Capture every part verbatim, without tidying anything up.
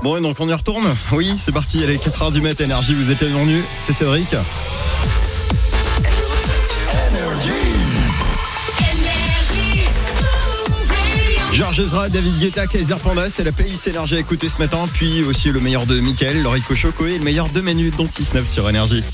Bon, et donc on y retourne. Oui, c'est parti, allez, quatre heures du mat', Énergie, vous êtes les bienvenus. C'est Cédric. Georges Ezra, David Guetta, Kaiser Panda, c'est la playlist Énergie à écouter ce matin. Puis aussi le meilleur de Mickaël, Lorico Choco et le meilleur de Manu, dont six neuf sur Énergie.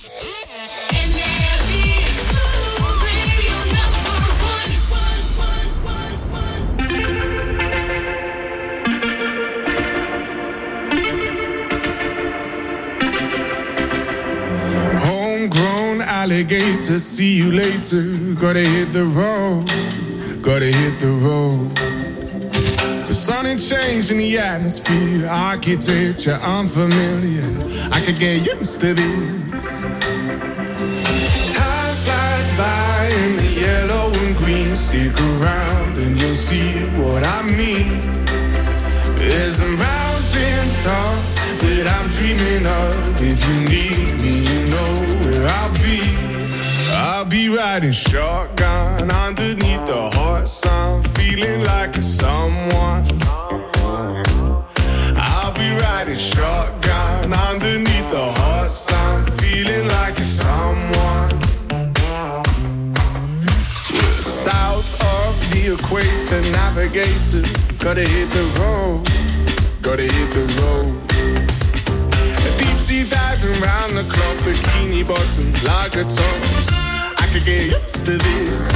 Homegrown alligator, see you later. Gotta hit the road, gotta hit the road. The sun ain't changed in the atmosphere, architecture unfamiliar. I could get used to this. Time flies by in the yellow and green. Stick around and you'll see what I mean. There's a mountain top that I'm dreaming of. If you need me, you know where I'll be. I'll be riding shotgun underneath the hot sun, feeling like a someone. I'll be riding shotgun underneath the hot sun, feeling like a someone. We're south of the equator, navigator. Gotta hit the road, gotta hit the road. Deep sea diving round the clock, bikini bottoms, lager tops. I could get used to this.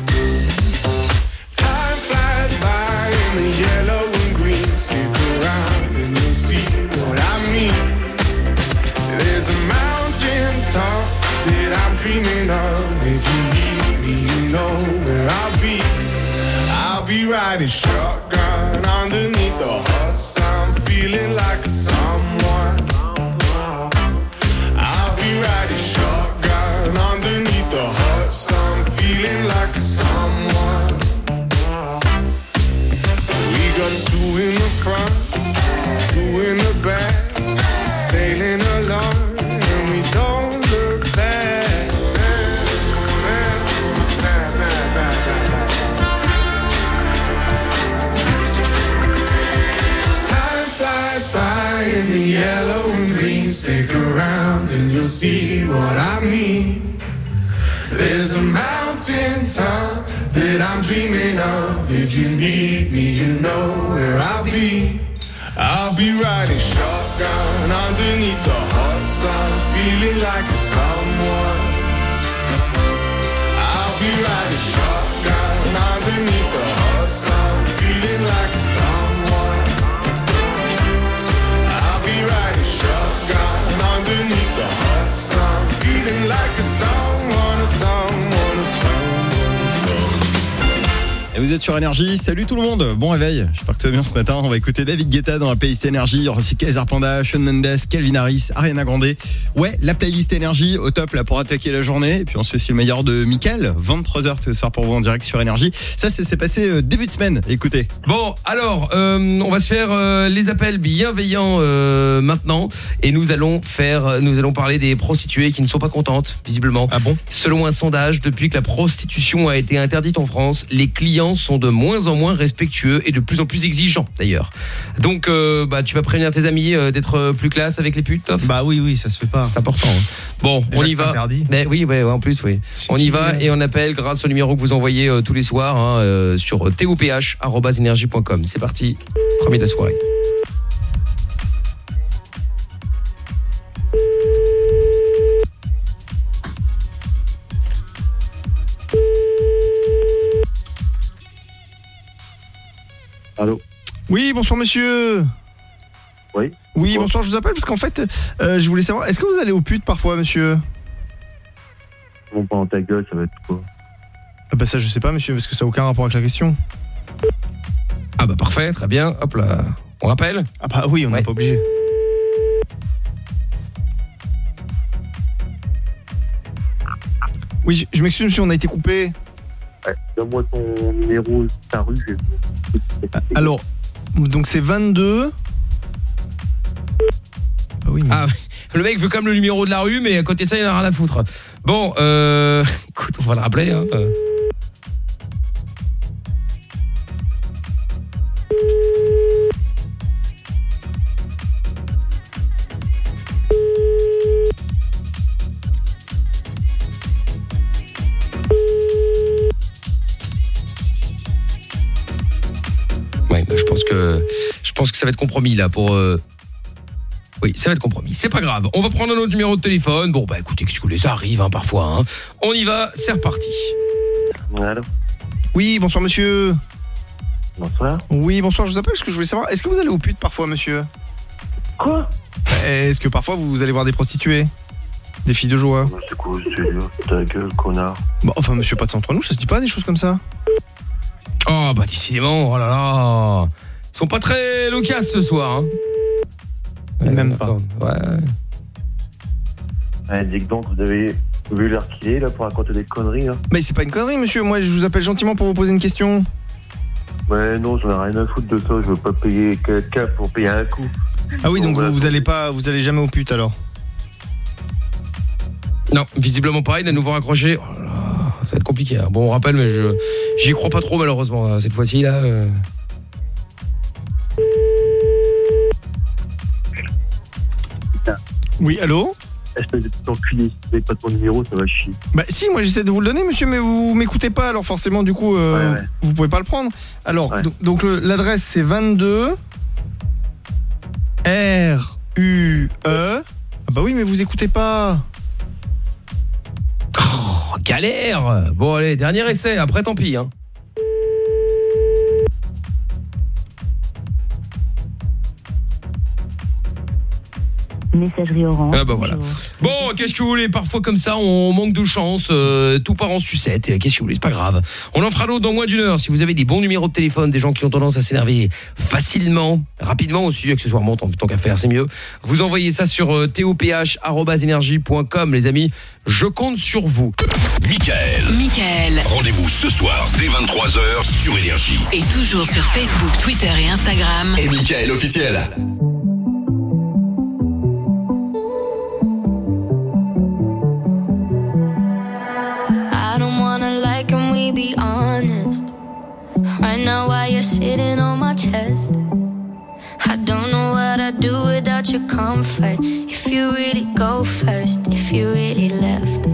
Time flies by in the yellow and green. Stick around and you'll see what I mean. There's a mountain top that I'm dreaming of. If you need me, you know where I'll be. I'll be riding shotgun underneath the hot sun, feeling like a someone. I'll be riding shotgun underneath the hot sun, feeling like a someone. We got two in the front, two in the back, sailing along, and we don't look back. Time flies by in the yellow and green. Stick around and you'll see what I mean. There's a mountain top that I'm dreaming of. If you need me, you know where I'll be. I'll be riding shotgun underneath the hot sun, feeling like a someone. I'll be riding shotgun underneath the hot sun, feeling like a someone. I'll be riding shotgun underneath the hot sun, feeling like a someone, a someone, a someone, a someone. Et vous êtes sur Énergie, salut tout le monde, bon réveil, j'espère que tout va bien ce matin. On va écouter David Guetta dans la playlist Énergie. Il y aura aussi Kaiser Panda, Shawn Mendes, Calvin Harris, Ariana Grande. Ouais, la playlist Énergie au top là pour attaquer la journée. Et puis on se fait aussi le meilleur de Mickaël, vingt-trois heures ce soir pour vous en direct sur Énergie. Ça c'est, c'est passé euh, début de semaine, écoutez. Bon, alors, euh, on va se faire euh, les appels bienveillants euh, maintenant. Et nous allons faire, nous allons parler des prostituées qui ne sont pas contentes, visiblement. Ah bon ? Selon un sondage, depuis que la prostitution a été interdite en France, les clients sont de moins en moins respectueux et de plus en plus exigeants d'ailleurs. Donc euh, bah tu vas prévenir tes amis euh, d'être plus classe avec les putes, Toff ? Bah oui oui, ça se fait pas. C'est important. Hein. Bon, déjà on y va. Interdit. Mais oui, ouais, ouais, en plus oui. C'est on y qui, va euh... et on appelle grâce au numéro que vous envoyez euh, tous les soirs hein, euh, sur t o p h arobase énergie point com. C'est parti. Premier de la soirée. Allô ? Oui, bonsoir monsieur. Oui. Oui, Quoi bonsoir, je vous appelle parce qu'en fait, euh, je voulais savoir, est-ce que vous allez aux putes parfois, monsieur ? Bon, pas en ta gueule, ça va être quoi ? Ah bah ça, je sais pas, monsieur, parce que ça n'a aucun rapport avec la question. Ah bah parfait, très bien. Hop là. On rappelle ? Ah bah oui, on n'est Ouais. pas obligé. Oui, je, je m'excuse, monsieur, on a été coupé. Ouais, donne-moi ton numéro, ta rue, je vais... Alors, donc c'est vingt-deux. Ah oui, mais... Ah, le mec veut comme le numéro de la rue, mais à côté de ça, il en a rien à foutre. Bon, euh... écoute, on va le rappeler, hein. pense que je pense que ça va être compromis là pour euh... Oui, ça va être compromis. C'est pas grave. On va prendre un autre numéro de téléphone. Bon bah écoutez, qu'est-ce que vous voulez, ça arrive hein, parfois hein. On y va, c'est reparti. Allô. Oui, bonsoir monsieur. Bonsoir. Oui, bonsoir, je vous appelle parce que je voulais savoir, est-ce que vous allez aux putes parfois monsieur? Quoi? Est-ce que parfois vous allez voir des prostituées? Des filles de joie? C'est quoi ce délire? Ta gueule, connard. Bah, enfin monsieur, pas de ça entre nous, ça se dit pas des choses comme ça? Oh bah décidément, oh là là. Ils sont pas très loquaces ce soir hein. Ouais, même pas. Ouais. Ouais, dis donc, vous avez vu l'heure qu'il est là pour raconter des conneries là? Mais c'est pas une connerie monsieur, moi je vous appelle gentiment pour vous poser une question. Ouais, non, j'en ai rien à foutre de ça, je veux pas payer quelqu'un pour payer un coup. Ah oui, Bon, donc voilà, vous, vous allez pas, vous allez jamais aux putes alors? Non, visiblement pareil, d'un nouveau raccroché. Oh là là, ça va être compliqué. Hein. Bon, on rappelle, mais je j'y crois pas trop malheureusement cette fois-ci là. Euh... Putain. Oui, allô? Espèce de petit enculé, si vous avez pas ton numéro, ça va chier. Bah si, moi j'essaie de vous le donner monsieur, mais vous m'écoutez pas, alors forcément du coup euh, Ouais, ouais. vous pouvez pas le prendre. Alors, Ouais. do- donc le- l'adresse c'est vingt-deux R U E. Ah bah oui, mais vous écoutez pas. Oh, galère. Bon allez, dernier essai, après tant pis hein. Messagerie Orange. Ah bah voilà. Bon, qu'est-ce que vous voulez? Parfois comme ça, on manque de chance, euh, tout part en sucette. Qu'est-ce que vous voulez? C'est pas grave. On en fera d'autres dans moins d'une heure. Si vous avez des bons numéros de téléphone, des gens qui ont tendance à s'énerver facilement, rapidement aussi, accessoirement, tant, tant qu'à faire, c'est mieux. Vous envoyez ça sur euh, top arobase énergie point com, les amis. Je compte sur vous. Mickaël. Mickaël. Rendez-vous ce soir dès vingt-trois heures sur Énergie. Et toujours sur Facebook, Twitter et Instagram. Et Mickaël officiel. I don't wanna like and we be honest. Right now while you're sitting on my chest, I don't know what I'd do without your comfort. If you really go first, if you really left,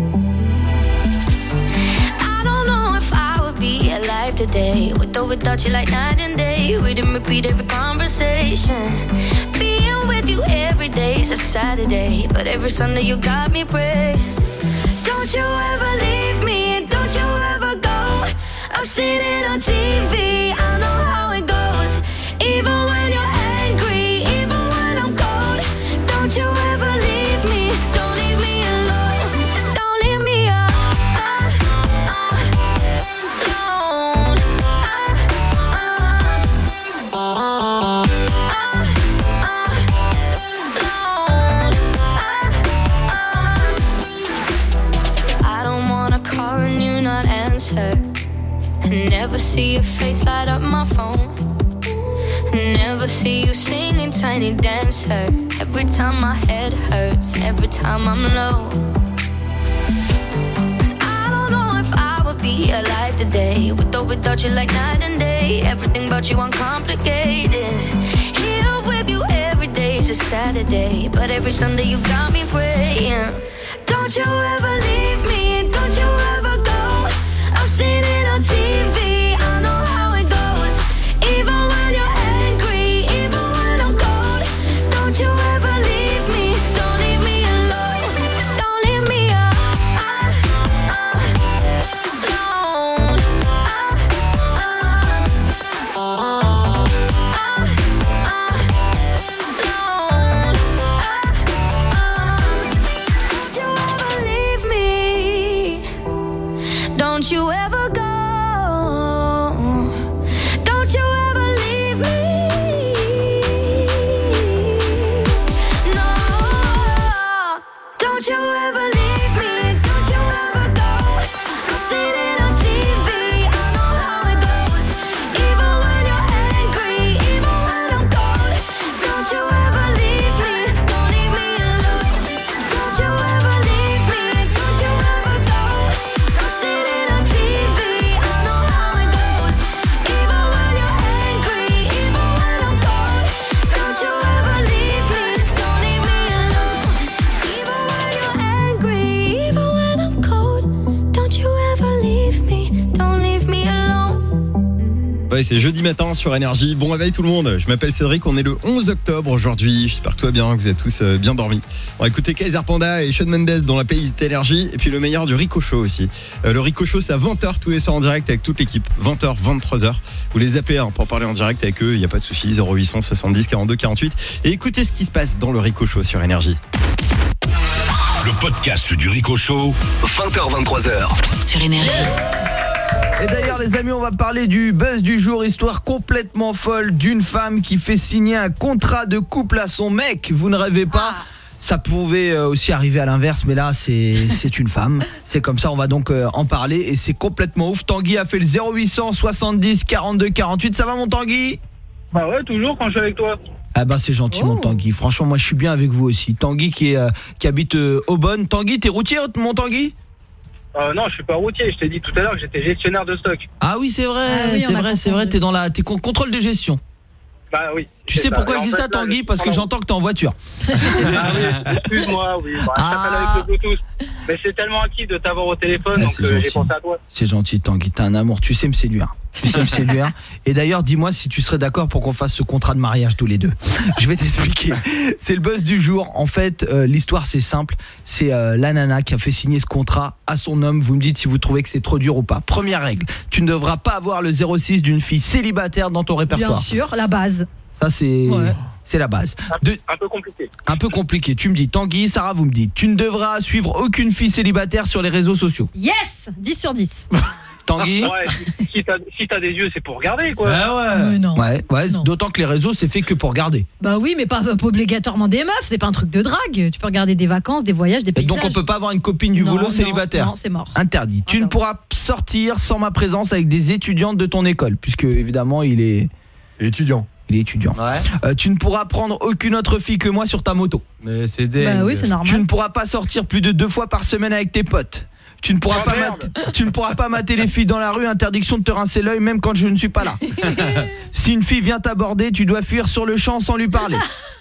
I don't know if I would be alive today, with or without you, like night and day. We didn't repeat every conversation. Being with you every day is a Saturday, but every Sunday you got me praying. Don't you ever leave me, don't you ever go. I've seen it on T V, I know how it goes. Even when you're angry, even when I'm cold. Don't you ever leave me, don't leave me alone. Don't leave me alone. I don't wanna call and you not answer. Never see your face light up my phone. Never see you singing Tiny Dancer. Every time my head hurts, every time I'm low. 'Cause I don't know if I would be alive today, with or without you, like night and day. Everything about you uncomplicated. Here with you every day is a Saturday, but every Sunday you got me praying. Don't you ever leave me, don't you ever go. I've seen it on T V, I know how it goes. Even when you're angry, even when I'm cold. Don't you ever leave me, don't leave me alone. Don't leave me alone. Don't you ever leave me. Ouais, c'est jeudi matin sur Énergie. Bon réveil tout le monde. Je m'appelle Cédric. On est le onze octobre aujourd'hui. J'espère que tout va bien, que vous êtes tous euh, bien dormis. On va écouter Kaiser Panda et Shawn Mendes dans la playlist Énergie. Et puis le meilleur du Rico Show aussi. Euh, le Rico Show, c'est à vingt heures tous les soirs en direct avec toute l'équipe. vingt heures, vingt-trois heures. Vous les appelez hein, pour parler en direct avec eux. Il n'y a pas de souci. zéro huit cent soixante-dix quarante-deux quarante-huit. Et écoutez ce qui se passe dans le Rico Show sur Énergie. Le podcast du Rico Show, vingt heures vingt-trois heures sur Énergie. Et d'ailleurs les amis, on va parler du buzz du jour, histoire complètement folle d'une femme qui fait signer un contrat de couple à son mec. Vous ne rêvez pas? Ah. Ça pouvait aussi arriver à l'inverse, mais là c'est c'est une femme. C'est comme ça, on va donc en parler et c'est complètement ouf. Tanguy a fait le zéro huit cent soixante-dix quarante-deux quarante-huit. Ça va mon Tanguy? Bah ouais, toujours quand je suis avec toi. Ah bah c'est gentil oh. mon Tanguy. Franchement moi je suis bien avec vous aussi. Tanguy qui est euh, qui habite euh, Aubonne. Tanguy, t'es routier mon Tanguy? Euh, non, je suis pas routier, je t'ai dit tout à l'heure que j'étais gestionnaire de stock. Ah oui, c'est vrai, ah oui, c'est vrai, c'est vrai, t'es dans la t'es con- contrôle de gestion. Bah oui. Tu sais ça. pourquoi je dis ça, Tanguy? Là, parce que j'entends que t'es en voiture. Ah oui, excuse-moi, oui. Bah, je t'appelle ah. avec le Bluetooth. Mais c'est tellement acquis de t'avoir au téléphone, ah, donc euh, j'ai pensé à toi. C'est gentil, Tanguy, t'as un amour, tu sais me séduire. Tu sais me séduire. Et d'ailleurs, dis-moi si tu serais d'accord pour qu'on fasse ce contrat de mariage tous les deux. Je vais t'expliquer. C'est le buzz du jour. En fait, euh, l'histoire c'est simple. C'est euh, la nana qui a fait signer ce contrat à son homme. Vous me dites si vous trouvez que c'est trop dur ou pas. Première règle, tu ne devras pas avoir le zéro six d'une fille célibataire dans ton répertoire. Bien sûr, la base. Ça c'est ouais. c'est la base. De... Un peu compliqué. Un peu compliqué. Tu me dis Tanguy, Sarah vous me dites, tu ne devras suivre aucune fille célibataire sur les réseaux sociaux. Yes, dix sur dix. Tanguy. Ouais, si, si, t'as, si t'as des yeux, c'est pour regarder quoi. Bah ouais. Mais non. Ouais, ouais, non. D'autant que les réseaux c'est fait que pour regarder. Bah oui, mais pas, pas obligatoirement des meufs, c'est pas un truc de drague. Tu peux regarder des vacances, des voyages, des paysages. Donc on peut pas avoir une copine du non, boulot non, célibataire. Non, c'est mort. Interdit. Tu ne pourras sortir sans ma présence avec des étudiantes de ton école puisque évidemment il est étudiant. Il est étudiant. Ouais. Euh, tu ne pourras prendre aucune autre fille que moi sur ta moto. Mais c'est des Bah oui, c'est normal. Tu ne pourras pas sortir plus de deux fois par semaine avec tes potes. Tu ne pourras oh, pas mat- tu ne pourras pas mater les filles dans la rue, interdiction de te rincer l'œil même quand je ne suis pas là. Si une fille vient t'aborder, tu dois fuir sur le champ sans lui parler.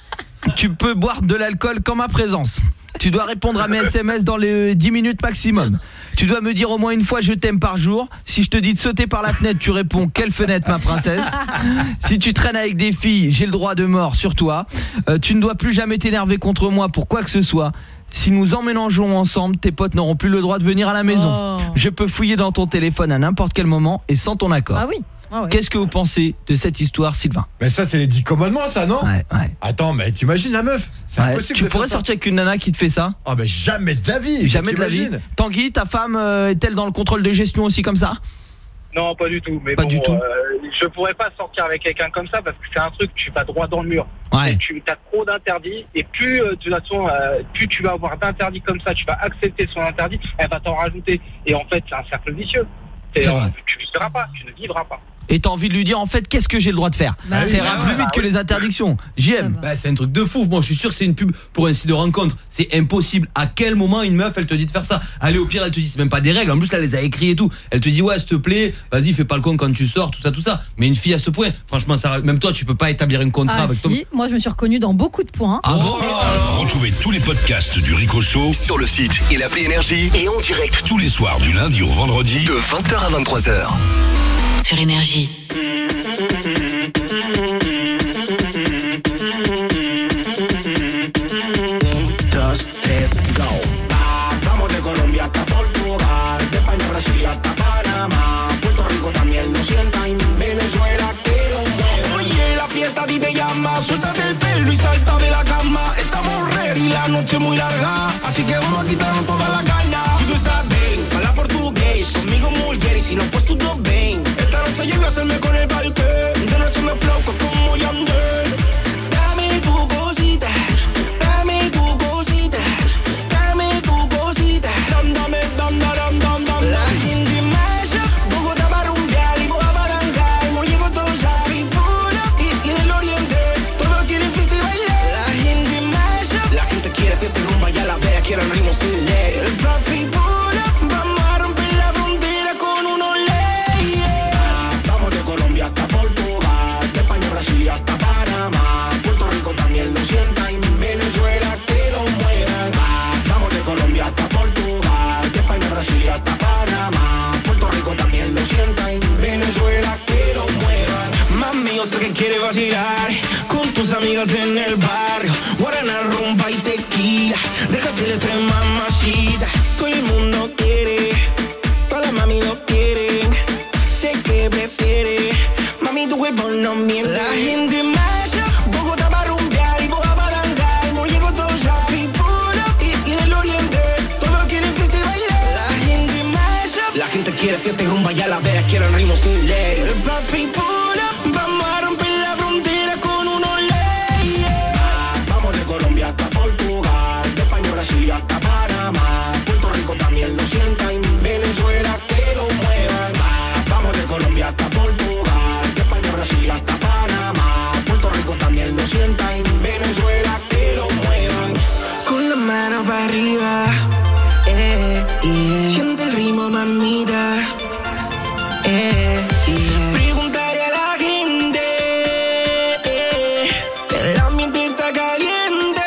Tu peux boire de l'alcool qu'en ma présence. Tu dois répondre à mes S M S dans les dix minutes maximum. Tu dois me dire au moins une fois je t'aime par jour. Si je te dis de sauter par la fenêtre, tu réponds quelle fenêtre ma princesse. Si tu traînes avec des filles, j'ai le droit de mort sur toi. euh, Tu ne dois plus jamais t'énerver contre moi pour quoi que ce soit. Si nous emménageons ensemble, tes potes n'auront plus le droit de venir à la maison. Oh. Je peux fouiller dans ton téléphone à n'importe quel moment et sans ton accord. Ah oui. Ah ouais. Qu'est-ce que vous pensez de cette histoire, Sylvain? Mais ça c'est les dix commandements ça, non? Ouais, ouais. Attends, mais t'imagines la meuf? C'est ouais. impossible. Tu de pourrais faire sortir avec une nana qui te fait ça? Ah oh, mais jamais de la vie. Jamais de la vie. Tanguy, ta femme euh, est-elle dans le contrôle de gestion aussi comme ça? Non, pas du tout. Mais pas bon, du tout. Euh, je pourrais pas sortir avec quelqu'un comme ça parce que c'est un truc, tu vas droit dans le mur. Ouais. Tu as trop d'interdits et plus euh, de toute façon, euh, plus tu vas avoir d'interdits comme ça, tu vas accepter son interdit, elle va t'en rajouter. Et en fait, c'est un cercle vicieux. C'est, euh, tu ne vivras pas, tu ne vivras pas. Et t'as envie de lui dire en fait qu'est-ce que j'ai le droit de faire. Bah, ça ira plus vite bah, que oui. les interdictions. J M. Bah, c'est un truc de fou. Moi je suis sûr que c'est une pub pour un site de rencontre. C'est impossible. À quel moment une meuf elle te dit de faire ça? Allez, au pire elle te dit c'est même pas des règles. En plus là elle les a écrites et tout. Elle te dit ouais s'il te plaît, vas-y fais pas le con quand tu sors, tout ça tout ça. Mais une fille à ce point, franchement ça, même toi tu peux pas établir un contrat ah, avec si. ton... Moi je me suis reconnue dans beaucoup de points. Ah bon? Retrouvez tous les podcasts du Rico Show sur le site et l'appli Énergie et en direct tous les soirs du lundi au vendredi de vingt heures à vingt-trois heures sur Énergie. Dos, tres, go. Ah, vamos de Colombia hasta Portugal, de España a Brasil hasta Panamá, Puerto Rico también lo sienta y Venezuela que lo mueve. Oye, la fiesta a ti te llama, suéltate el pelo y salta de la cama. Estamos ready, la noche muy larga, así que vamos a quitarnos toda la caña. Si tú estás bien, habla portugués, conmigo mujer y si no pues tú todo bien. Esta noche llego a hacerme con el parque, de noche me floco como Yandel. Dame tu cosita, dame tu cosita, dame tu cosita, dam, dame, dam, dam, dam, dam. La gente masha, Bogotá para rumbear y Boa para danzar, muy llegó todo sabe, pura y en el oriente, todo quiere fiesta y bailar. La gente masha, la gente quiere fiesta y rumba, ya la vea, quiere el ritmo sin ley. El papi pura, vamos a romper la frontera con unos leyes. Ah, vamos de Colombia hasta Portugal, de España a bailar con tus amigas en el barrio. Guarana, rumba y tequila. Déjate el tren, mamacita. Todo el mundo quiere, todas las mami lo quieren. Sé que prefiere, mami tu cuerpo no miente. La gente marcha, Bogotá va a rumbear y Boga va a danzar. No llego todos a Pipura y, y en el oriente todos quieren fiesta y bailar. La gente marcha, la gente quiere fiesta y rumba y a la vera quieren ritmo sin ley. El papi pura, vamos a romper la frontera con unos leyes. Ah, vamos de Colombia hasta Portugal, de España a Brasil hasta Panamá. Puerto Rico también lo sientan, Venezuela que lo muevan. Ah, vamos de Colombia hasta Portugal, de España a Brasil hasta Panamá. Puerto Rico también lo sientan, Venezuela que lo muevan. Con la mano para arriba, eh, yeah. Siente el ritmo, mamita. Eh, yeah. Preguntaré a la gente, eh, el ambiente está caliente,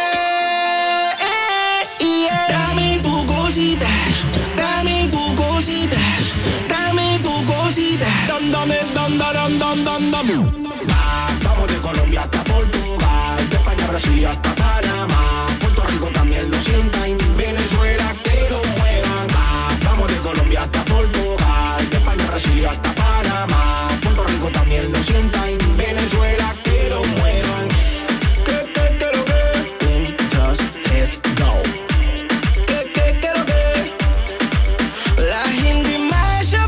eh, yeah. Dame tu cosita, dame tu cosita, dame tu cosita. Dam, dame, dam, dam, dam, dam, dam. Ah, vamos de Colombia hasta Portugal, de España a Brasil hasta Panamá. Puerto Rico también lo sientan, Venezuela que lo muevan. Ah, vamos de Colombia hasta Portugal, de España a Brasil hasta Panamá. Puerto Rico también lo sientan, Venezuela que lo muevan. Que, que, que lo que, un, dos, tres, go. Que, que, que lo que, la gente marcha.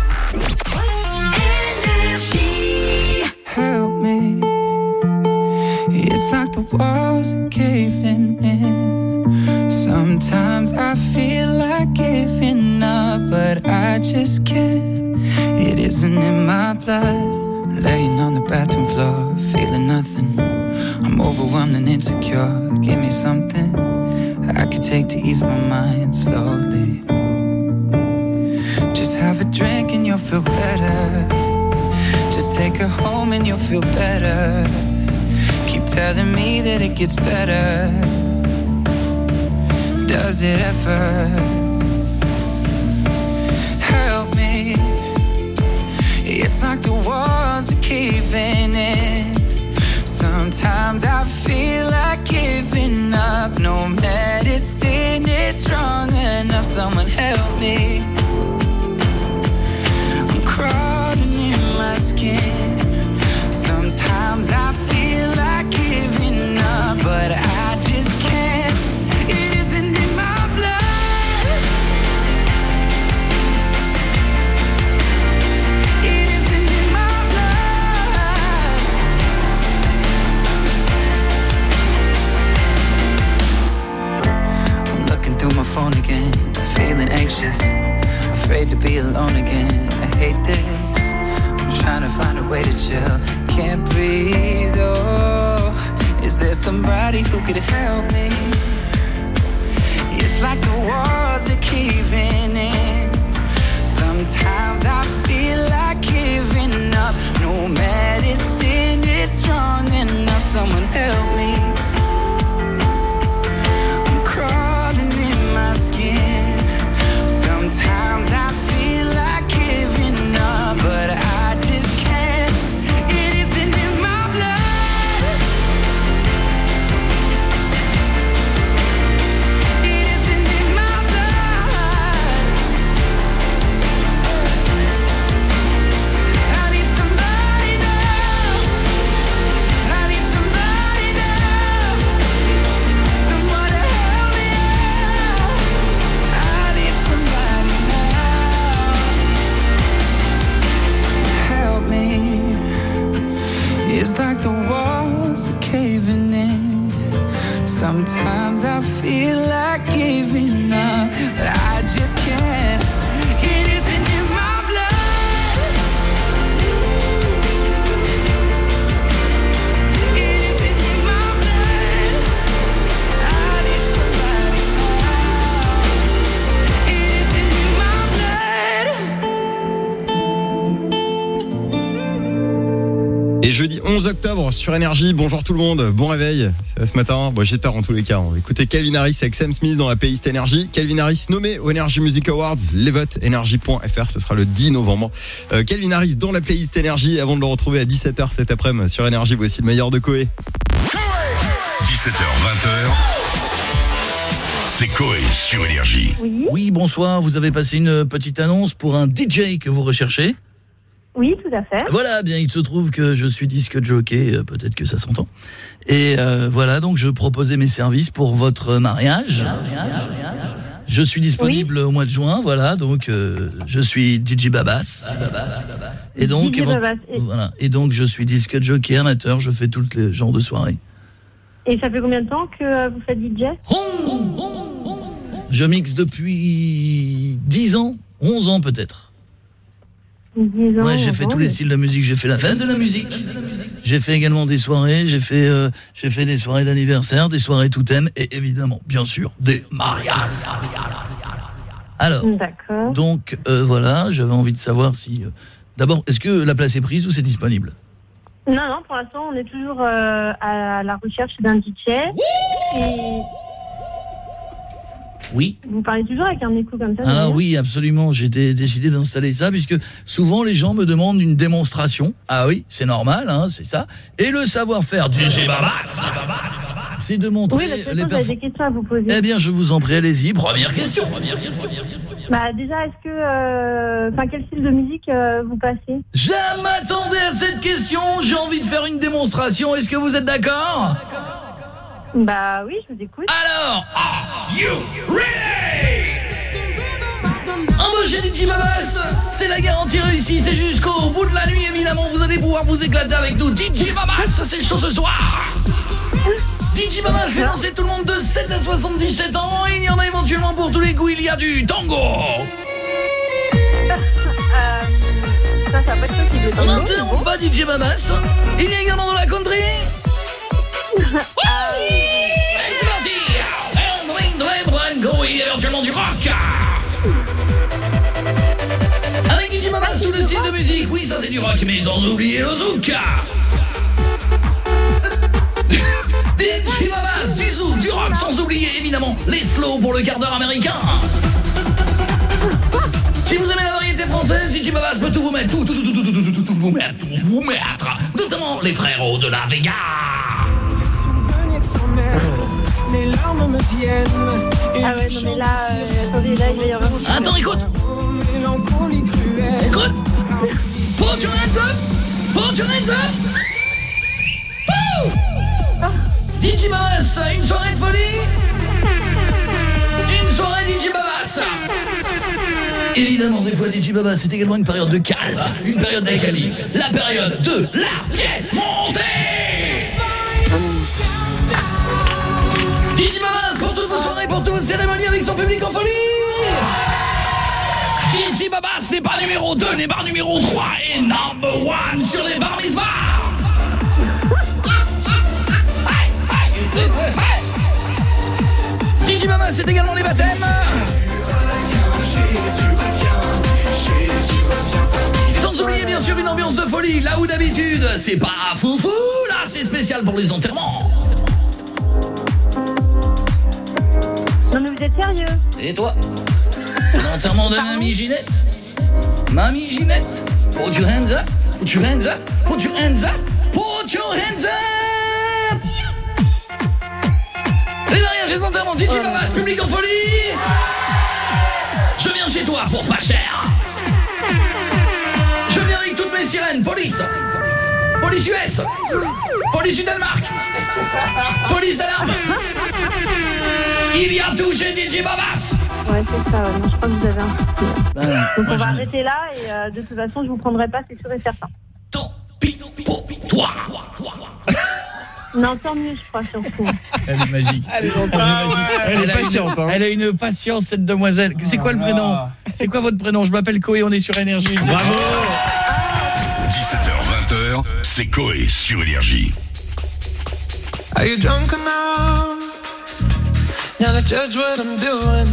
Help me. It's like the walls are caving in. Sometimes I feel like giving up, but I just can't. It isn't in my blood. Laying on the bathroom floor, feeling nothing. I'm overwhelmed and insecure. Give me something I could take to ease my mind slowly. Just have a drink and you'll feel better. Just take her home and you'll feel better. Keep telling me that it gets better. Does it ever? Help me. It's like the walls are caving in. Sometimes I feel like giving up. No medicine is strong enough. Someone help me. I'm crawling in my skin. Sometimes I feel like giving up, but I just can't. It isn't in my blood. It isn't in my blood. I'm looking through my phone again, feeling anxious, afraid to be alone again. I hate this. I'm trying to find a way to chill. Can't breathe, oh. Is there somebody who could help me? It's like the walls are caving in. Sometimes I feel like giving up. No medicine is strong enough. Someone help me. I'm crawling in my skin. Sometimes I feel like giving up, but I just can't. It isn't in my blood. It isn't in my blood. I need somebody now. I need somebody now. Someone to help me out. I need somebody now. Help me. It's like the walls are caving in. Sometimes I feel like giving up, but I just can't. It isn't in my blood. It isn't in my blood. I need somebody now. It isn't in my blood. Et jeudi onze octobre sur Énergie. Bonjour tout le monde, bon réveil. C'est ce matin, bon, j'espère en tous les cas. On va écouter Calvin Harris avec Sam Smith dans la playlist Énergie. Calvin Harris nommé aux Energy Music Awards. Les votes énergie point f r, ce sera le dix novembre. Euh, Calvin Harris dans la playlist Énergie. Avant de le retrouver à dix-sept heures cet après-midi sur Énergie, voici le meilleur de Koé. dix-sept heures vingt. C'est Koé sur Énergie. Oui. Oui, bonsoir. Vous avez passé une petite annonce pour un D J que vous recherchez ? Oui, tout à fait. Voilà, bien, il se trouve que je suis disque jockey, euh, peut-être que ça s'entend. Et euh, voilà, donc je proposais mes services pour votre mariage. Je suis disponible oui. au mois de juin, voilà, donc euh, je suis D J Babas. Et donc, D J Babas. Et... voilà, et donc je suis disque jockey amateur, je fais tous les genres de soirées. Et ça fait combien de temps que vous faites D J ? Je mixe depuis dix ans, onze ans peut-être. dix ans, ouais, j'ai fait tous les styles de musique, j'ai fait la fête de la musique. J'ai fait également des soirées, j'ai fait euh, j'ai fait des soirées d'anniversaire, des soirées tout thème et évidemment, bien sûr, des mariages. Alors, d'accord. Donc euh, voilà, j'avais envie de savoir si euh, d'abord, est-ce que la place est prise ou c'est disponible ? Non, non, pour l'instant, on est toujours euh, à la recherche d'un D J. Et... Oui. Vous parlez toujours avec un écho comme ça. Alors oui, absolument, j'ai dé- décidé d'installer ça puisque souvent les gens me demandent une démonstration. Ah oui, c'est normal, hein, c'est ça. Et le savoir-faire D J Babas, c'est de montrer oui, parce que les j'avais des questions à vous poser. Eh bien, je vous en prie, allez-y. Première question. Bah déjà, est-ce que, enfin, euh, quel style de musique euh, vous passez ? Je m'attendais à cette question. J'ai envie de faire une démonstration. Est-ce que vous êtes d'accord ? Bah oui, je vous écoute. Alors, are you ready ? Embauchez D J Babas, c'est la garantie réussie, c'est jusqu'au bout de la nuit évidemment, vous allez pouvoir vous éclater avec nous. D J Babas, c'est chaud ce soir. D J Babas fait danser tout le monde de sept à soixante-dix-sept ans, il y en a éventuellement pour tous les goûts, il y a du tango. euh, ça, ça va pas être possible. On n'interrompt pas D J Babas, il y a également de la country. Allez, c'est parti. Go, il y a éventuellement du rock. Avec D J Babas sous le style de musique. Oui, ça c'est du rock, mais sans oublier le zouk. D J Babas, du zouk, du rock, sans oublier évidemment les slow pour le quart d'heure américain. Si vous aimez la variété française, D J Babas peut tout vous mettre, tout, tout, tout, tout, tout, tout, tout, tout, tout vous mettre, tout vous mettre, notamment les frérots de la Vega. Les larmes me viennent. Ah ouais, non mais là, euh, attendez, là, il va y avoir... Attends, écoute. Écoute. Put your hands up. Put your hands up. Woo. D J Babas, une soirée de folie. Une soirée D J Babas. Évidemment, des fois, D J Babas, c'est également une période de calme, une période d'accalmie, la période de la pièce montée. D J Babas pour toutes vos soirées, pour toutes vos cérémonies avec son public en folie. D J Babas n'est pas numéro deux, n'est pas numéro trois et number one sur les bar mitzvahs. D J Babas, c'est également les baptêmes. Sans oublier bien sûr une ambiance de folie, là où d'habitude c'est pas foufou, là c'est spécial pour les enterrements. Non mais vous êtes sérieux ? Et toi ? C'est l'enterrement de Mamie Ginette. Mamie Ginette. Put your hands up. Put your hands up. Put your hands up. Put your hands up. Les derrière, j'ai enterrement D J Babas, public en folie. Je viens chez toi pour pas cher. Je viens avec toutes mes sirènes. Police. Police U S. Police du Danemark. Police d'alarme. Il y a tout chez D J Babas. Ouais, c'est ça, ouais. Non, je crois que vous avez un souci. Ben, Donc moi, on va je... arrêter là et euh, de toute façon, je vous prendrai pas, c'est sûr et certain. Tant pis pour toi. Non, tant mieux, je crois, surtout. Elle est magique. Elle est, ah ouais, elle est patiente. Une, hein. Elle a une patience, cette demoiselle. C'est quoi le prénom ? C'est quoi votre prénom ? Je m'appelle Koé, on est sur Énergie. Bravo. dix-sept heures vingt, c'est Koé sur Énergie. Are you drunk enough now to judge what I'm doing?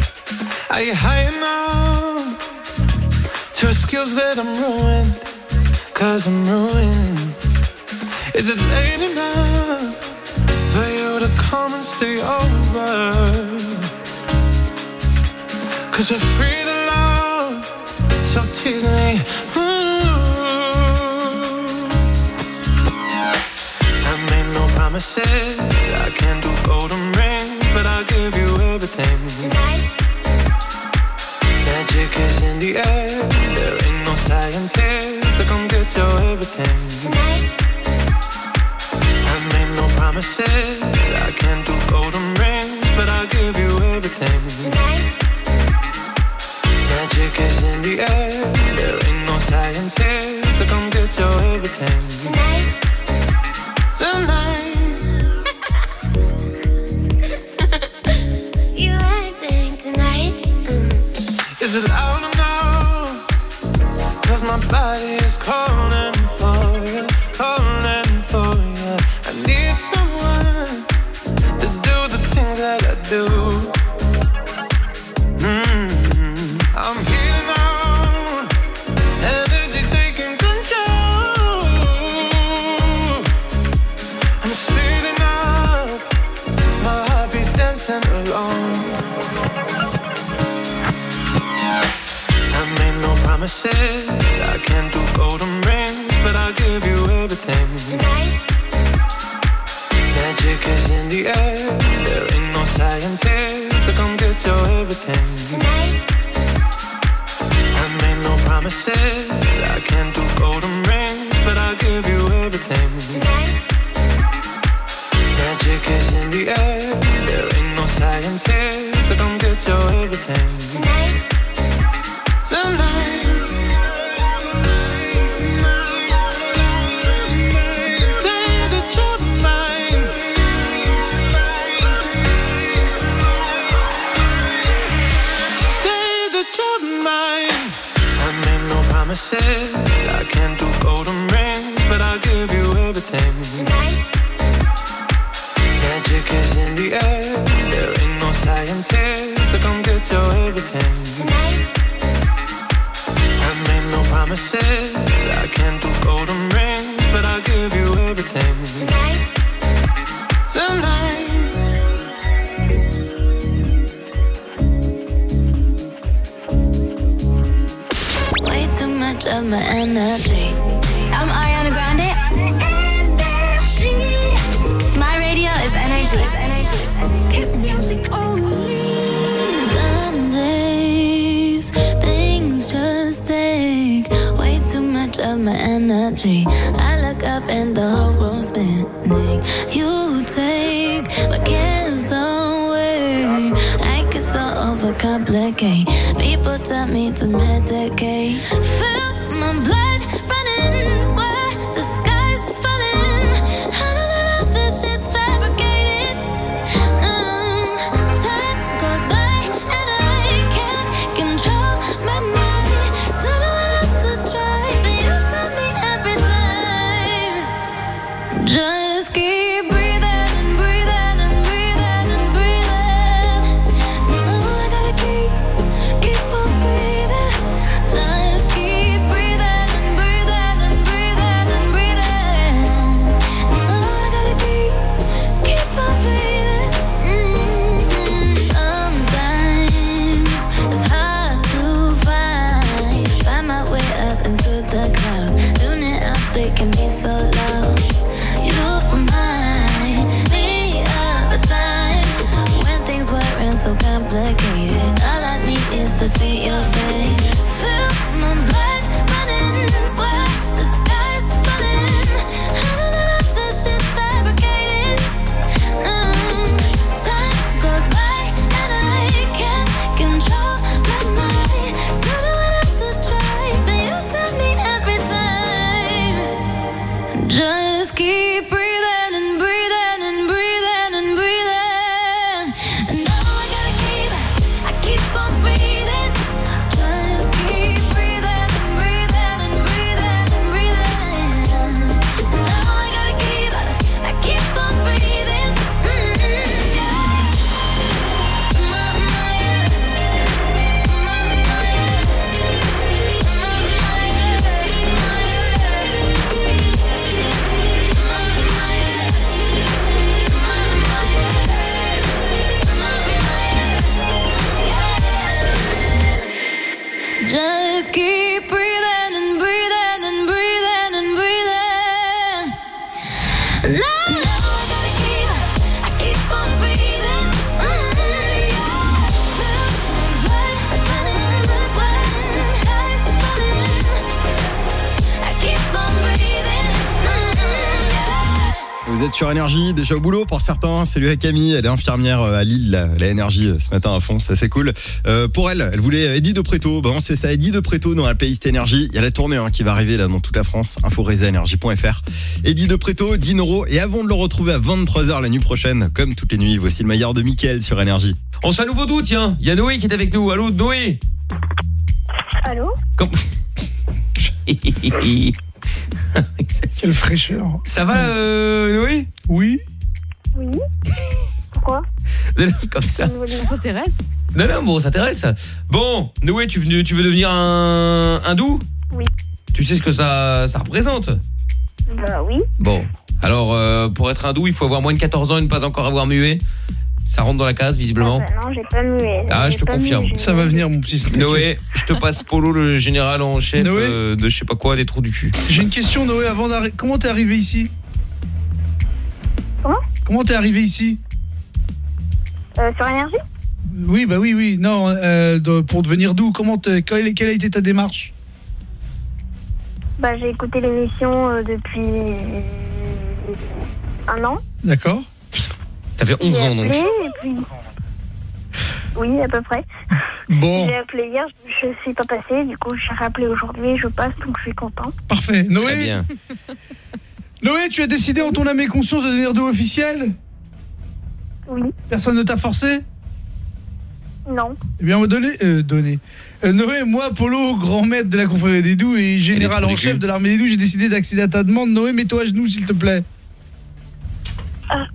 Are you high enough to skills that I'm ruined? 'cause I'm ruined. Is it late enough for you to come and stay over? 'Cause we're free to love, so tease me. Ooh. I made no promises, I can't do golden rings, but I'll give you everything. Tonight. Magic is in the air, there ain't no science here, so come get your everything. Tonight. I made no promises, I can't do golden rings, but I'll give you everything. Tonight. Magic is in the air, there ain't no science here, so come get your everything. Tonight. Tonight. You acting tonight? Mm. Is it loud enough? 'Cause my body is calling for you, calling for you. I need someone to do the things that I do. Mm-hmm. I'm healing out, energy taking control. I'm speeding up, my heart beats dancing alone. I made no promises, I can't do golden rings, but I'll give you everything. Tonight. Magic is in the air, there ain't no science here, so come get your everything. Tonight. I made no promises, I can't do golden rings, but I'll give you everything. Tonight. Magic is in the air, there ain't no science here, so come get your everything. Tonight. Tonight. Promises, I can't do golden rings, but I'll give you everything. Tonight. Magic is in the air, there ain't no science here, so come get your everything. Tonight. I made no promises, I can't do golden rings, but I'll give you everything. Tonight. Tonight. Too much of my energy. I'm Ariana Grande. Energy. My radio is energy. Keep music only. Some days things just take way too much of my energy. I look up and the whole room's spinning. You take my cares away. I get so overcomplicate. People tell me to medicate. Feel my blood running, swear the sky's falling. I know that all this shit's fabricated. Mm. Time goes by and I can't control my mind. Don't know what else to try, but you tell me every time. Just keep breathing and breathing and breathing and breathing. No, I gotta keep, keep on breathing. Just keep breathing and breathing and breathing and breathing. No, I gotta keep, keep on breathing. Mm-hmm. Sometimes it's hard to find, find my way up into the clouds. Tuning out, they can be so loud. You remind me of a time when things weren't so complicated. All I need is to see your face. Feel my blood running, swear the sky's falling. I know that all this shit's fabricated. Mm. Time goes by and I can't control my mind. Don't know what else to try, but you tell me every time. Just keep breathing and breathing and breathing and breathing. And now I gotta keep, I keep on breathing. Just keep breathing and breathing and breathing and breathing. And now I gotta keep, I keep on breathing. Mm-hmm. Yeah. Vous êtes sur Énergie, déjà au boulot pour certains. Salut à Camille, elle est infirmière à Lille, la, la Énergie ce matin à fond, ça c'est cool. Euh, pour elle, elle voulait Eddie de Préto. Bah on se fait ça, Eddie de Préto dans la playlist Énergie. Il y a la tournée hein, qui va arriver là dans toute la France. info reza énergie point f r. Eddie de Préto, dix euros. Et avant de le retrouver à vingt-trois heures la nuit prochaine, comme toutes les nuits, voici le meilleur de Mickaël sur Énergie. On se fait un nouveau doute, tiens. Il y a Noé qui est avec nous. Allô, Noé. Allô? Com- Quelle fraîcheur. Ça va, euh, Noé? Oui. Oui. Pourquoi? Comme ça. On s'intéresse? Non, non, bon, ça t'intéresse. Bon, Noé, tu veux, tu veux devenir un hindou? Oui. Tu sais ce que ça, ça représente? Bah oui. Bon, alors, euh, pour être hindou, il faut avoir moins de quatorze ans et ne pas encore avoir mué. Ça rentre dans la case, visiblement. Ah bah non, j'ai pas mué. Ah, J'ai je te pas confirme. mué, j'ai- Ça va venir, mon petit. Noé, je te passe Polo, le général en chef Noé euh, de je sais pas quoi, des trous du cul. J'ai une question, Noé, avant d'arriver. Comment t'es arrivé ici? Comment? Comment t'es arrivé ici? Euh, sur Énergie? Oui, bah oui, oui. Non, euh, de- pour devenir d'où? Comment t'es- quelle, quelle a été ta démarche? Bah j'ai écouté l'émission euh, depuis un an. D'accord. Ça fait onze J'ai ans, donc. appelé, et puis... Oui, à peu près. Bon. J'ai appelé hier, je ne suis pas passé, du coup j'ai rappelé aujourd'hui, je passe, donc je suis content. Parfait. Noé, Très bien. Noé, tu as décidé en ton âme et conscience de devenir d'où officiel? Oui. Personne ne t'a forcé? Non. Eh bien, on va donner... Euh, donner. Euh, Noé, moi, Polo, grand maître de la confrérie des Doux et général trous en du chef cul. de l'armée des Doux, j'ai décidé d'accéder à ta demande. Noé, mets-toi à genoux, s'il te plaît. Ah.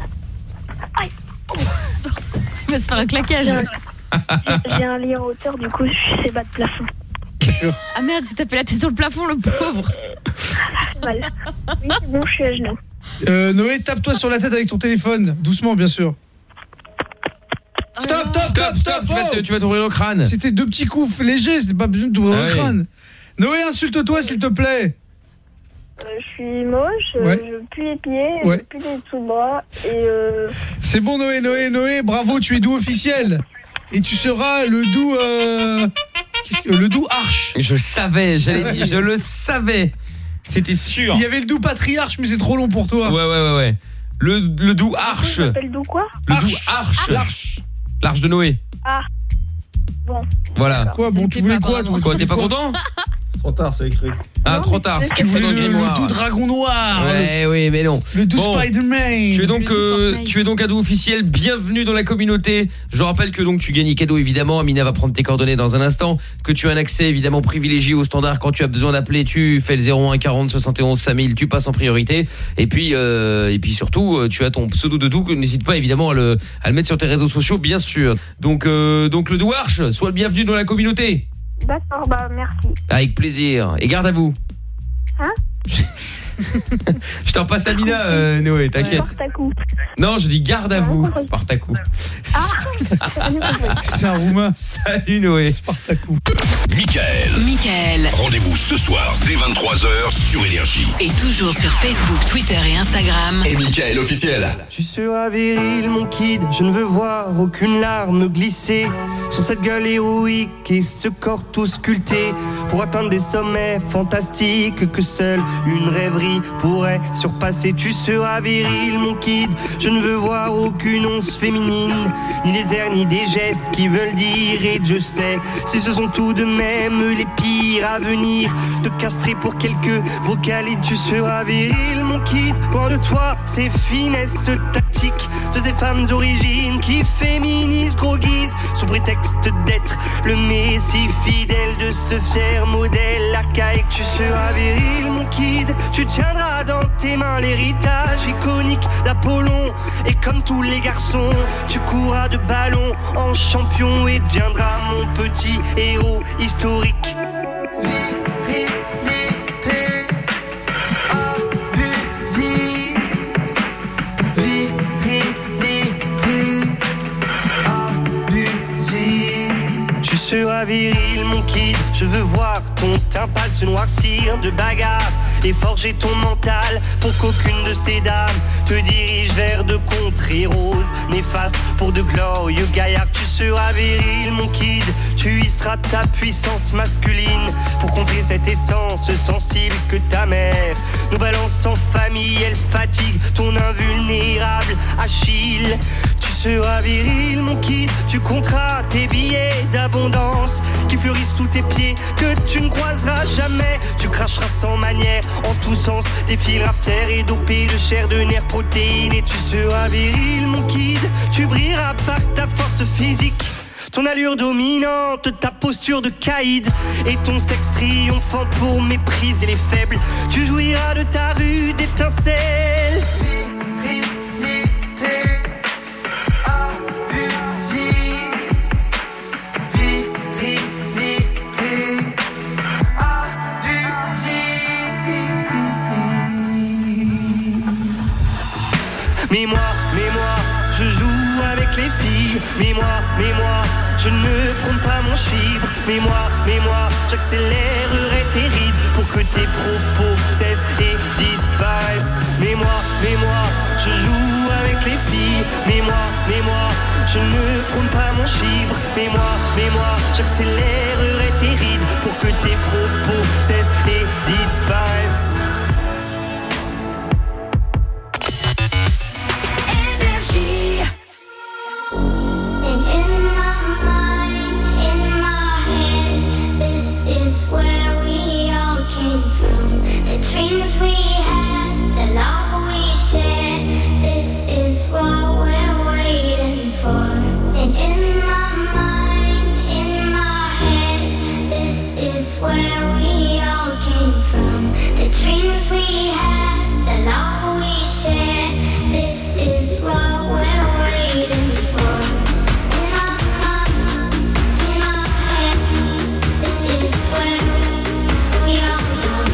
Il va se faire un claquage. J'ai j'ai un lit en hauteur, du coup je sais bas de plafond. Ah merde, il s'est tapé la tête sur le plafond, le pauvre. Voilà. Oui, c'est bon, je suis à genoux. Euh, Noé, tape-toi sur la tête avec ton téléphone. Doucement, bien sûr. Stop, stop, stop, stop, tu vas te- oh tu vas t'ouvrir le crâne. C'était deux petits coups légers, c'était pas besoin de t'ouvrir Ah le oui. crâne. Noé, insulte-toi, s'il te plaît. Euh, je suis moche, euh, Ouais. je pue les pieds, Ouais. je pue les dessous de bras, et euh... C'est bon, Noé, Noé, Noé, bravo, tu es doux officiel. Et tu seras le doux... Euh... qu'est-ce que- Le doux arche. Je le savais, j'allais dire, je le savais. C'était sûr. Il y avait le doux patriarche, mais c'est trop long pour toi. Ouais, ouais, ouais, ouais. Le, le doux arche. ça s'appelle d'où quoi? Le doux arche. L'arche. L'arche de Noé. Ah. Bon. Voilà. Quoi, bon, tu voulais quoi, toi? Quoi, t'es pas content? Trop tard, c'est écrit. Ah, Non, trop mais tard. tu c'est Tu pas voulais dans le, le le grimoire. doux dragon noir. Ouais, oui, mais non. Le, le doux Bon. Spider-Man. Tu es donc, Le doux euh, Fortnite. tu es donc ado officiel. Bienvenue dans la communauté. Je rappelle que donc tu gagnes des cadeaux évidemment. Amina va prendre tes coordonnées dans un instant. Que tu as un accès évidemment privilégié au standard. Quand tu as besoin d'appeler, tu fais le zéro un quarante soixante et onze cinq mille. Tu passes en priorité. Et puis, euh, et puis surtout, euh, tu as ton pseudo de doux. N'hésite pas évidemment à le, à le mettre sur tes réseaux sociaux, bien sûr. Donc, euh, donc le doux arche, sois le bienvenu dans la communauté. D'accord, bah merci. Avec plaisir. Et garde à vous. Hein? Je t'en passe Amina, euh, Noé, t'inquiète. Porte à coup. Non, je dis garde à vous, Spartacou. C'est un roumain. Salut Noé. Spartacou. Michael. Michael. Rendez-vous ce soir dès vingt-trois heures sur Énergie. Et toujours sur Facebook, Twitter et Instagram. Et Michael officiel. Tu seras viril, mon kid. Je ne veux voir aucune larme glisser sur cette gueule héroïque et ce corps tout sculpté pour atteindre des sommets fantastiques que seule une rêverie pourrait surpasser. Tu seras viril, mon kid. Je ne veux voir aucune once féminine, ni des airs, ni des gestes qui veulent dire. Et je sais, si ce sont tout de même les pires à venir, te castrer pour quelques vocalises. Tu seras viril, mon kid. Loin de toi, ces finesses tactiques de ces femmes origines qui féminisent, gros guise, sous prétexte d'être le messie fidèle de ce fier modèle archaïque. Tu seras viril, mon kid. Tu tiendras dans tes mains l'héritage iconique d'Apollon. Et comme tous les garçons, tu courras de ballon en champion et deviendras mon petit héros historique. Virilité abusive. Virilité abusive. Tu seras viril, mon kid. Je veux voir ton teint pâle se noircir de bagarre et forger ton mental pour qu'aucune de ces dames te dirige vers de contrées roses néfastes. Pour de glorieux gaillards, tu seras viril, mon kid. Tu y seras ta puissance masculine pour contrer cette essence sensible que ta mère nous balance en famille. Elle fatigue ton invulnérable Achille. Tu seras viril, mon kid. Tu compteras tes billets d'abondance qui fleurissent sous tes pieds, que tu ne croiseras jamais. Tu cracheras sans manière en tous sens des fils terre et dopés de chair, de nerfs, protéines. Et tu seras viril, mon kid. Tu brilleras par ta force physique, ton allure dominante, ta posture de caïd et ton sexe triomphant pour mépriser les faibles. Tu jouiras de ta rude étincelle. Virilité abusive. Virilité abusive. Mais moi, mais moi, je joue avec les filles. Mais moi, mais moi, je ne prends pas mon chibre. Mais moi, mais moi, j'accélérerai tes rides pour que tes propos cessent et disparaissent. Mais moi, mais moi, je joue avec les filles. Mais moi, mais moi, je ne prends pas mon chibre. Mais moi, mais moi, j'accélérerai tes rides pour que tes propos cessent et disparaissent. Dreams we had, the love we shared, this is what we're waiting for. And in my mind, in my head, this is where we all came from. The dreams we had, the love we shared, this is what we're waiting for. In my mind, in my head, this is where we all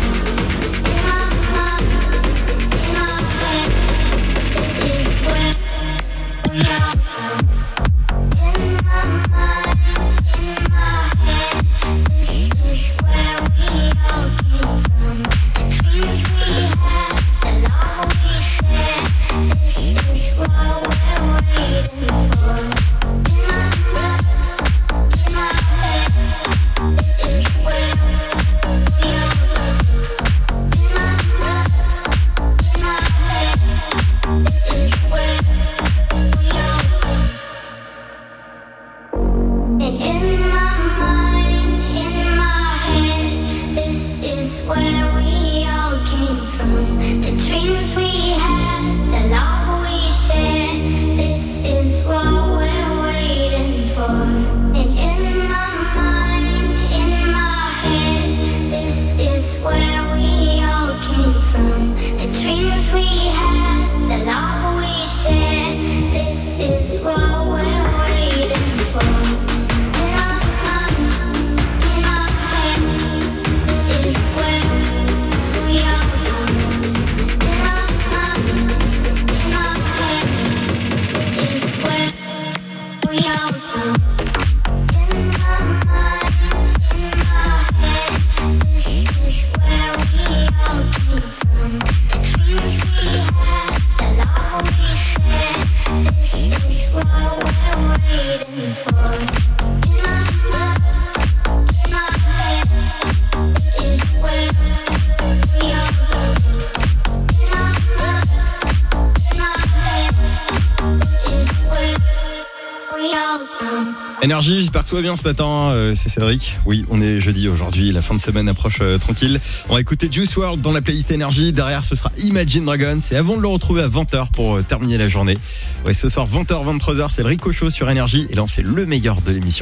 Énergie, j'espère que tout va bien ce matin, euh, c'est Cédric. Oui, on est jeudi aujourd'hui, la fin de semaine approche euh, tranquille. On va écouter Juice world dans la playlist Énergie. Derrière, ce sera Imagine Dragons. Et avant de le retrouver à vingt heures pour euh, terminer la journée. Ouais, ce soir, vingt heures, vingt-trois heures, c'est le Rico Show sur Énergie. Et là, c'est le meilleur de l'émission.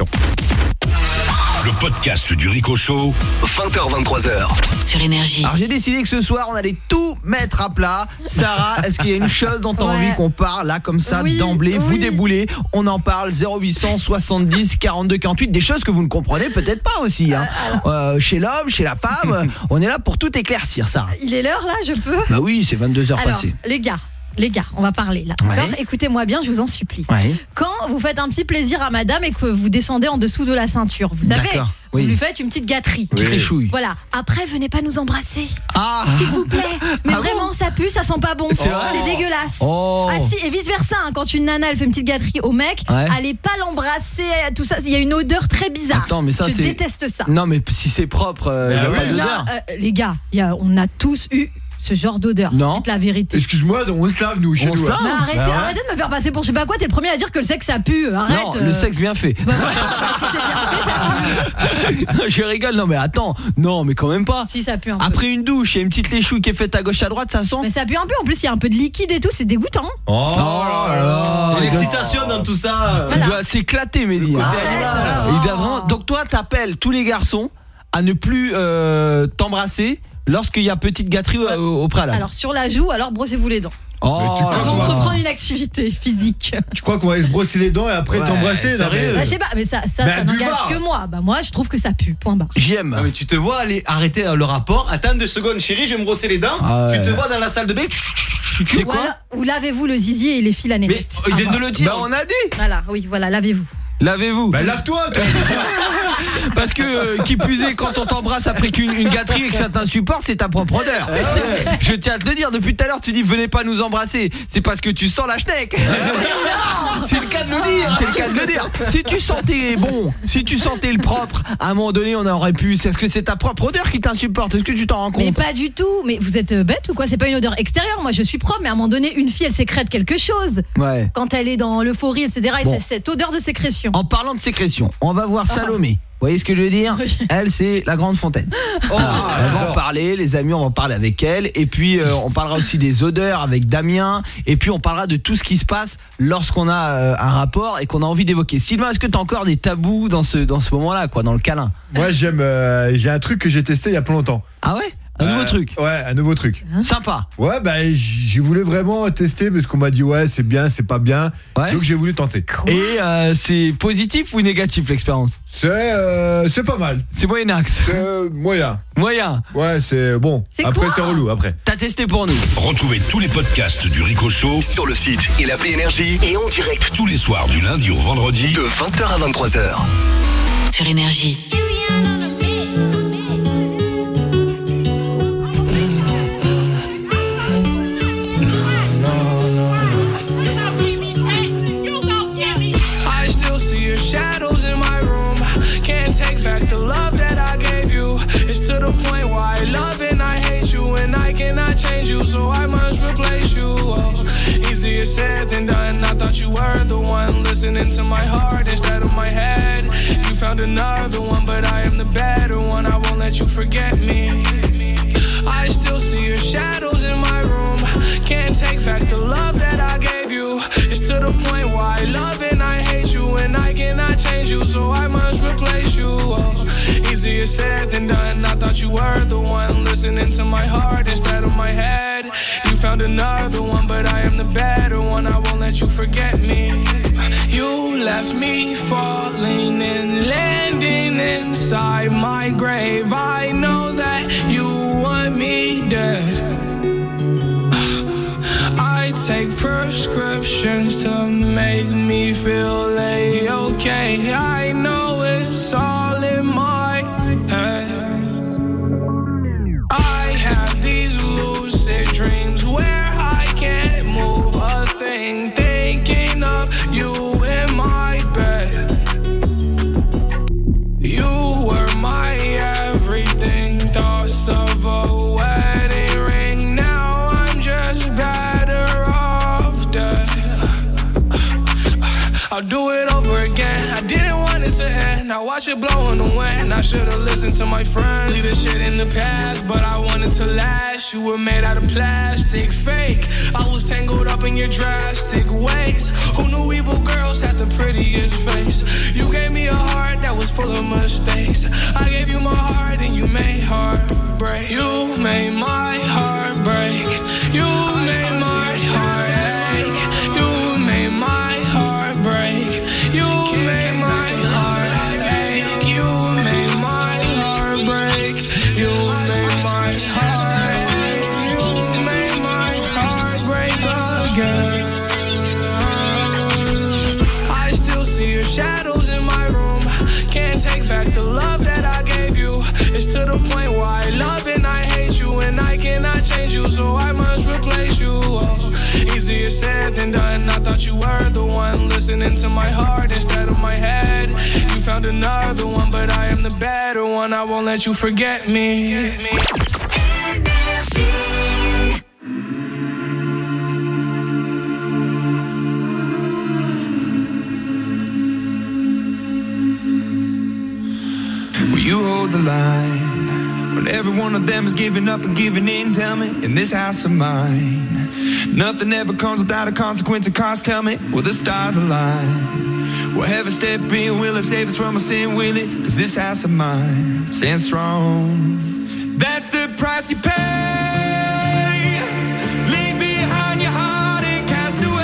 Le podcast du Rico Show, vingt heures, vingt-trois heures. Sur Énergie. Alors j'ai décidé que ce soir on allait tout mettre à plat. Sarah, est-ce qu'il y a une chose dont tu as Ouais. envie qu'on parle là comme ça Oui, d'emblée, oui. vous déboulez, on en parle zéro huit cent soixante-dix quarante-deux quarante-huit, des choses que vous ne comprenez peut-être pas aussi hein. Euh, chez l'homme, chez la femme, on est là pour tout éclaircir, Sarah. Il est l'heure là, je peux. Bah oui, c'est vingt-deux heures Alors, passées. les gars, les gars, on va parler là. Ouais. D'accord ? Écoutez-moi bien, je vous en supplie. Ouais. Quand vous faites un petit plaisir à madame et que vous descendez en dessous de la ceinture, vous savez, D'accord, vous oui. lui faites une petite gâterie. Petite léchouille. Voilà. Après, venez pas nous embrasser. Ah. S'il vous plaît. Mais Ah vraiment, bon ça pue, ça sent pas bon. C'est vrai C'est dégueulasse. Oh. Ah si, et vice versa. Hein, quand une nana elle fait une petite gâterie au mec, Ouais. allez pas l'embrasser, tout ça. Il y a une odeur très bizarre. Attends, mais ça Je c'est. déteste ça. Non, mais si c'est propre, il n'y a Bah pas oui. d'odeur. Non, euh, les gars, y a, on a tous eu ce genre d'odeur. Non. Dites la vérité. Excuse-moi, on se lave nous chez On nous. se hein. lave. Mais arrêtez, Bah ouais. arrêtez de me faire passer pour je sais pas quoi. T'es le premier à dire que le sexe ça pue. Arrête. Non, euh. le sexe bien fait. Bah voilà, si c'est bien fait, ça pue. Non, je rigole, non mais attends, non mais quand même pas. Si ça pue un peu. Après une douche, il y a une petite léchouille qui est faite à gauche à droite, ça sent. Mais ça pue un peu. En plus, il y a un peu de liquide et tout. C'est dégoûtant. Oh là là. Il y a l'excitation dans tout ça. Il doit s'éclater, Mehdi. Arrête, Ah, oh. il doit vraiment... Donc toi, t'appelles tous les garçons à ne plus euh, t'embrasser lorsqu'il y a petite gâterie au, au préalable. Alors sur la joue, alors brossez-vous les dents. Oh, Mais tu crois Avant qu'on de va- reprendre une activité physique. Tu crois qu'on va aller se brosser les dents et après Ouais, t'embrasser là, sérieux. mais- Bah, je sais pas, mais ça, ça, Mais ça un n'engage buvard. que moi. Bah moi, je trouve que ça pue. Point barre. J'aime. Ah, mais tu te vois aller arrêter le rapport. Attends deux secondes, chérie, je vais me brosser les dents. Ah ouais. Tu te vois dans la salle de bain. C'est Ou, quoi alors- ou lavez-vous le zizi et les fils à Mais némite. il vient de le dire. Bah on a dit. Voilà, oui, voilà, lavez-vous. Lavez-vous. Bah lave-toi toi. Parce que euh, qui plus est, quand on t'embrasse après qu'une une gâterie et que ça t'insupporte, c'est ta propre odeur. Je tiens à te le dire, depuis tout à l'heure tu dis venez pas nous embrasser. C'est parce que tu sens la schneck. C'est le cas de le dire. C'est le cas de le dire. Si tu sentais bon, si tu sentais le propre, à un moment donné on aurait pu. C'est ce que c'est ta propre odeur qui t'insupporte. Est-ce que tu t'en rends Mais compte? pas du tout. Mais vous êtes euh, bête ou quoi? C'est pas une odeur extérieure. Moi, je suis propre, mais à un moment donné, une fille, elle sécrète quelque chose. Ouais. Quand elle est dans l'euphorie, et cetera. Et Bon. c'est cette odeur de sécrétion. En parlant de sécrétion, on va voir Salomé. Vous voyez ce que je veux dire? Oui. Elle, c'est la grande fontaine. Alors, elle va en parler, les amis, on va en parler avec elle. Et puis, euh, on parlera aussi des odeurs avec Damien. Et puis, on parlera de tout ce qui se passe lorsqu'on a euh, un rapport et qu'on a envie d'évoquer. Sylvain, est-ce que tu as encore des tabous dans ce, dans ce moment-là, quoi, dans le câlin? Moi j'aime euh, j'ai un truc que j'ai testé il y a pas longtemps. Ah ouais? Un nouveau Euh, truc? Ouais, un nouveau truc. Sympa. Ouais, bah j'ai voulu vraiment tester parce qu'on m'a dit ouais, c'est bien, c'est pas bien. Ouais. Donc j'ai voulu tenter. Et euh, c'est positif ou négatif l'expérience? C'est euh, c'est pas mal. C'est moyen axe. C'est euh, moyen. Moyen. Ouais, c'est bon. C'est Après quoi c'est relou après. T'as testé pour nous. Retrouvez tous les podcasts du Rico Show sur le site et l'appli Énergie et en direct tous les soirs du lundi au vendredi de vingt heures à vingt-trois heures. Sur Énergie. I still see your shadows in my room. Can't take back the love that I gave you. It's to the point where I love and I hate you, and I cannot change you, so I must replace you. Oh, easier said than done. I thought you were the one listening to my heart instead of my head. You found another one, but I am the better one. I won't let you forget me. I still see your shadows in my room. Can't take back the love that I gave you. It's to the point where I love and I hate you, and I cannot change you, so I must replace you. Oh, easier said than done. I thought you were the one listening to my heart instead of my head. You found another one, but I am the better one. I won't let you forget me. You left me falling and landing inside my grave. I know that you want me dead. I take prescriptions to make me feel A-okay. I know it's all in my head. I have these lucid dreams where I can't move a thing, thinking of you in my bed. You were my everything, thoughts of a wedding ring. Now I'm just better off dead. I'll do it over again. I didn't want it to end. I watch it blow in the wind. I should've listened to my friends. Leave this shit in the past, but I wanted to last. You were made out of plastic, fake. I was tangled up in your drastic ways. Who knew evil girls had the prettiest face? You gave me a heart that was full of mistakes. I gave you my heart and you made heartbreak. You made my heart break. You made my heart ache. You made my heart break. You made my heart ache. You made my heart break. You made my heart ache. You made my heart break again. I still see your shadows in my room. Can't take back the love that I gave you. It's to the point where I love and I hate you, and I cannot change you, so I must replace you. Oh, easier said than done. I thought you were the one listening to my heart instead of my head. You found another one, but I am the better one. I won't let you forget me. Will you hold the line when every one of them is giving up and giving in? Tell me, in this house of mine, nothing ever comes without a consequence and cost. Tell me, will the stars align? Will heaven step in? Will it save us from our sin? Will it? Cause this house of mine stands strong. That's the price you pay. Leave behind your heart and cast away.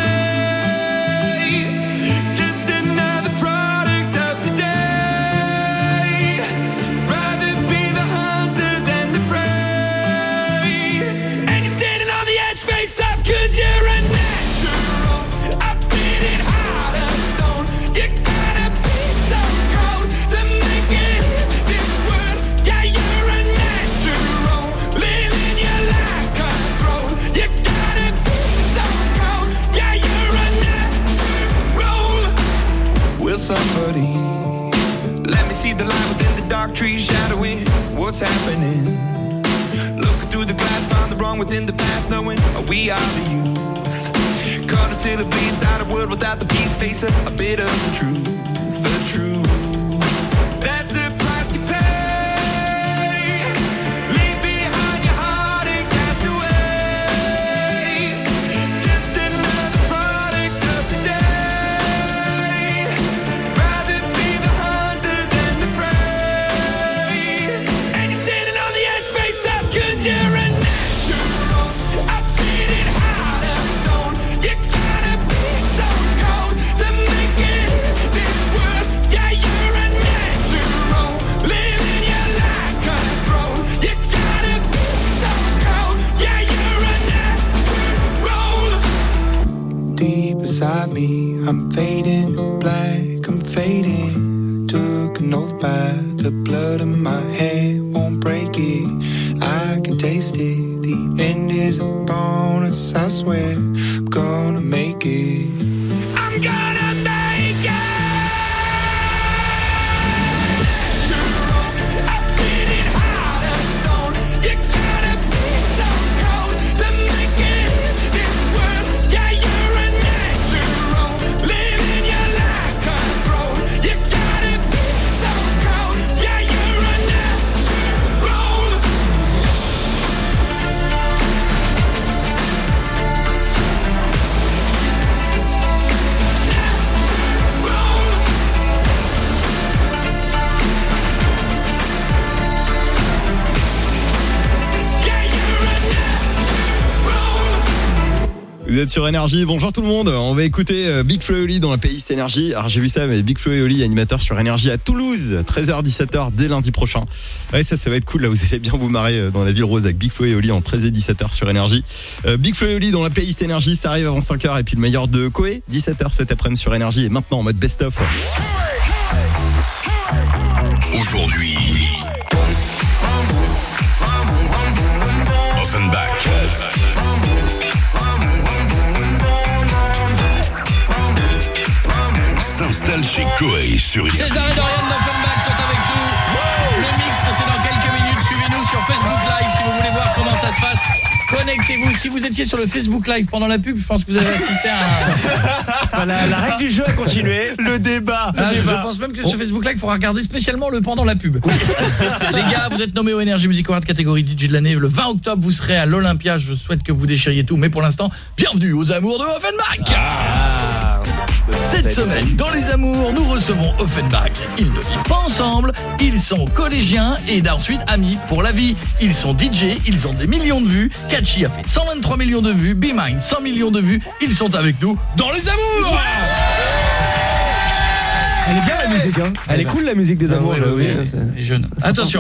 Just another product of today. Rather be the hunter than the prey. And you're standing on the edge, face up, cause you're a natural. I beat it hard as stone. You gotta be so cold to make it in this world. Yeah, you're a natural. Living your life cutthroat. You gotta be so cold. Yeah, you're a natural. Will somebody let me see the light within the dark trees shadowing what's happening? Looking through the glass, find the wrong within the past, knowing we are the youth. Caught until it bleeds out a world without the peace, face a, a bit of the truth, the truth. That's the price you pay. Leave behind your heart and cast away. Just another product of today. Rather be the hunter than the prey. And you're standing on the edge, face up, cause you're a natural. I beat it hard as stone. You gotta be so cold to make it in this world. Yeah, you're a natural. Living your life cutthroat. You gotta be so cold. Yeah, you're a natural. Deep inside me, I'm fading black, I'm fading. Took an oath by the blood in my hand, won't break it. I can taste it. The end is upon us, I swear. I'm gonna make it. I'm gonna make it. I beat it hard as stone. You gotta be so cold to make it in this world. Yeah, you're a natural. Living your life cutthroat. You gotta be so cold. Yeah, you're a natural. Vous êtes sur Énergie, bonjour tout le monde. On va écouter euh, Big Flo et Oli dans la playlist Énergie. Alors j'ai vu ça, mais Big Flo et Oli, animateur sur Énergie à Toulouse, treize heures dix-sept heures dès lundi prochain. Ouais, ça, ça va être cool, là vous allez bien vous marrer euh, dans la ville rose avec Big Flo et Oli en treize et dix-sept heures sur Énergie. Euh, Big Flo et Oli dans la playlist Énergie, ça arrive avant cinq heures. Et puis le meilleur de Koé, dix-sept heures cet après-midi sur Énergie. Et maintenant en mode best-of. Aujourd'hui, Offenbach. S'installe chez Koé sur Énergie. César et Dorian d'Offenbach sont avec nous. Le mix, c'est dans quelques minutes. Suivez-nous sur Facebook Live si vous voulez voir comment ça se passe. Connectez-vous. Si vous étiez sur le Facebook Live pendant la pub, je pense que vous avez assisté à un... la, la règle du jeu a continué. Le débat. Ah, le je, débat. je pense même que sur Facebook Live, il faudra regarder spécialement le pendant la pub. Les gars, vous êtes nommés au Energy Music Award catégorie D J de l'année. Le vingt octobre, vous serez à l'Olympia. Je souhaite que vous déchiriez tout. Mais pour l'instant, bienvenue aux amours de Offenbach. Ah. Cette semaine, dans les amours, nous recevons Offenbach. Ils ne vivent pas ensemble, ils sont collégiens et ensuite amis pour la vie. Ils sont D J, ils ont des millions de vues. Catchy a fait cent vingt-trois millions de vues, Be Mine cent millions de vues. Ils sont avec nous dans les amours. Elle est bien la musique, hein. Elle est cool la musique des amours. Oui, oui, oui, les jeunes. Attention.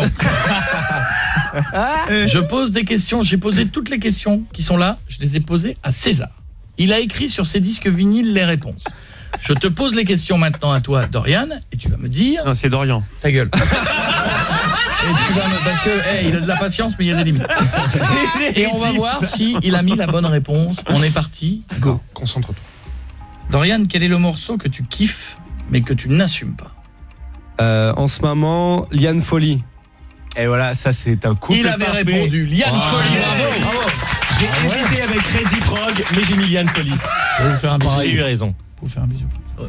Je pose des questions, j'ai posé toutes les questions qui sont là, je les ai posées à César. Il a écrit sur ses disques vinyles les réponses. Je te pose les questions maintenant à toi, Dorian, et tu vas me dire... Non, c'est Dorian. Ta gueule. Et tu vas me... Parce que, hey, il a de la patience, mais il y a des limites. Et on va voir si il a mis la bonne réponse. On est parti. Go. Concentre-toi. Dorian, quel est le morceau que tu kiffes, mais que tu n'assumes pas? Euh, en ce moment, Liane Folly. Et voilà, ça c'est un couple Il avait parfait. répondu Liane Oh, Folly, bravo. bravo. J'ai Ah ouais. hésité avec Crazy Frog, mais j'ai mis Liane Folly. Je vais vous faire un pareil. J'ai eu raison. Vous faire un bisou.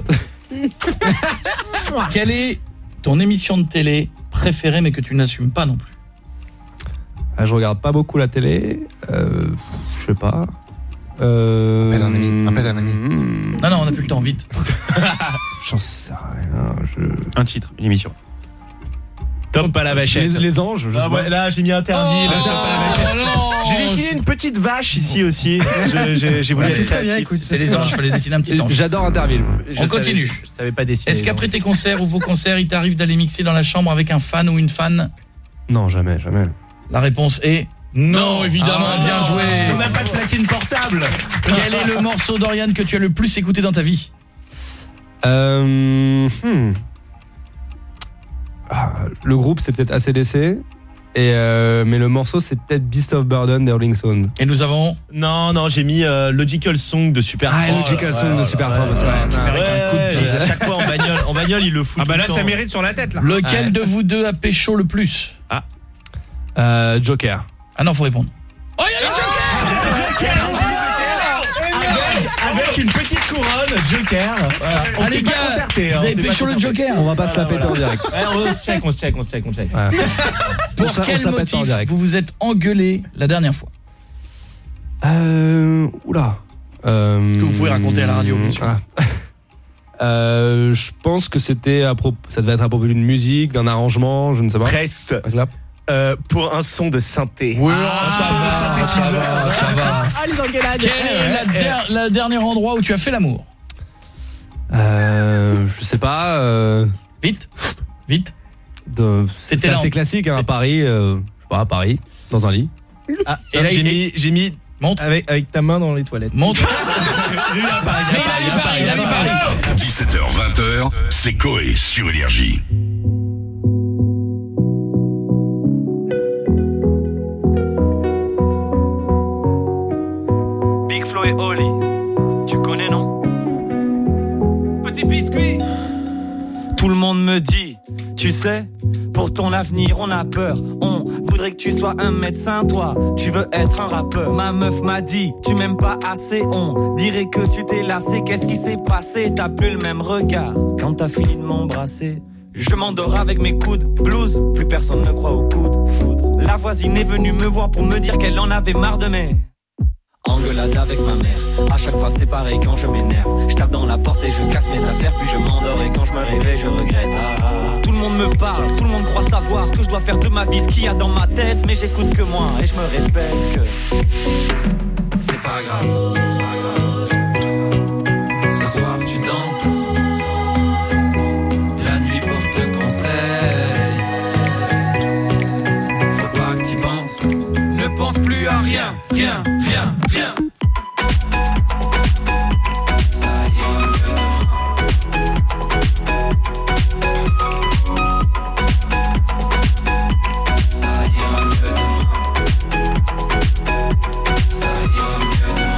Quelle est ton émission de télé préférée, mais que tu n'assumes pas non plus? Ah, je regarde pas beaucoup la télé. Euh, je sais pas. Euh... Appelle un ami. Appelle un ami. Non, non, on n'a plus le temps, vite. J'en sais rien. Je... Un titre, une émission. Top à la vachette. Les, les anges. Je ah ouais, là, j'ai mis Interville. Oh, top à la vachette. non. J'ai dessiné une petite vache ici aussi. Je- J'ai j'ai voulu. Ouais, aller c'est très bien, créatif. écoute. C'est les anges, fallait dessiner un petit ange. J'adore Interville. Je On savais- continue. Je, je savais pas dessiner. Est-ce qu'après tes concerts ou vos concerts, il t'arrive d'aller mixer dans la chambre avec un fan ou une fan? Non, jamais, jamais. La réponse est non, évidemment, Ah, bien non. joué. On n'a pas de platine portable. Quel est le morceau d'Oriane que tu as le plus écouté dans ta vie? Euh, hmm. Ah, le groupe c'est peut-être A C D C et euh, mais le morceau c'est peut-être Beast of Burden des Rolling Stones. Et nous avons Non non, j'ai mis euh, Logical Song de Super Ah, Tramp. Logical Song de ouais, Super ouais, Tramp, ouais, ça, ouais, tu mérites un coup de ouais, pied. à chaque fois en bagnole, en bagnole, il le fout. Ah bah tout là le ça temps. mérite sur la tête là. Lequel Ouais. de vous deux a pécho le plus? Ah. Euh, Joker. Ah non, faut répondre. Oh, il y a le Joker. Avec, avec une petite couronne, Joker. Voilà. On Ah, s'est les pas gars, concerté. vous hein, avez on s'est pas pécho le concerté. Joker. On va pas se la péter en direct. Ouais, on se check, on se check, on se check, on se check. Ouais. Pour On se- on quel se la pète en motif direct. vous vous êtes engueulé la dernière fois? Euh, oula. Euh, Que vous pouvez raconter à la radio, bien sûr. ah. Euh, je pense que c'était à propos, ça devait être à propos d'une musique, d'un arrangement, je ne sais pas. Presque. Là. Euh, pour un son de synthé. Oui, Ah, ça, va, ça va, ça va. Ah, les engueulades. Quel est la der- le dernier endroit où tu as fait l'amour? Euh, je sais pas. Euh, Vite, vite. de- C'était C'est là assez en- classique hein, à Paris. Euh, je sais pas, à Paris, dans un lit. Ah, Et là, j'ai il- mis, j'ai mis Montre. avec, avec ta main dans les toilettes. Montre. Mais Mais il a mis Paris, il a mis Paris. dix-sept heures vingt heures, c'est Coé sur Énergie. Big Flo et Oli, tu connais non? Petit biscuit. Tout le monde me dit, tu sais, pour ton avenir on a peur. On voudrait que tu sois un médecin, toi, tu veux être un rappeur. Ma meuf m'a dit, tu m'aimes pas assez, on dirait que tu t'es lassé. Qu'est-ce qui s'est passé? T'as plus le même regard quand t'as fini de m'embrasser. Je m'endors avec mes coudes, blues, plus personne ne croit au coup de foudre. La voisine est venue me voir pour me dire qu'elle en avait marre de mes engueulade avec ma mère. À chaque fois c'est pareil quand je m'énerve. Je tape dans la porte et je casse mes affaires. Puis je m'endors et quand je me réveille je regrette. Ah, ah, ah. Tout le monde me parle, tout le monde croit savoir ce que je dois faire de ma vie, ce qu'il y a dans ma tête. Mais j'écoute que moi et je me répète que c'est pas grave. Ce soir tu danses, la nuit porte conseil. Faut pas que tu penses, ne pense plus à rien, rien, rien, rien. Ça ira mieux demain. Ça ira mieux demain. Ça ira mieux demain.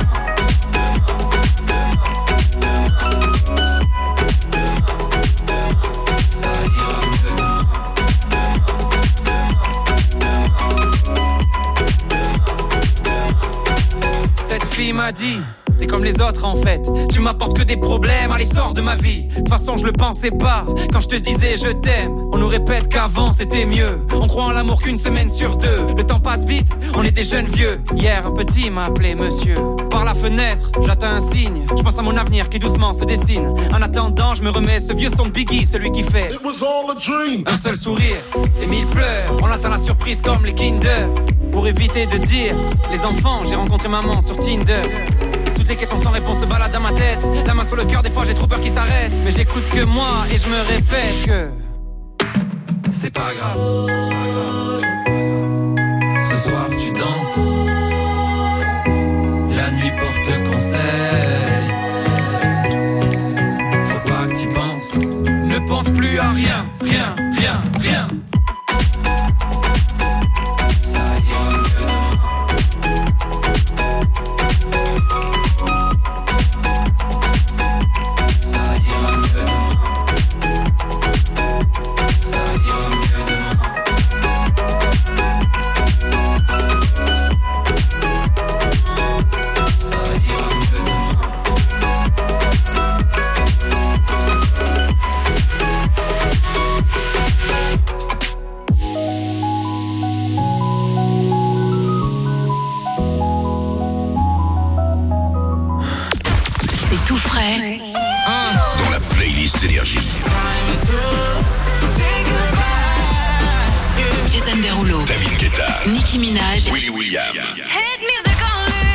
Ça ira mieux demain. Cette fille m'a dit, t'es comme les autres en fait. Tu m'apportes que des problèmes, allez sors de ma vie. De toute façon je le pensais pas, quand je te disais je t'aime. On nous répète qu'avant c'était mieux. On croit en l'amour qu'une semaine sur deux. Le temps passe vite, on est des jeunes vieux. Hier un petit m'a appelé monsieur. Par la fenêtre, j'attends un signe. Je pense à mon avenir qui doucement se dessine. En attendant je me remets ce vieux son de Biggie, celui qui fait It was all a dream. Un seul sourire, et mille pleurs. On attend la surprise comme les Kinder. Pour éviter de dire les enfants, j'ai rencontré maman sur Tinder. Toutes les questions sans réponse se baladent dans ma tête. La main sur le cœur, des fois j'ai trop peur qu'ils s'arrêtent. Mais j'écoute que moi et je me répète que c'est pas grave. Ce soir tu danses, la nuit porte conseil. plus à rien, rien, rien, rien. Ça ira mieux demain. Ça ira mieux demain. Ça ira mieux demain. Ça ira mieux demain. C'est tout frais. Dans la playlist Énergie. Jason Derulo, David Guetta, Nicki Minaj, Willy William. Hit music only.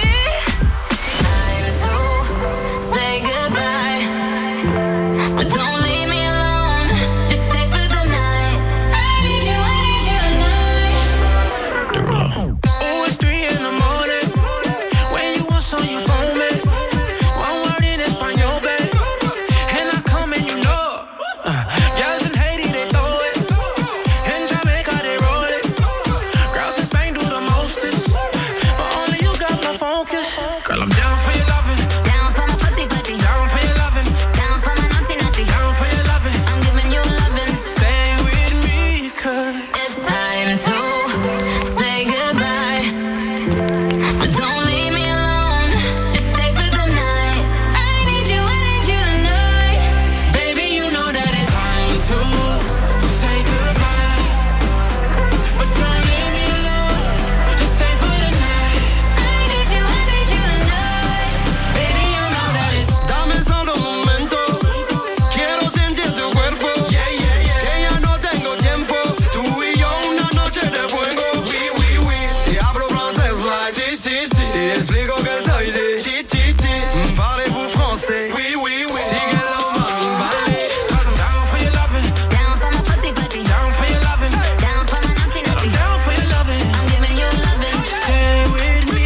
Time to say goodbye, but don't leave me alone. Just stay for the night. I need you, I need you tonight. Oh, it's three in the morning. When you want some, you phone me. One word in Espanol, babe. And I come and you know. Uh, girls in Haiti, they throw it. In Jamaica, they roll it. Girls in Spain do the mostest. But only you got my focus. Girl, I'm down for your loving. Down for my footy footy. Down for your loving. Down for my naughty naughty. Down for your loving. I'm giving you loving. Stay with me, cause It's time to say goodbye, but don't leave me alone. Just stay for the night. I need you, I need you tonight. baby, you know that it's time to say goodbye. But don't leave me alone. Just stay for the night. I need you, I need you tonight. Baby, you know that it's dame solo un momento. Quiero sentir tu cuerpo. Yeah, yeah, yeah. Que ya no tengo tiempo. Tú y yo una noche de fuego. Oui, oui, oui. Te hablo francés like si, si, si. Te explico que soy de ti, ti, ti. Parlez-vous français? Oui, oui, oui. Síguelo, mami, vale. 'Cause I'm down for your loving. Down for my footy footy. Down for your loving. Down for my naughty I'm naughty. down for your loving. I'm giving you loving. Stay with me.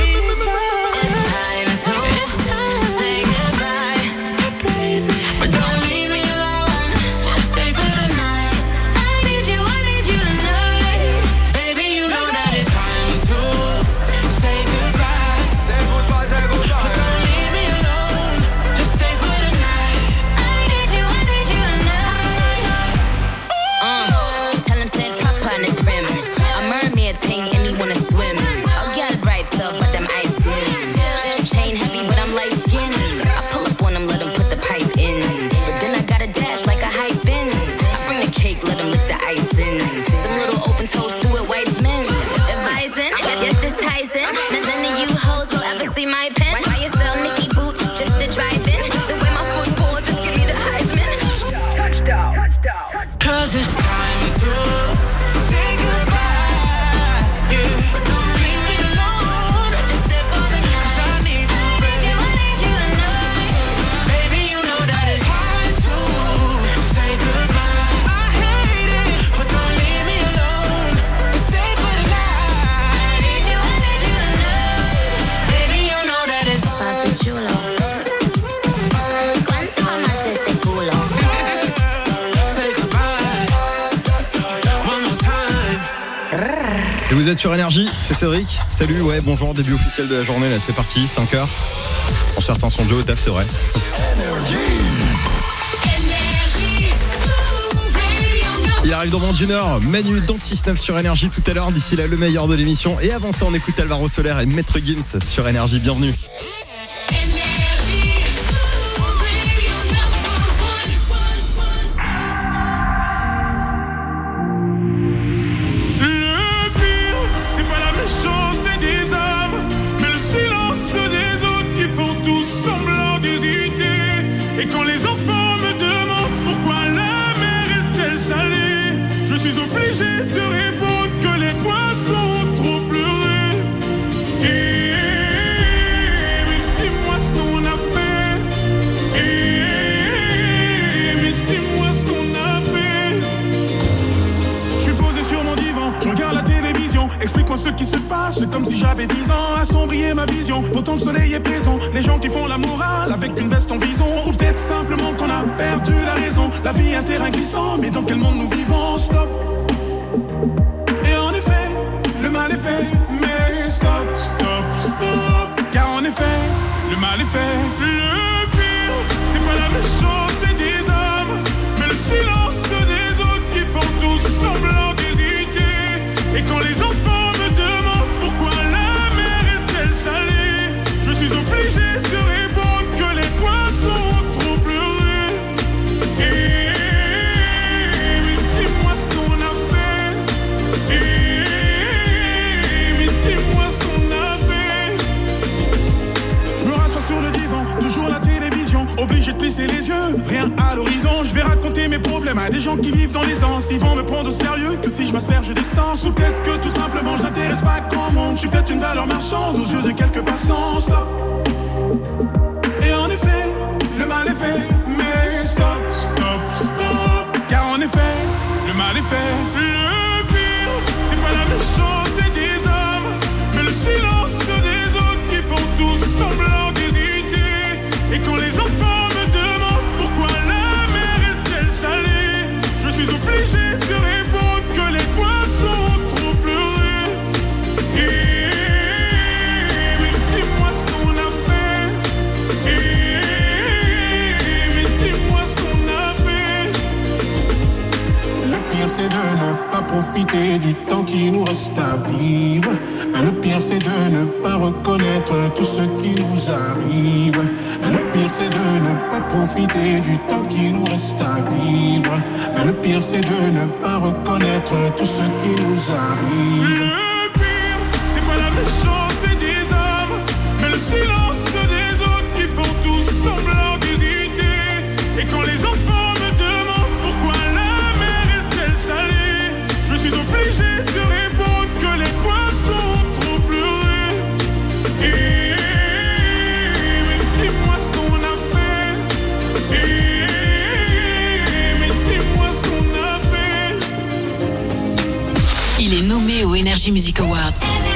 It's time to say goodbye, but don't leave me alone. Just stay for the night. I need you, I need you tonight. Baby, you know that it's time to say goodbye. Say goodbye, say goodbye. But don't leave me alone. Just stay for the night. I need you, I need you tonight. Uh, tell him said proper and it prim. A mermaid thing and me wanna swim. A girl bright so but them eyes dim. Chain heavy but I'm light skinned. I pull up on them, let them put the pipe in. But then I gotta dash like a hyphen. I bring the cake, let them lick the ice in. Some little open toast through it, white men. Advising, yes this Tyson. None of you hoes will ever see my pen. Why you sell Nicky boot just to drive in? The way my football just give me the Heisman. Touchdown. Cause it's time to say goodbye. Yeah. But don't leave me alone. Just stay for the night. 'Cause I need you, baby. I need you tonight. Baby, you know that it's time to say goodbye. I hate it, but don't leave me alone. Just stay for the night. I need you, I need you tonight. Baby, you know that it's Papi chulo, ¿cuánto más este culo? say goodbye. One more time. Et vous êtes sur Énergie, c'est Cédric. Salut, ouais, bonjour, début officiel de la journée, là c'est parti, cinq heures. Bon, certains sont Joe, taf, c'est vrai. Il arrive dans moins d'une heure, Manu dans six neuf sur Énergie tout à l'heure, d'ici là le meilleur de l'émission. Et avant ça, on écoute Alvaro Soler et Maître Gims sur Énergie, bienvenue. Le pire, c'est pas la méchanceté des hommes, mais le silence des autres qui font tous semblant d'hésiter. Et quand les enfants me demandent pourquoi la mer est-elle salée, je suis obligé de répondre que les poissons ont trop pleuré. Et mais dis-moi ce qu'on a fait. Et mais dis-moi ce qu'on a fait. Je suis posé sur mon divan, je regarde la télévision. Explique-moi ce qui se passe, c'est comme si j'avais dix ans. Assombrir ma vision, pourtant le soleil est présent. Les gens qui font la morale avec une veste en vison. Ou peut-être simplement qu'on a perdu la raison. La vie est un terrain glissant, mais dans quel monde nous vivons? Stop. Et en effet, le mal est fait. Mais stop, stop, stop. Car en effet, le mal est fait. Le pire, c'est pas la méchanceté des hommes, mais le silence des autres qui font tous semblant d'hésiter. Et quand les enfants me demandent pourquoi la mer est-elle salée, je suis obligé de répondre que les poissons ont trop pleuré. Et mais dis-moi ce qu'on a fait. Et mais dis-moi ce qu'on a fait. Je me rassois sur le divan, toujours la télévision, obligé de plisser les yeux, rien à l'horizon. Je vais raconter mes problèmes à des gens qui vivent dans l'aisance. Ils vont me prendre au sérieux que si je m'asperge d'essence. Ou peut-être que tout simplement je n'intéresse pas grand monde. Je suis peut-être une valeur marchande aux yeux de quelques passants. Stop. Et en effet, le mal est fait. Mais stop, stop, stop. Car en effet, le mal est fait. Le pire, c'est pas la méchanceté des hommes, mais le silence des autres qui font tous semblant d'hésiter. Et quand les enfants me demandent pourquoi la mer est-elle salée, je suis obligé de répondre que les poissons ont trop pleuré. Et mais dis-moi ce qu'on a fait. Et mais dis-moi ce qu'on a fait. Le pire c'est de ne pas profiter du temps qui nous reste à vivre. Le pire c'est de ne pas reconnaître tout ce qui nous arrive. Le pire c'est de ne pas profiter du temps qui nous reste à vivre. Le pire c'est de ne pas reconnaître tout ce qui nous arrive. Le pire c'est pas la méchanceté des hommes, mais le silence des autres qui font tous semblant d'hésiter. Et quand les enfants me demandent pourquoi la mer est-elle salée, je suis obligé de répondre que les poissons ont trop pleuré. Et mais dis-moi ce qu'on a fait. Et mais dis-moi ce qu'on a fait. Il est nommé aux Energy Music Awards.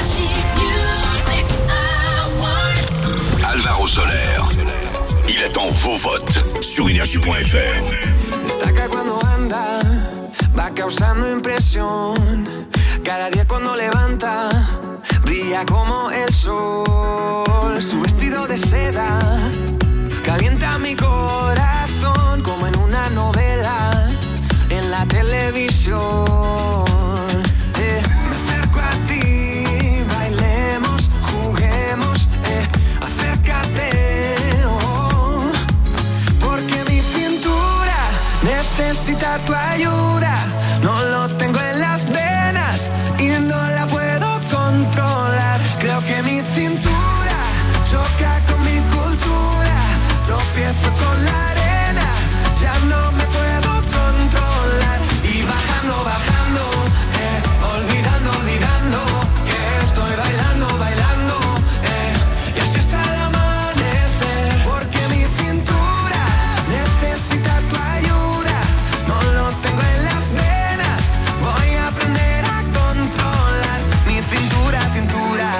Alvaro Soler. Il attend vos votes sur énergie point f r. Destaca cuando anda, va causando impresión. Cada día cuando levanta, brilla como el sol. Su vestido de seda calienta mi corazón como en una novela en la televisión. Eh, me acerco a ti, bailemos, juguemos, eh, acércate, oh, porque mi cintura necesita tu ayuda. No lo tengo en las venas y no la puedo controlar. Creo que mi cintura choca con mi cultura. Tropiezo con la arena, ya no me puedo controlar. Y bajando, bajando, eh, olvidando, olvidando que estoy bailando, bailando, eh, y así hasta el amanecer. Porque mi cintura necesita tu ayuda. No lo tengo en las venas, voy a aprender a controlar mi cintura, cintura.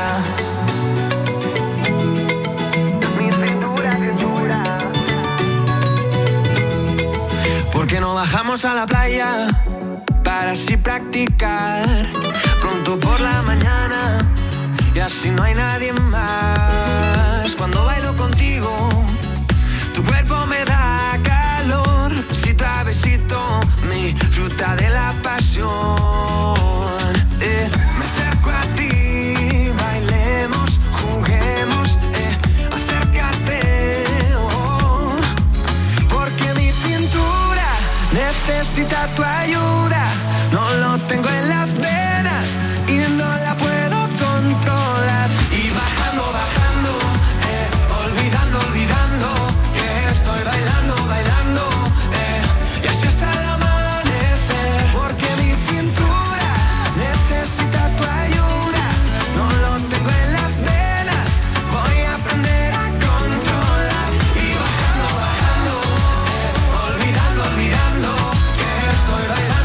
Mi cintura, cintura. ¿Por qué no bajamos a la playa para así practicar pronto por la mañana y así no hay nadie más? Cuando bailo contigo, tu cuerpo me da calor, besito a besito, mi fruta de la pasión. Eh, me acerco a ti, bailemos, juguemos, eh, acércate, oh, porque mi cintura necesita tu ayuda. No lo tengo en las venas y no la puedo controlar. Y bajando, bajando, eh, olvidando, olvidando que estoy bailando, bailando, eh, y así hasta el amanecer. Porque mi cintura necesita tu ayuda. No lo tengo en las venas, voy a aprender a controlar. Y bajando, bajando, eh, olvidando, olvidando que estoy bailando.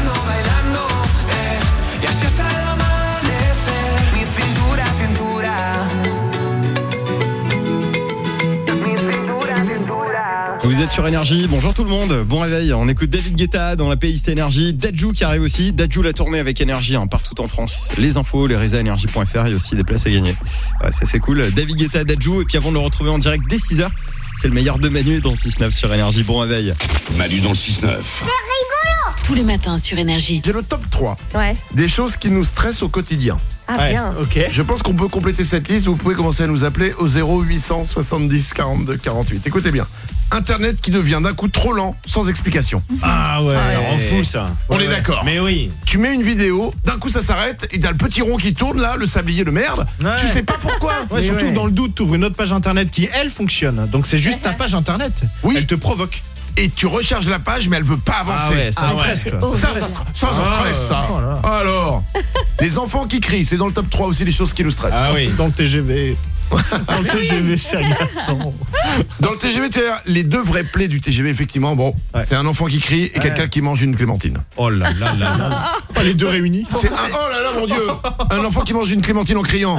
Vous êtes sur Énergie, bonjour tout le monde, bon réveil. On écoute David Guetta dans la playlist Énergie, Dadju qui arrive aussi. Dadju la tournée avec Énergie hein, partout en France. Les infos, les réseaux énergie point f r, il y a aussi des places à gagner. Ouais, ça c'est cool. David Guetta, Dadju, et puis avant de le retrouver en direct dès six heures, c'est le meilleur de Manu dans le six neuf sur Énergie. Bon réveil. Manu dans le six neuf. C'est rigolo. Tous les matins sur Énergie. J'ai le top trois. Ouais. Des choses qui nous stressent au quotidien. Ah ouais. Bien. Ok. Je pense qu'on peut compléter cette liste. Vous pouvez commencer à nous appeler au zéro huit cent soixante-dix quarante-deux quarante-huit. Écoutez bien. Internet qui devient d'un coup trop lent, sans explication. Ah ouais, ça rend fou ça. On Ouais, est ouais. d'accord. Mais oui. Tu mets une vidéo, d'un coup ça s'arrête, et t'as le petit rond qui tourne là, le sablier de merde. Ouais. Tu sais pas pourquoi. Ouais, surtout ouais. dans le doute, tu ouvres une autre page internet qui elle fonctionne. Donc c'est juste ta page internet. Oui. Elle te provoque. Et tu recharges la page, mais elle veut pas avancer. Ah ouais, ça Ah stresse, ouais. quoi. Ça, ça, ça, ça, ça stresse, ça. Oh là là. Alors, les enfants qui crient, c'est dans le top trois aussi les choses qui nous stressent. Ah oui, dans le T G V. Dans le T G V, c'est agaçant. Dans le T G V, tu as les deux vrais plaies du T G V, effectivement. Bon, ouais. C'est un enfant qui crie et ouais. quelqu'un qui mange une clémentine. Oh là là là là. Oh, les deux réunis. C'est un, oh là là, mon Dieu. Un enfant qui mange une clémentine en criant.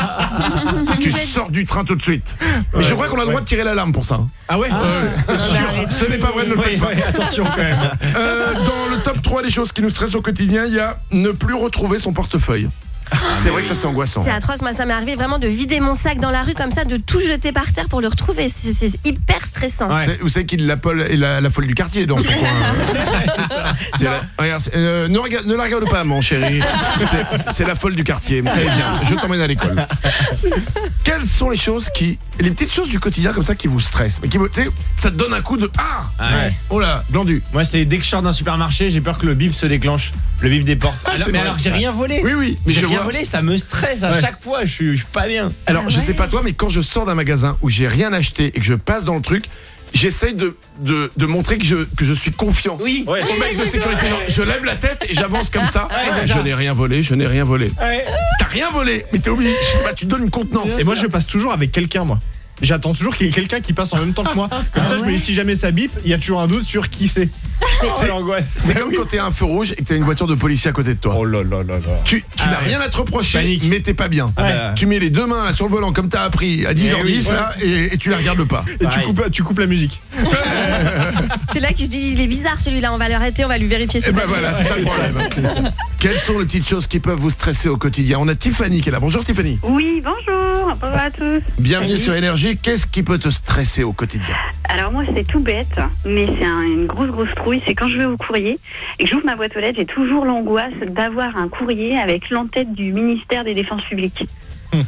Tu sors du train tout de suite. Mais ouais, je crois qu'on a le droit ouais. de tirer l'alarme pour ça. Ah ouais, euh, sûr. Ce n'est pas vrai, ne le faites ouais, pas. Ouais, attention quand même. Euh, dans le top trois des choses qui nous stressent au quotidien, il y a ne plus retrouver son portefeuille. C'est vrai que ça c'est angoissant. C'est atroce, moi ça m'est arrivé vraiment de vider mon sac dans la rue comme ça, de tout jeter par terre pour le retrouver. C'est, c'est hyper stressant. Ouais. Vous savez qu'il l'appelle la, la folle du quartier dans son coin. C'est ça. C'est la, regarde, euh, ne, regarde, ne la regarde pas mon chéri. C'est, c'est la folle du quartier. Très bien, je t'emmène à l'école. Quelles sont les choses qui, les petites choses du quotidien comme ça qui vous stressent, mais qui, tu sais, ça te donne un coup de ah, ouais. Oh là, glandu. Moi c'est dès que je sors d'un supermarché, j'ai peur que le bip se déclenche, le bip des portes. Ah, alors, mais vrai. Alors que j'ai rien volé. Oui oui, mais j'ai je rien vois. volé, ça me stresse à ouais. chaque fois. Je suis, je suis pas bien. Alors ah, je ouais. sais pas toi, mais quand je sors d'un magasin où j'ai rien acheté et que je passe dans le truc, j'essaye de, de, de montrer que je, que je suis confiant. Oui. Ouais. Au mec de sécurité. Je lève la tête et j'avance comme ça. Ouais, je n'ai rien volé, je n'ai rien volé. Ouais. T'as rien volé, mais t'es obligé. Je sais pas, tu te donnes une contenance. Et moi je passe toujours avec quelqu'un, moi. J'attends toujours qu'il y ait quelqu'un qui passe en même temps que moi. Comme ah ça, ouais. je me dis si jamais ça bip, il y a toujours un doute sur qui c'est. C'est l'angoisse. C'est comme oui. quand t'es à un feu rouge et que t'as une voiture de policier à côté de toi. Oh là là là là. Tu, tu ah n'as ouais. rien à te reprocher, Panique. Mais t'es pas bien. Ah bah. Tu mets les deux mains là sur le volant comme t'as appris à dix heures dix oui, là, ouais. et, et tu la regardes pas. Et tu coupes, tu coupes la musique. C'est là qu'il se dit il est bizarre celui-là, on va l'arrêter, on va lui vérifier. Et bah voilà, c'est ça le problème. Ça. Quelles sont les petites choses qui peuvent vous stresser au quotidien? On a Tiffany qui est là. Bonjour Tiffany. Oui, bonjour. Bonjour à tous. Bienvenue sur Énergie. Qu'est-ce qui peut te stresser au quotidien? Alors moi c'est tout bête, mais c'est un, une grosse grosse trouille. C'est quand je vais au courrier et que j'ouvre ma boîte aux lettres, j'ai toujours l'angoisse d'avoir un courrier avec l'entête du ministère des Défenses publiques. Hum.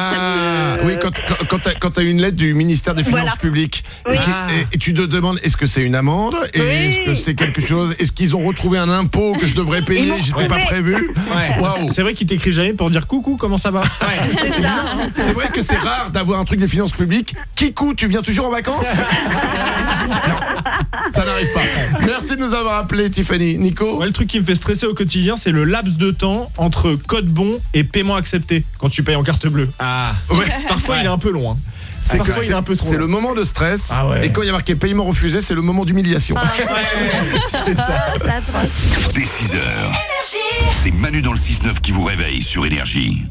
Ah me... oui, quand, quand, quand t'as, quand t'as une lettre du ministère des Finances voilà. publiques oui. et, ah. et, et tu te demandes est-ce que c'est une amende et oui. est-ce que c'est quelque chose, est-ce qu'ils ont retrouvé un impôt que je devrais payer, j'étais ouais. pas prévu. Ouais. Wow. C'est vrai qu'ils t'écrivent jamais pour dire coucou, comment ça va. Ouais. C'est, ça. C'est vrai que c'est rare d'avoir un truc des finances publiques. Kikou, tu viens toujours en vacances? Non, ça n'arrive pas. Merci de nous avoir appelé Tiffany. Nico? Ouais, le truc qui me fait stresser au quotidien, c'est le laps de temps entre code bon et paiement accepté quand tu payes en carte bleue. Ah. Ouais. Parfois ouais. il est un peu long. Hein. C'est, Parfois, que il c'est, est un peu trop c'est long. Le moment de stress. Ah ouais. Et quand il y a marqué paiement refusé, c'est le moment d'humiliation. Ah, c'est ça. Dès six heures, c'est Manu dans le six neuf qui vous réveille sur Énergie.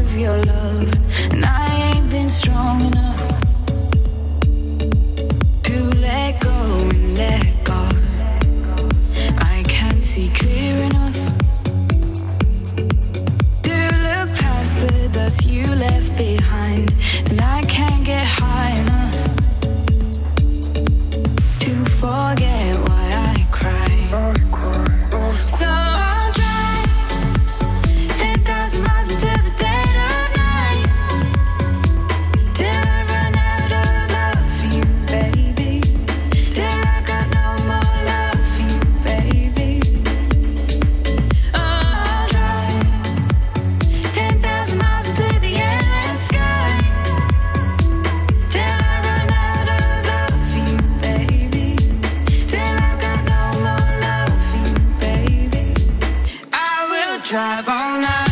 To drive all night.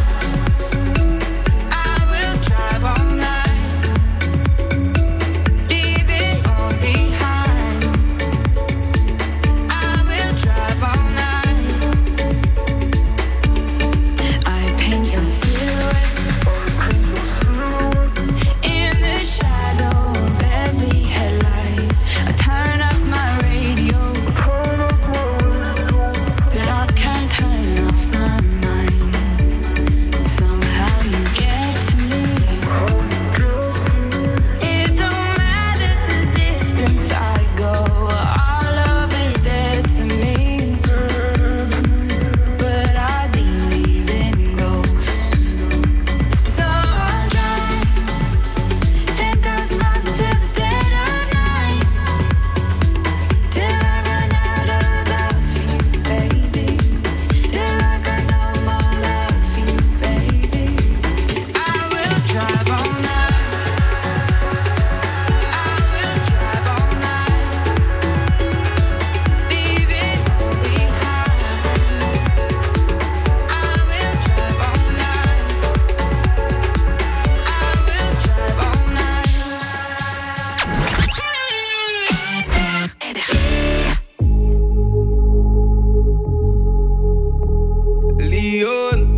I will drive all night. Leave it all behind. I will drive all night. I paint your silhouette in the shadow of every headlight. I turn up my radio, but I can't turn off my mind. Somehow you get to me. It don't matter the distance I go, all love is dead to me. But I believe in ghosts. So I'll drive ten thousand miles to the dead of night, till I run out of love for you, baby. Till I got no more love for you, baby. I will drive all night. I will drive all night. Leave it all behind. I will drive all night. I will drive all night. Lyon.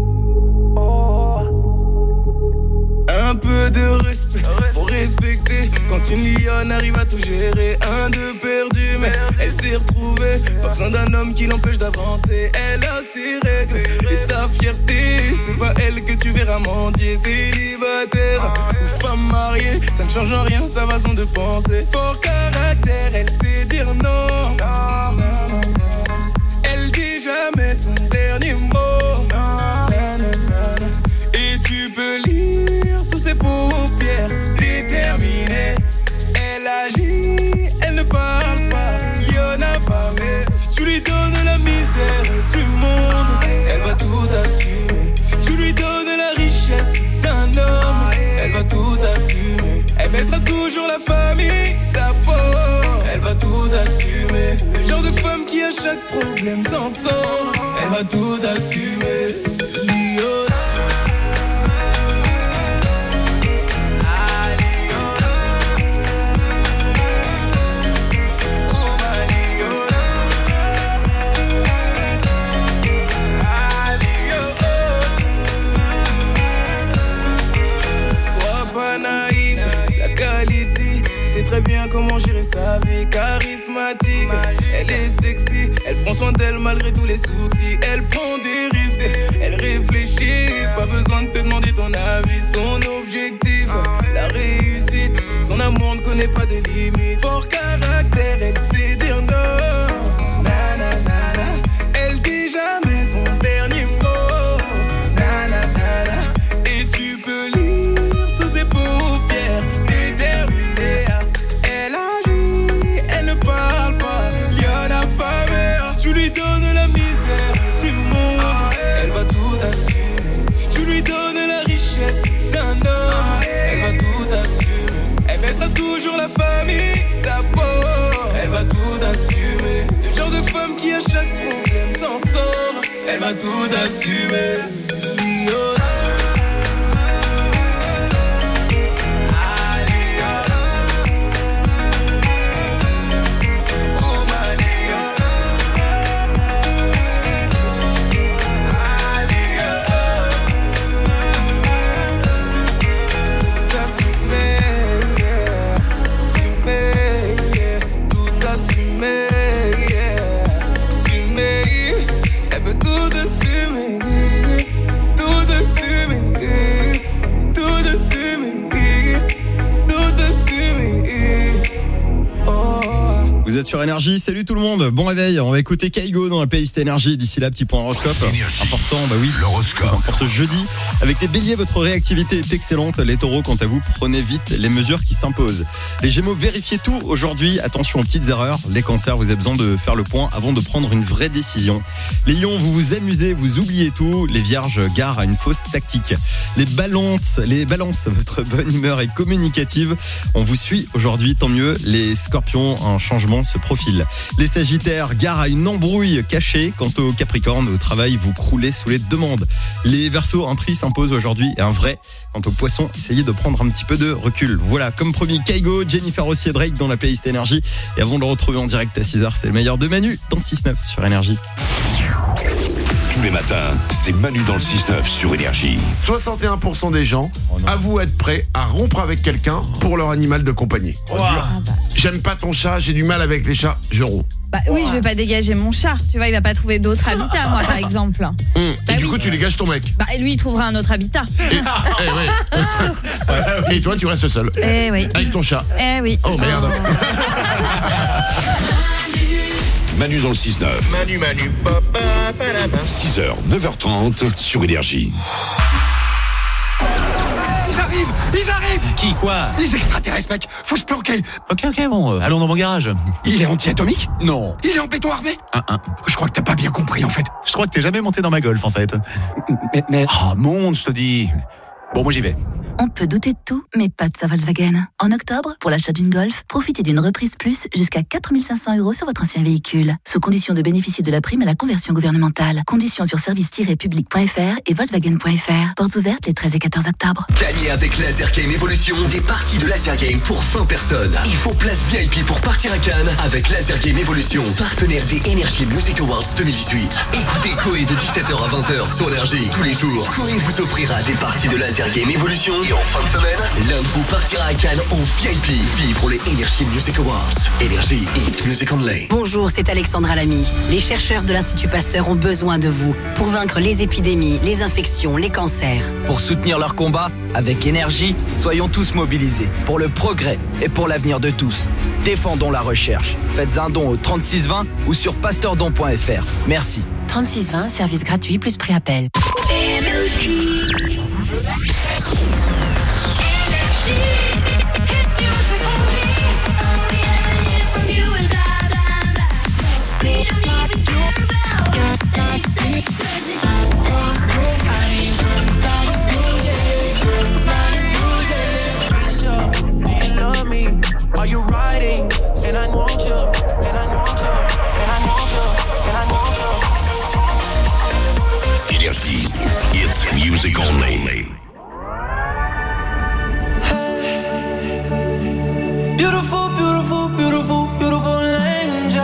Un peu de respect, faut respecter. Quand une lionne arrive à tout gérer, un de perdu, mais elle s'est retrouvée. Pas besoin d'un homme qui l'empêche d'avancer. Elle a ses règles et sa fierté. C'est pas elle que tu verras mendier. Célibataire ou femme mariée, ça ne change en rien sa façon de penser. Fort caractère, elle sait dire non. Non, non, non. Elle dit jamais son dernier mot. Non, non, non. Et tu peux lire sous ses paupières, déterminée. Elle agit, elle ne parle pas, y'en a pas. Mais si tu lui donnes la misère du monde, elle va tout assumer. Si tu lui donnes la richesse d'un homme, elle va tout assumer. Elle mettra toujours la famille d'abord, elle va tout assumer. Le genre de femme qui à chaque problème s'en sort, elle va tout assumer. Lyon. C'est très bien comment gérer sa vie. Charismatique, elle est sexy. Elle prend soin d'elle malgré tous les soucis. Elle prend des risques, elle réfléchit. Pas besoin de te demander ton avis. Son objectif, la réussite. Son amour ne connaît pas de limites. Fort caractère, elle sait dire non. Na, na, na, na. Elle dit jamais son dernier mot. Na, na, na, na. Et tu peux lire sous ses paupières, déterminée. Elle agit, elle ne parle pas, y'en a pas mais si tu lui donnes la misère du monde, elle va tout assumer. Si tu lui donnes la richesse d'un homme, elle va tout assumer. Elle mettra toujours la famille d'abord, elle va tout assumer. Le genre de femme qui à chaque problème s'en sort, elle va tout assumer. Lyon. Vous êtes sur Énergie, salut tout le monde, bon réveil. On va écouter Kaigo dans la playlist Énergie. D'ici là, petit point horoscope. Énergie. Important, bah oui. L'horoscope. Pour ce jeudi, avec les béliers, votre réactivité est excellente. Les taureaux, quant à vous, prenez vite les mesures qui s'imposent. Les gémeaux, vérifiez tout aujourd'hui. Attention aux petites erreurs. Les cancers, vous avez besoin de faire le point avant de prendre une vraie décision. Les lions, vous vous amusez, vous oubliez tout. Les vierges, gare à une fausse tactique. Les balances, les balances, votre bonne humeur est communicative. On vous suit aujourd'hui, tant mieux. Les scorpions, un changement se se profile. Les Sagittaires, gare à une embrouille cachée. Quant aux Capricornes, au travail, vous croulez sous les demandes. Les Verseaux, un tri s'impose aujourd'hui et un vrai. Quant aux Poissons, essayez de prendre un petit peu de recul. Voilà, comme promis, Kaigo, Jennifer Rossi et Drake dans la playlist Énergie. Et avant de le retrouver en direct à six heures, c'est le meilleur de Manu dans le six neuf sur Énergie. Tous les matins, c'est Manu dans le six neuf sur Énergie. soixante et un pour cent des gens avouent être prêts à rompre avec quelqu'un pour leur animal de compagnie. Wow. J'aime pas ton chat, j'ai du mal avec les chats, je romps. Bah oui, je vais pas dégager mon chat. Tu vois, il va pas trouver d'autre habitat, moi, par exemple. Mmh. Bah et du oui. coup, tu dégages ton mec. Bah lui, il trouvera un autre habitat. Et, eh ouais. Et toi, tu restes seul. Eh oui. Avec ton chat. Eh oui. Oh merde. Manu dans le six neuf. Manu, Manu, papa, palapa. six heures, neuf heures trente sur Énergie. Ils arrivent, ils arrivent. Qui, quoi? Les extraterrestres, mec, faut se planquer. Ok, ok, bon, euh, allons dans mon garage. Il est anti-atomique? Non. Il est en béton armé? Un, un. Je crois que t'as pas bien compris, en fait. Je crois que t'es jamais monté dans ma Golf, en fait. Mais, mais... Oh, monte, je te dis. Bon, moi j'y vais. On peut douter de tout, mais pas de sa Volkswagen. En octobre, pour l'achat d'une Golf, profitez d'une reprise plus jusqu'à quatre mille cinq cents euros sur votre ancien véhicule, sous condition de bénéficier de la prime à la conversion gouvernementale. Conditions sur service tiret public point f r et volkswagen point f r. Portes ouvertes les treize et quatorze octobre. Gagnez avec Laser Game Evolution des parties de Laser Game pour vingt personnes. Il faut place V I P pour partir à Cannes avec Laser Game Evolution, partenaire des Energy Music Awards deux mille dix-huit. Écoutez Koé de dix-sept heures à vingt heures sur Énergie tous les jours. Koé vous offrira des parties de Laser Game Evolution et en fin de semaine, l'un de vous partira à Cannes en V I P. Vivre les Energy Music Awards. Énergie Hit Music Only. Bonjour, c'est Alexandra Lamy. Les chercheurs de l'Institut Pasteur ont besoin de vous pour vaincre les épidémies, les infections, les cancers. Pour soutenir leur combat, avec Énergie, soyons tous mobilisés pour le progrès et pour l'avenir de tous. Défendons la recherche. Faites un don au trente-six vingt ou sur pasteurdon point f r. Merci. trente-six vingt, service gratuit plus prix appel. Are you riding? And I want you, and I want you, and I want you, and I want you. Énergie, Hit Music Only. Beautiful, beautiful, beautiful, beautiful angel.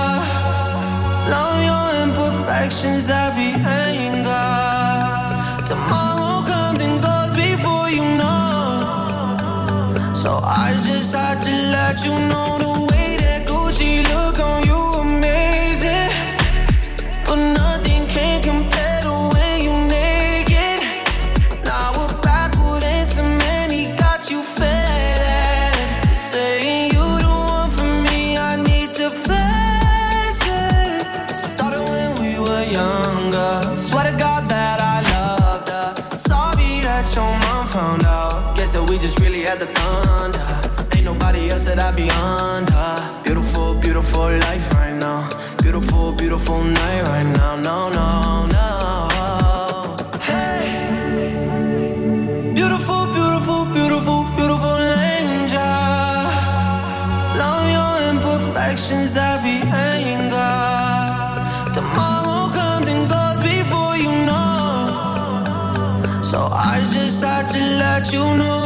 Love your imperfections, every anger. Tomorrow comes and goes before you know. So I just had to let you know the way that Gucci look on you amazing. But nothing can compare the way you naked. Now we're backward and cement, he got you fed. Saying you the one for me, I need to face it. Started when we were younger. Swear to God that I loved her. Sorry that your mom found out. Guess that we just really had the thunder. Ain't nobody else that I be under. Beautiful, beautiful life right now. Beautiful, beautiful night right now. No, no, no. Hey, beautiful, beautiful, beautiful, beautiful angel. Love your imperfections, every anger. Tomorrow comes and goes before you know. So I just had to let you know.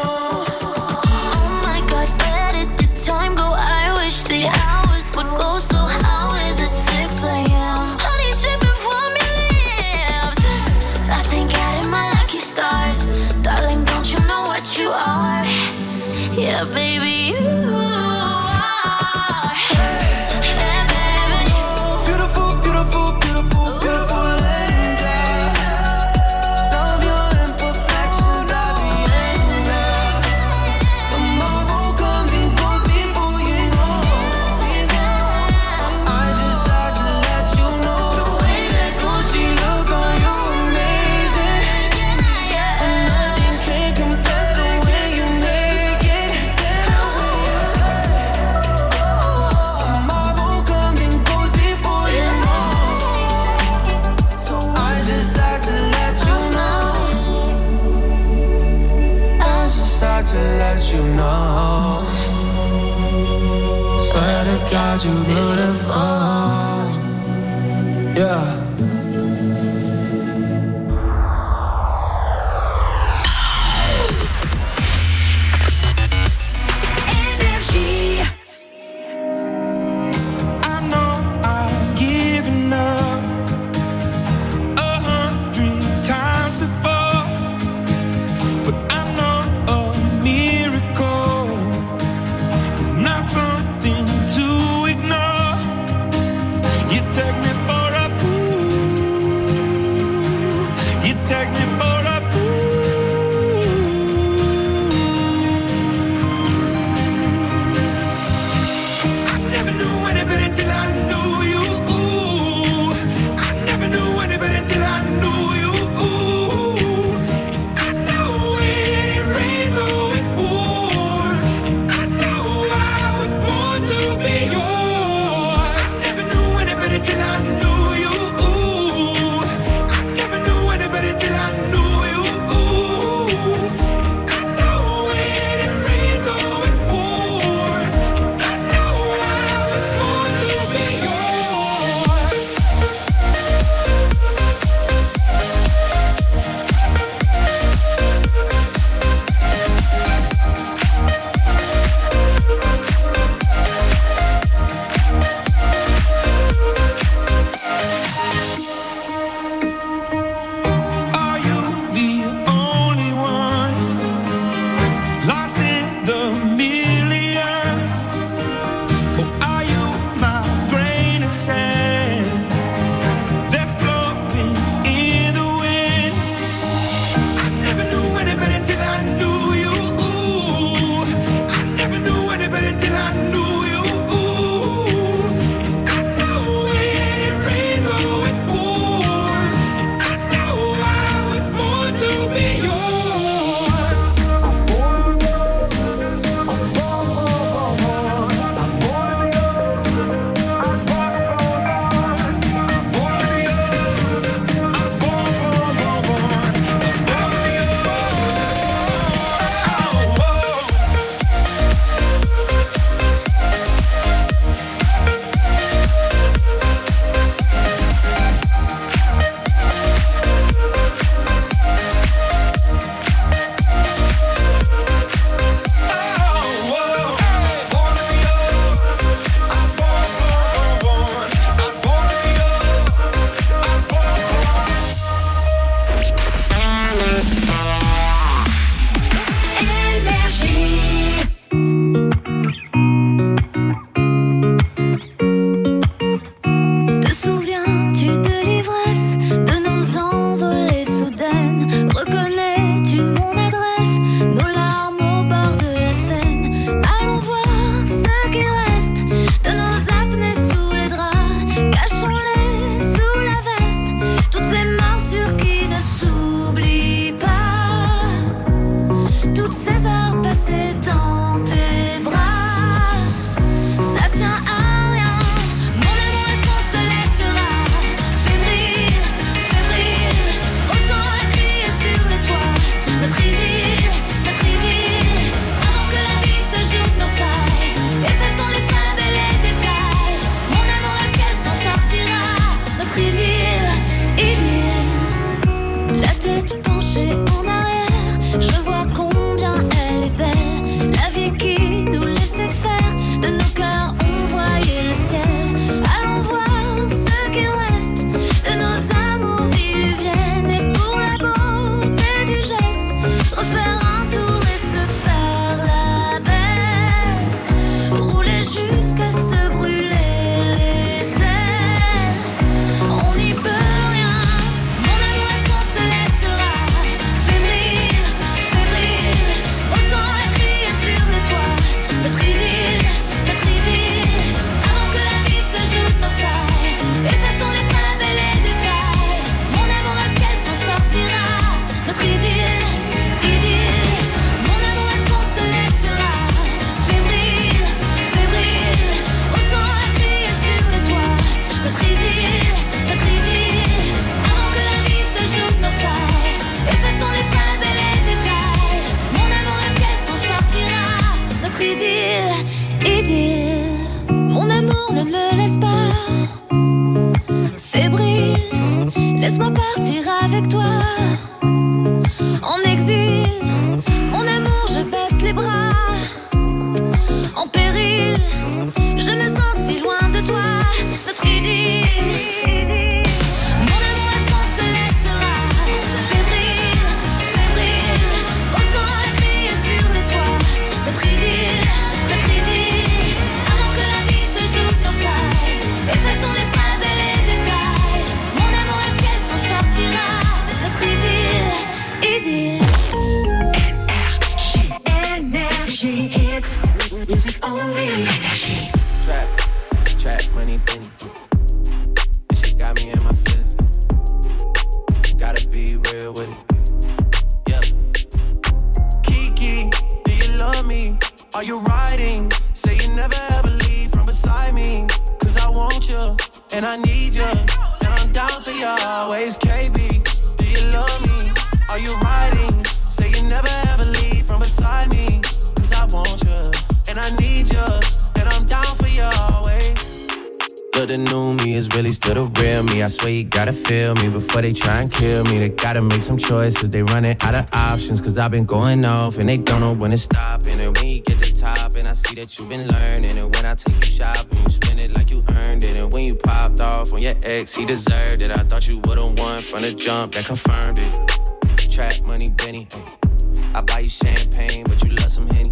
Oh my God, where did the time go? I wish the hours would go slow. How is it six a m? Honey dripping from your lips. I think I did my lucky stars. Darling, don't you know what you are? Yeah, baby, you are. Yeah, baby. Beautiful, beautiful, beautiful, beautiful angel. Love your imperfections, every anger. Tomorrow comes and goes before you know. I just had to let you know the way that Gucci look on you amazing. And nothing can compare the way you naked. Tomorrow comes and goes before you know. So I just had to let you know. I just had to let you know. So swear to God you're beautiful. Yeah. cœur ne me laisse pas fébrile. Laisse-moi partir avec toi en exil. Mon amour, je baisse les bras en péril. Je me sens si loin de toi, notre idylle. Mon amour, est-ce qu'on se laissera fébrile, fébrile? Autant la crier sur le toit, notre idylle, notre idylle. Avant que la vie se joue nos failles, effaçons les preuves et les détails. Mon amour, est-ce qu'elle s'en sortira, notre idylle, idylle. Energy, it's music only. Energy. Trap, trap, money, penny. This shit got me in my feelings. Gotta be real with it. Yeah. Kiki, do you love me? Are you riding? Say you never ever leave from beside me. Cause I want you, and I need you. And I'm down for you always. K B, do you love me? Are you riding? Say you never ever leave from beside me. Cause I want you, and I need you. And I'm down for you always. But the new me is really still the real me. I swear you gotta feel me before they try and kill me. They gotta make some choices, they running out of options. Cause I've been going off and they don't know when to stop. And then when you get to the top and I see that you've been learning. And when I take you shopping, you spend it like you earned it. And when you popped off on your ex, he deserved it. I thought you would've won from the jump, that confirmed it. Trap money, Benny, ay. I buy you champagne, but you love some Henny.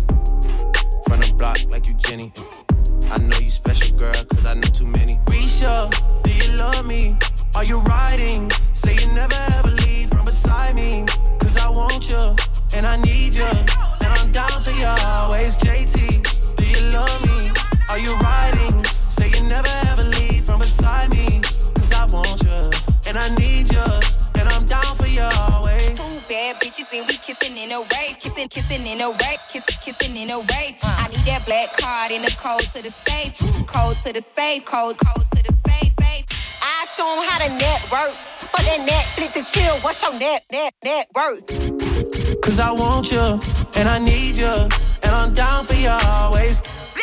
From the block like you Jenny, ay. I know you special, girl, cause I know too many. Risha, do you love me? Are you riding? Say you never ever leave from beside me. Cause I want you, and I need you. And I'm down for you always. J T, do you love me? Are you riding? Say you never ever leave from beside me. Cause I want you, and I need you. And I'm down for you always. Two bad bitches and we kissing in a way, kissing, kissing in a way, kissing, kissing in a way. Uh. I need that black card in the code to the safe, code to the safe, code, code to the safe, safe. I show 'em how to network. For that Netflix and chill, what's your net, net, net worth? Cause I want you, and I need you, and I'm down for you always.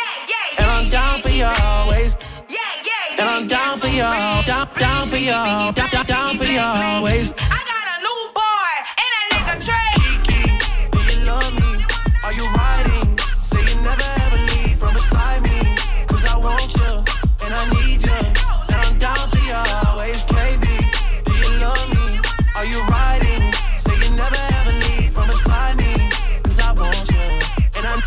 And I'm down for you always. And I'm down for you, down, down for you, down, down, down for you always. I got a new boy, and that nigga Trey. Kiki, do you love me? Are you riding? Say you never ever leave from beside me. Cause I want you, and I need you. And I'm down for you always. K B, do you love me? Are you riding? Say you never ever leave from beside me. Cause I want you, and I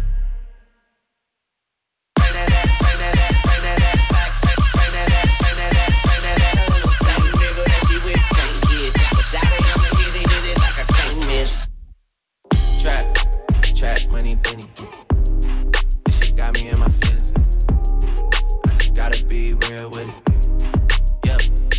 money, Benny. This shit got me in my feelings. I just gotta be real with it. Yep.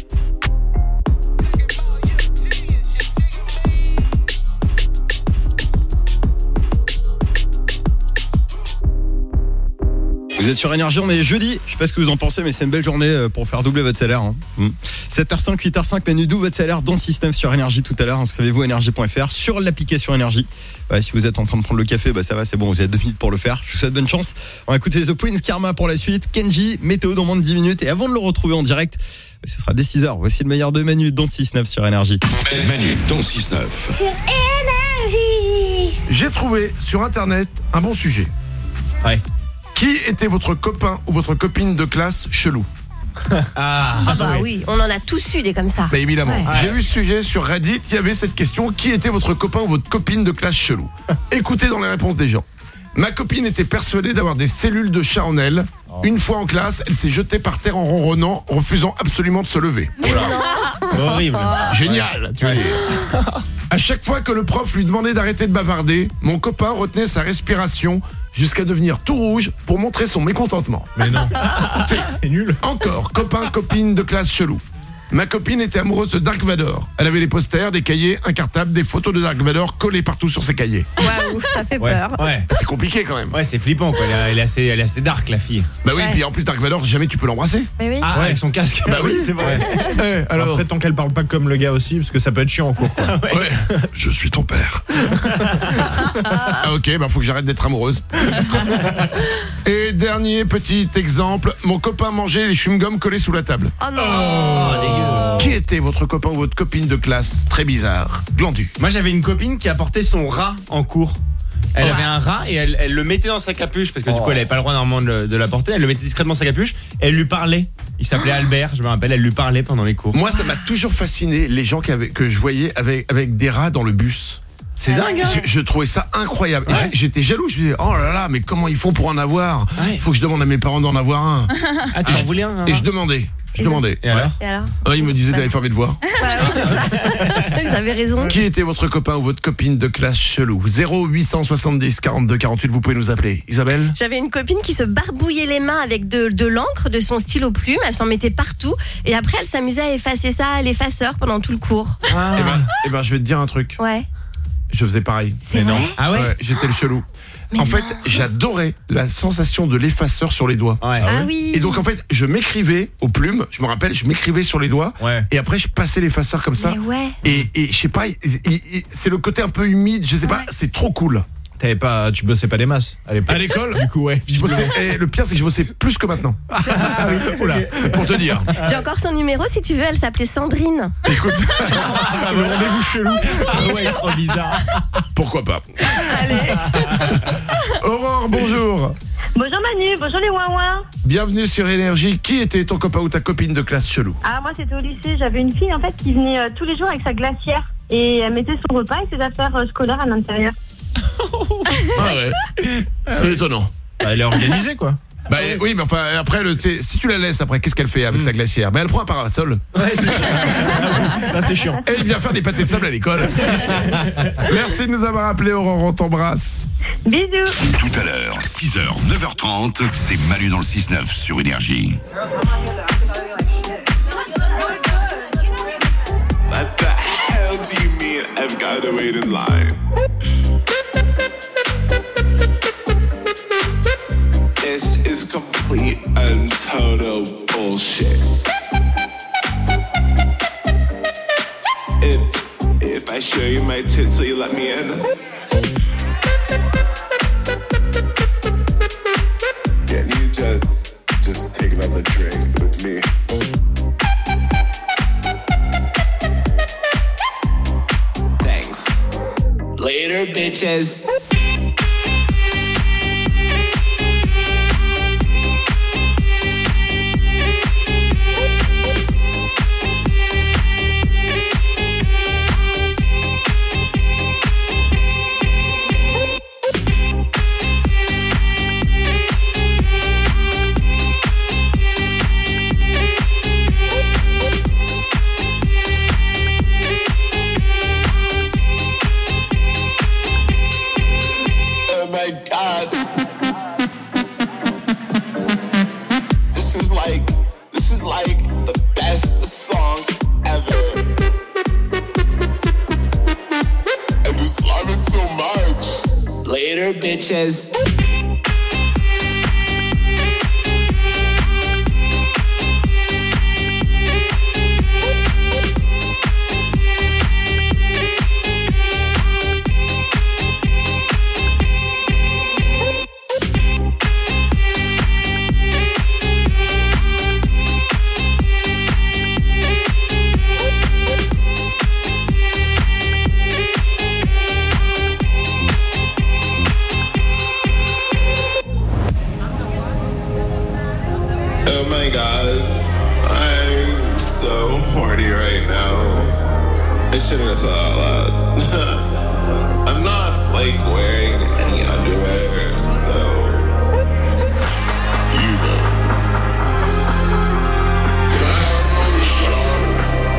Vous êtes sur Énergie, on est jeudi. Je sais pas ce que vous en pensez, mais c'est une belle journée pour faire doubler votre salaire. Hein. Mmh. sept heures cinq, huit heures cinq, menu d'où votre salaire dans six neuf sur Énergie tout à l'heure. Inscrivez-vous à énergie point f r sur l'application Énergie. Ouais, si vous êtes en train de prendre le café, bah ça va, c'est bon, vous avez deux minutes pour le faire. Je vous souhaite bonne chance. On va écouter The Prince Karma pour la suite. Kenji, météo dans moins de dix minutes. Et avant de le retrouver en direct, ce sera dès six heures. Voici le meilleur de Manu dans six neuf sur Énergie. Manu dans six neuf. Sur Énergie. J'ai trouvé sur internet un bon sujet. Ouais. Qui était votre copain ou votre copine de classe chelou? Ah, ah bah oui. oui, on en a tous eu des comme ça. Bah évidemment. Ouais. J'ai vu ce sujet sur Reddit, il y avait cette question: qui était votre copain ou votre copine de classe chelou? Écoutez dans les réponses des gens. Ma copine était persuadée d'avoir des cellules de chat en elle. Oh. Une fois en classe, elle s'est jetée par terre en ronronnant, refusant absolument de se lever. Voilà. Horrible. Génial, tu veux dire. À chaque fois que le prof lui demandait d'arrêter de bavarder, mon copain retenait sa respiration jusqu'à devenir tout rouge pour montrer son mécontentement. Mais non. C'est, c'est nul. Encore, copain, copine de classe chelou. Ma copine était amoureuse de Dark Vador. Elle avait des posters, des cahiers, un cartable, des photos de Dark Vador collées partout sur ses cahiers. Waouh, ça fait ouais. peur. Ouais. C'est compliqué quand même. Ouais, c'est flippant quoi. Elle, est, elle, est assez, elle est assez dark la fille. Bah oui, ouais. Puis en plus Dark Vador, jamais tu peux l'embrasser. Mais oui. Ah, ouais. Avec son casque. Bah oui, c'est vrai. Ouais. Eh, alors... Après, tant qu'elle parle pas comme le gars aussi, parce que ça peut être chiant en cours. ouais. ouais. Je suis ton père. Ah ok, bah faut que j'arrête d'être amoureuse. Et dernier petit exemple, mon copain mangeait les chewing-gums collés sous la table. Oh non. Oh, dégueu. Qui était votre copain ou votre copine de classe? Très bizarre. Glandu. Moi j'avais une copine qui apportait son rat en cours. Elle Oh. avait un rat et elle, elle le mettait dans sa capuche parce que du coup elle avait pas le droit normalement de, le- de l'apporter. Elle le mettait discrètement dans sa capuche et elle lui parlait. Il s'appelait Albert, je me rappelle, elle lui parlait pendant les cours. Moi, ça m'a toujours fasciné les gens qui avaient- que je voyais avec, avec des rats dans le bus. C'est dingue, hein. je, je trouvais ça incroyable. Et j'ai- J'étais jaloux. Je me disais, oh là là, mais comment ils font pour en avoir? Il faut que je demande à mes parents d'en avoir un. Ah, tu en voulais un, un Et rat je demandais. Je Et demandais. Et alors Et alors Ah, ils me disaient d'aller faire mes devoirs. Ouais, ouais, c'est ça. Vous avez raison. Qui était votre copain ou votre copine de classe chelou? Zéro huit cent soixante-dix quarante-deux quarante-huit, vous pouvez nous appeler. Isabelle? J'avais une copine qui se barbouillait les mains avec de, de l'encre, de son stylo plume. Elle s'en mettait partout. Et après, elle s'amusait à effacer ça à l'effaceur pendant tout le cours. Eh ben, eh ben, je vais te dire un truc. Ouais. Je faisais pareil. C'est vrai Ah ouais, j'étais le chelou. Mais en non. fait, j'adorais la sensation de l'effaceur sur les doigts. Ouais. Ah oui. Et donc en fait, je m'écrivais aux plumes, je me rappelle, je m'écrivais sur les doigts, Ouais. et après je passais l'effaceur comme ça. Mais ouais. Et, et je sais pas, il- il- il- c'est le côté un peu humide, je sais pas, c'est trop cool. T'avais pas, tu bossais pas des masses à l'époque. À l'école, Du coup, ouais. je bossais, et le pire c'est que je bossais plus que maintenant. Ah oui, oula. Pour te dire. J'ai encore son numéro si tu veux. Elle s'appelait Sandrine. Écoute, Le rendez-vous chelou. Ah ouais, trop bizarre. pourquoi pas. Aurore, bonjour. Bonjour Manu, bonjour les ouin-ouin. Bienvenue sur Énergie. Qui était ton copain ou ta copine de classe chelou? Ah, moi c'était au lycée, j'avais une fille en fait qui venait euh, tous les jours avec sa glacière et elle mettait son repas et ses affaires euh, scolaires à l'intérieur. Ah ouais. C'est étonnant. Elle est organisée quoi. Bah oui, mais enfin après le, tu sais, si tu la laisses après, qu'est-ce qu'elle fait avec sa glacière? Bah elle prend un parasol. Ouais, c'est sûr. Là c'est chiant. Et il vient faire des pâtés de sable à l'école. Merci de nous avoir appelé, Aurore, on t'embrasse. Bisous. Tout à l'heure, six heures, neuf heures trente, c'est Manu dans le six neuf sur Énergie. What the hell do you mean I've got to wait in line? This is complete and total bullshit. If if I show you my tits, will you let me in? Can you just just take another drink with me? Thanks. Later, bitches. Oh my god. This is like this is like the best song ever. I just love it so much. Later, bitches. Oh my god, I'm so horny right now. I shouldn't have said that out loud. I'm not like wearing any underwear, so you know. Can I have a shot?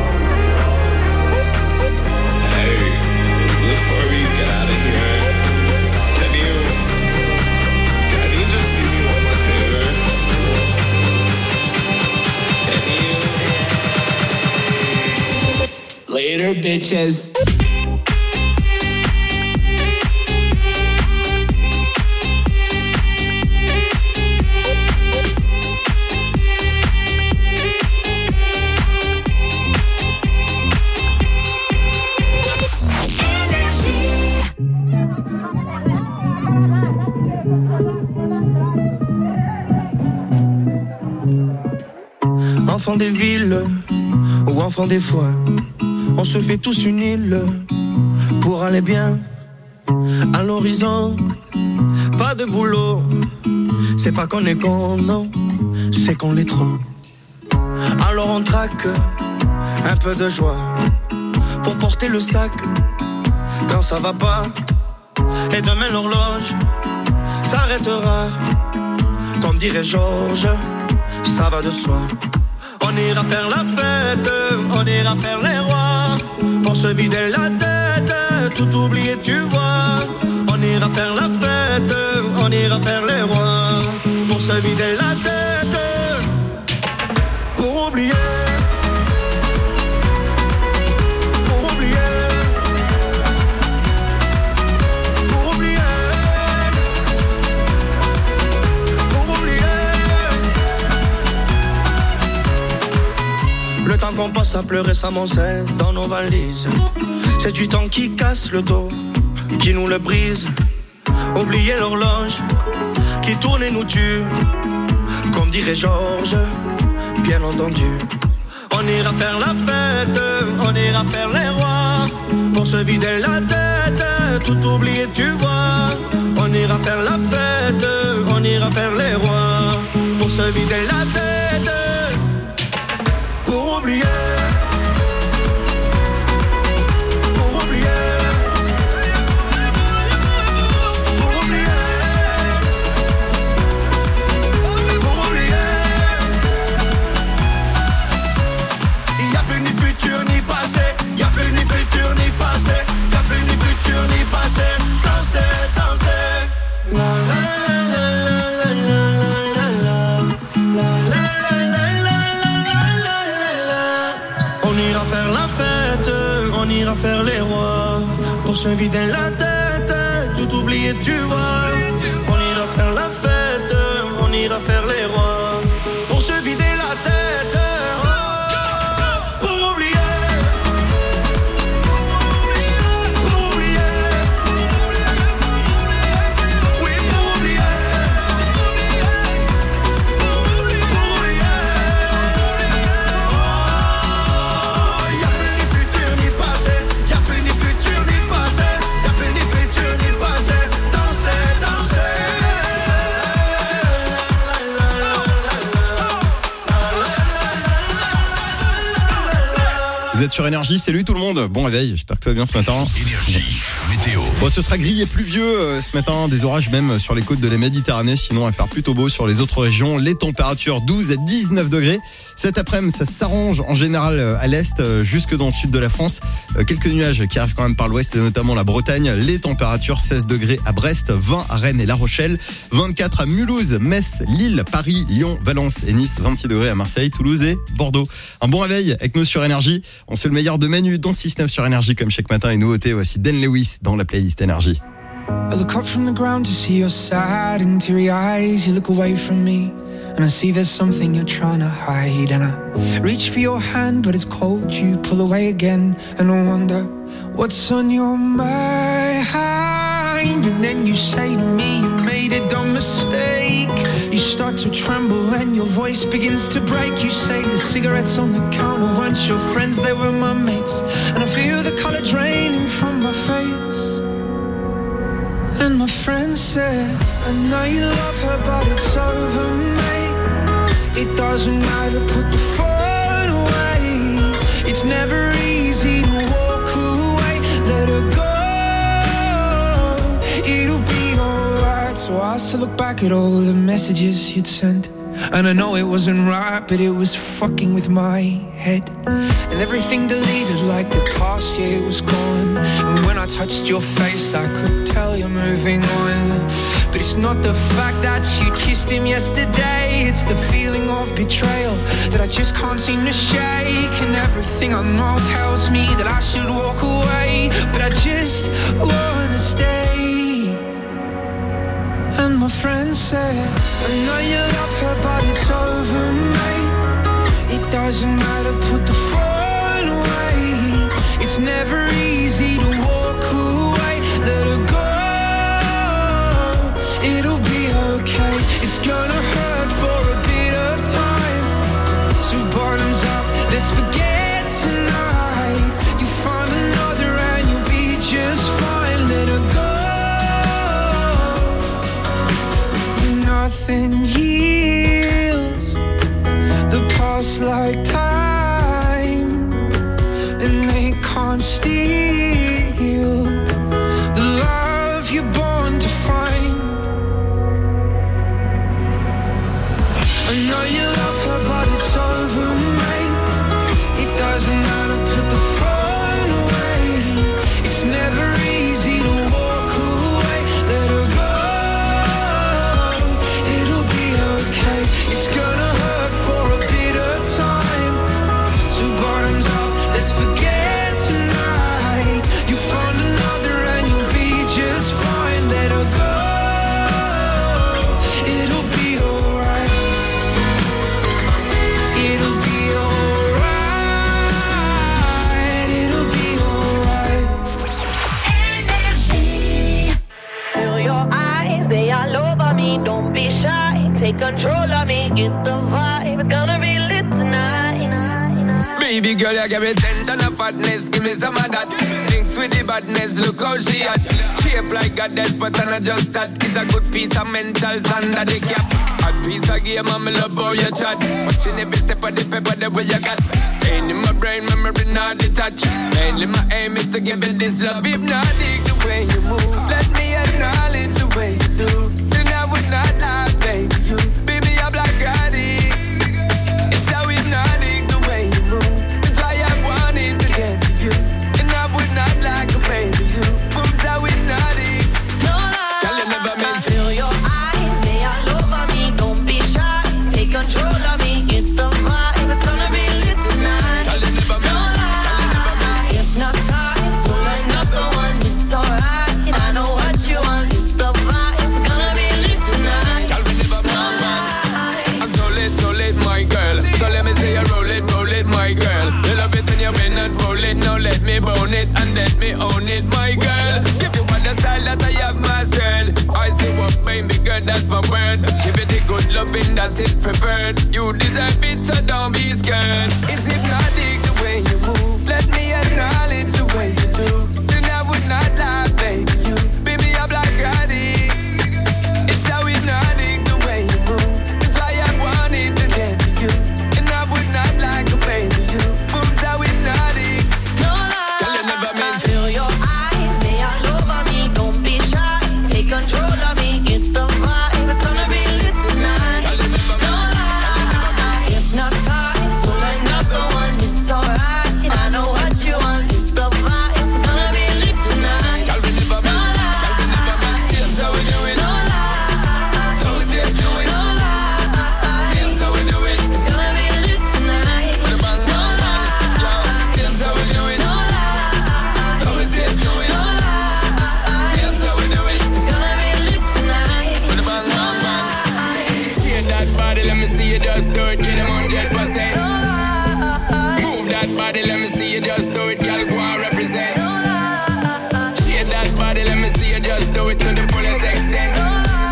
Hey, before we get out of here, can you can you just do me one more favor? Later, bitches. enfants des villes ou enfants des foins, on se fait tous une île pour aller bien à l'horizon. Pas de boulot, c'est pas qu'on est con, non, c'est qu'on l'est trop. Alors on traque un peu de joie pour porter le sac quand ça va pas. Et demain l'horloge s'arrêtera, comme dirait Georges, ça va de soi. On ira faire la fête, on ira faire les rois, pour se vider la tête, tout oublier tu vois. On ira faire la fête, on ira faire les rois, pour se vider la tête, pour oublier. Pour oublier. Pour oublier. Pour oublier. Le temps qu'on passe à pleurer s'amoncelle dans nos valises. C'est du temps qui casse le dos, qui nous le brise. Oublier l'horloge qui tourne et nous tue, comme dirait Georges, bien entendu. On ira faire la fête, on ira faire les rois, pour se vider la tête, tout oublier tu vois. On ira faire la fête, on ira faire les rois, pour se vider la tête, pour oublier. Faire les rois, pour se vider la tête, tout oublier tu vois. On ira faire la fête, on ira faire les rois, pour se vider la tête, oh, pour oublier. Pour oublier. Oui, pour oublier. Pour oublier. Y'a plus ni futur ni passé. Y'a plus ni futur ni passé, y'a plus ni futur ni passé. Danser, danser. Vous êtes sur Énergie, salut tout le monde, bon réveil, j'espère que tout va bien ce matin. Énergie, météo. Bon, ce sera gris et pluvieux euh, ce matin, des orages même sur les côtes de la Méditerranée, sinon on va faire plutôt beau sur les autres régions. Les températures douze à dix-neuf degrés. Cet après-midi, ça s'arrange en général euh, à l'est, euh, jusque dans le sud de la France. Euh, quelques nuages qui arrivent quand même par l'ouest et notamment la Bretagne. Les températures seize degrés à Brest, vingt à Rennes et La Rochelle, vingt-quatre à Mulhouse, Metz, Lille, Paris, Lyon, Valence et Nice, vingt-six degrés à Marseille, Toulouse et Bordeaux. Un bon réveil avec nous sur Énergie. On se fait le meilleur de Manu dans six neuf sur Énergie comme chaque matin et nouveauté. Voici Dan Lewis dans la playlist Énergie. I look up from the ground to see your sad and teary eyes. You look away from me and I see there's something you're trying to hide. And I reach for your hand but it's cold. You pull away again and I wonder what's on your mind. And then you say to me you made a dumb mistake. You start to tremble and your voice begins to break. You say the cigarettes on the counter weren't your friends, they were my mates. And I feel the color draining from my face. And my friend said, I know you love her but it's over, mate. It doesn't matter, put the phone away. It's never easy to walk away. Let her go, it'll be alright. So I still look back at all the messages you'd sent. And I know it wasn't right, but it was fucking with my head. And everything deleted like the past, yeah, it was gone. And when I touched your face, I could tell you're moving on. But it's not the fact that you kissed him yesterday. It's the feeling of betrayal that I just can't seem to shake. And everything I know tells me that I should walk away, but I just wanna stay. And my friend said, I know you love her but it's over, mate. It doesn't matter, put the phone away. It's never easy to walk away. Let her go, it'll be okay. It's gonna hurt for a bit of time, so bottom can't steal the love you're born to find. I know you love her, but it's over, mate. It doesn't matter, put the phone away. It's never easy to walk away. Let her go, it'll be okay. It's gonna hurt for a bit of time. So bottoms up, let's forget tonight. You found another and you'll be just fine. Let her go, it'll be alright. It'll be alright. It'll be alright. Energy. Feel your eyes, they all over me. Don't be shy, take control of me. Get the vibe, it's gonna be lit tonight. Baby girl, you give me ten ton of fatness, give me some of that. Thinks with the badness, look how she at. Shape like goddess, but I'm not just that. It's a good piece of mental under the cap. A piece of game, I'm love how you chat. Watching every step of the paper, the way you got. Staying in my brain, memory not detached. Mainly my aim is to give it this love. Hypnotic the way you move. Let me acknowledge the way you do. Then I would not lie, baby. You beat me up like Scotty. It's how hypnotic the way you move. That's why I wanted to get to you. And I would not like a baby. You moves how hypnotic. No lie. Girl, you never meant to. Feel your eyes, they all over me. Don't be shy, take control of me. Get the vibe, it's gonna be lit tonight. Girl, you never meant No lie. Hypnotized, pull another one. It's alright. I know what you want. Get the vibe, it's gonna be lit tonight. Girl, we never No meant lie. I'm so lit, so lit, my girl. So let me say you roll it, roll it, my girl. You love it when you bend and roll it. Now let me bone it and let me own it, my girl. Give you all the style that I have myself. I say what baby girl, that's my word. Give it the good loving that is preferred. You deserve it, so don't be scared. It's hypnotic the way you move. Let me acknowledge the way you do. Then I would not lie, baby. You beat me up like Scotty. It's how hypnotic the way you move. That's why I wanted to get to you. And I would not like a baby. You moves how hypnotic. No Girl, you never lie. meant to. Feel your eyes, they all over me. Don't be shy, take control of me. Get the vibe, it's gonna be lit tonight. Girl, you never No meant lie. Hypnotized, pull another one. It's alright. I know what you want. Get the vibe, it's gonna be lit tonight. Girl, we never No meant. Girl, we never meant. lie. Seems how we do it. No lie. So we take do it. No lie. Seems how we do it. It's gonna be lit tonight. With a bang, No bang, bang. lie. Seems how we do it. No lie. So we take do it. No lie. Seems how we do it. It's gonna be lit tonight. With a bang, No bang, bang. lie. Shake that body, let me see you just do it. Get them one hundred percent. No lie. Move that body, let me see you just do it. Girl, go and represent. No lie. Shake that body, let me see you just do it to the fullest extent. No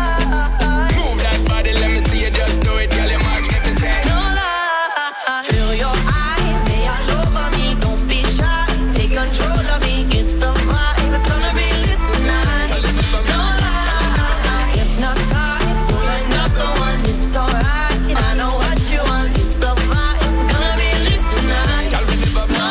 lie. Move that body, let me see you just do it. Girl, you're magnificent. No lie. Feel your eyes, they all over me. Don't be shy, take control of me. Get the vibe, it's gonna be lit tonight. No lie. Hypnotized, pull another one. It's alright. I know what you want. Get the vibe, it's gonna be lit tonight. No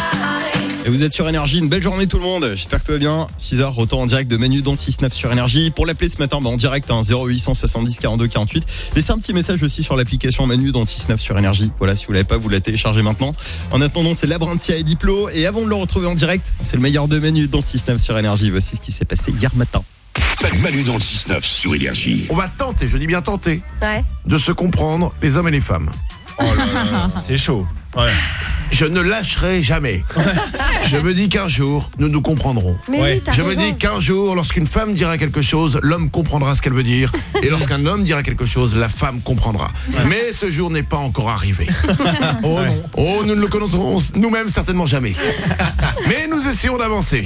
lie. Et vous êtes sur Énergie, une belle journée tout le monde. J'espère que tout va bien. six heures, retour en direct de Manu dans le six neuf sur Énergie. Pour l'appeler ce matin, bah en direct, hein, zéro huit cent soixante-dix quarante-deux quarante-huit. Laissez un petit message aussi sur l'application Manu dans le six neuf sur Énergie. Voilà, si vous l'avez pas, vous la téléchargez maintenant. En attendant, c'est Labrantia et Diplo. Et avant de le retrouver en direct, c'est le meilleur de Manu dans le six neuf sur Énergie. Voici ce qui s'est passé hier matin. Manu dans le six neuf sur Énergie. On va tenter, je dis bien tenter, Ouais. de se comprendre, les hommes et les femmes. C'est chaud. Ouais. Je ne lâcherai jamais. Je me dis qu'un jour, nous nous comprendrons. Mais oui, t'as Je me raison. dis qu'un jour, lorsqu'une femme dira quelque chose, l'homme comprendra ce qu'elle veut dire. Et lorsqu'un homme dira quelque chose, la femme comprendra. Mais ce jour n'est pas encore arrivé. Oh non. Oh, nous ne le connaîtrons nous-mêmes certainement jamais. Mais nous essayons d'avancer.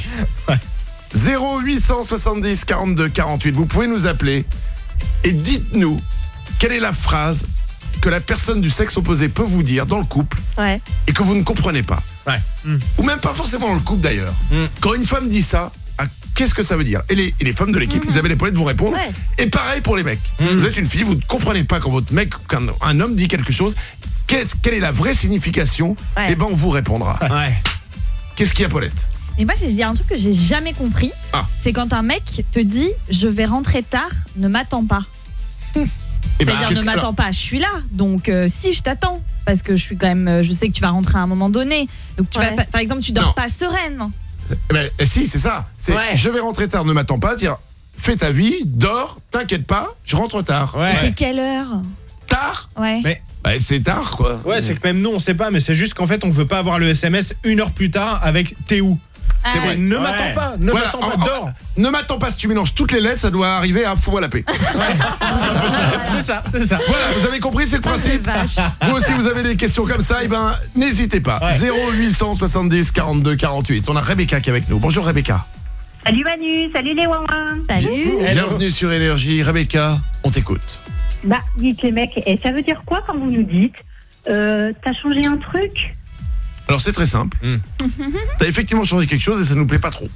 zéro huit cent soixante-dix quarante-deux quarante-huit. Vous pouvez nous appeler et dites-nous quelle est la phrase que la personne du sexe opposé peut vous dire dans le couple Ouais. et que vous ne comprenez pas. Ouais. Mm. Ou même pas forcément dans le couple d'ailleurs. Mm. Quand une femme dit ça, ah, qu'est-ce que ça veut dire? Et les, et les femmes de l'équipe, Mm-hmm. Isabelle et Paulette vont répondre. Ouais. Et pareil pour les mecs. Mm. Vous êtes une fille, vous ne comprenez pas quand votre mec, quand un homme dit quelque chose, qu'est-ce, quelle est la vraie signification? Ouais. Et ben on vous répondra. Ouais. Qu'est-ce qu'il y a, Paulette? Et moi, j'ai dit un truc que j'ai jamais compris. Ah. C'est quand un mec te dit je vais rentrer tard, ne m'attends pas. Eh ben, C'est-à-dire qu'est-ce ne que- m'attends alors, pas, je suis là. Donc euh, si je t'attends, parce que je suis quand même, euh, je sais que tu vas rentrer à un moment donné. Donc tu vas, Ouais. pas- par exemple, tu dors Non. pas sereine. eh ben, eh, si, c'est ça. C'est Ouais. je vais rentrer tard, ne m'attends pas. Dire, fais ta vie, dors, t'inquiète pas, je rentre tard. Ouais. C'est quelle heure? Tard? Ouais. Mais Bah, c'est tard, quoi. ouais, c'est que même nous on sait pas, mais c'est juste qu'en fait on veut pas avoir le S M S une heure plus tard avec t'es où. C'est C'est vrai. ne Ouais. m'attends pas, ne Voilà, m'attends en- pas, en- dors. Ne m'attends pas, si tu mélanges toutes les lettres, ça doit arriver à fous-moi la paix. C'est ça, c'est ça. Voilà, vous avez compris, c'est le principe. Vous aussi, vous avez des questions comme ça, et ben, n'hésitez pas. Ouais. zéro huit cent soixante-dix quarante-deux quarante-huit. On a Rebecca qui est avec nous. Bonjour Rebecca. Salut Manu, salut les ouin Salut. Bienvenue sur Énergie. Rebecca, on t'écoute. Bah, dites les mecs, et ça veut dire quoi quand vous nous dites euh, t'as changé un truc? Alors c'est très simple. T'as effectivement changé quelque chose et ça nous plaît pas trop.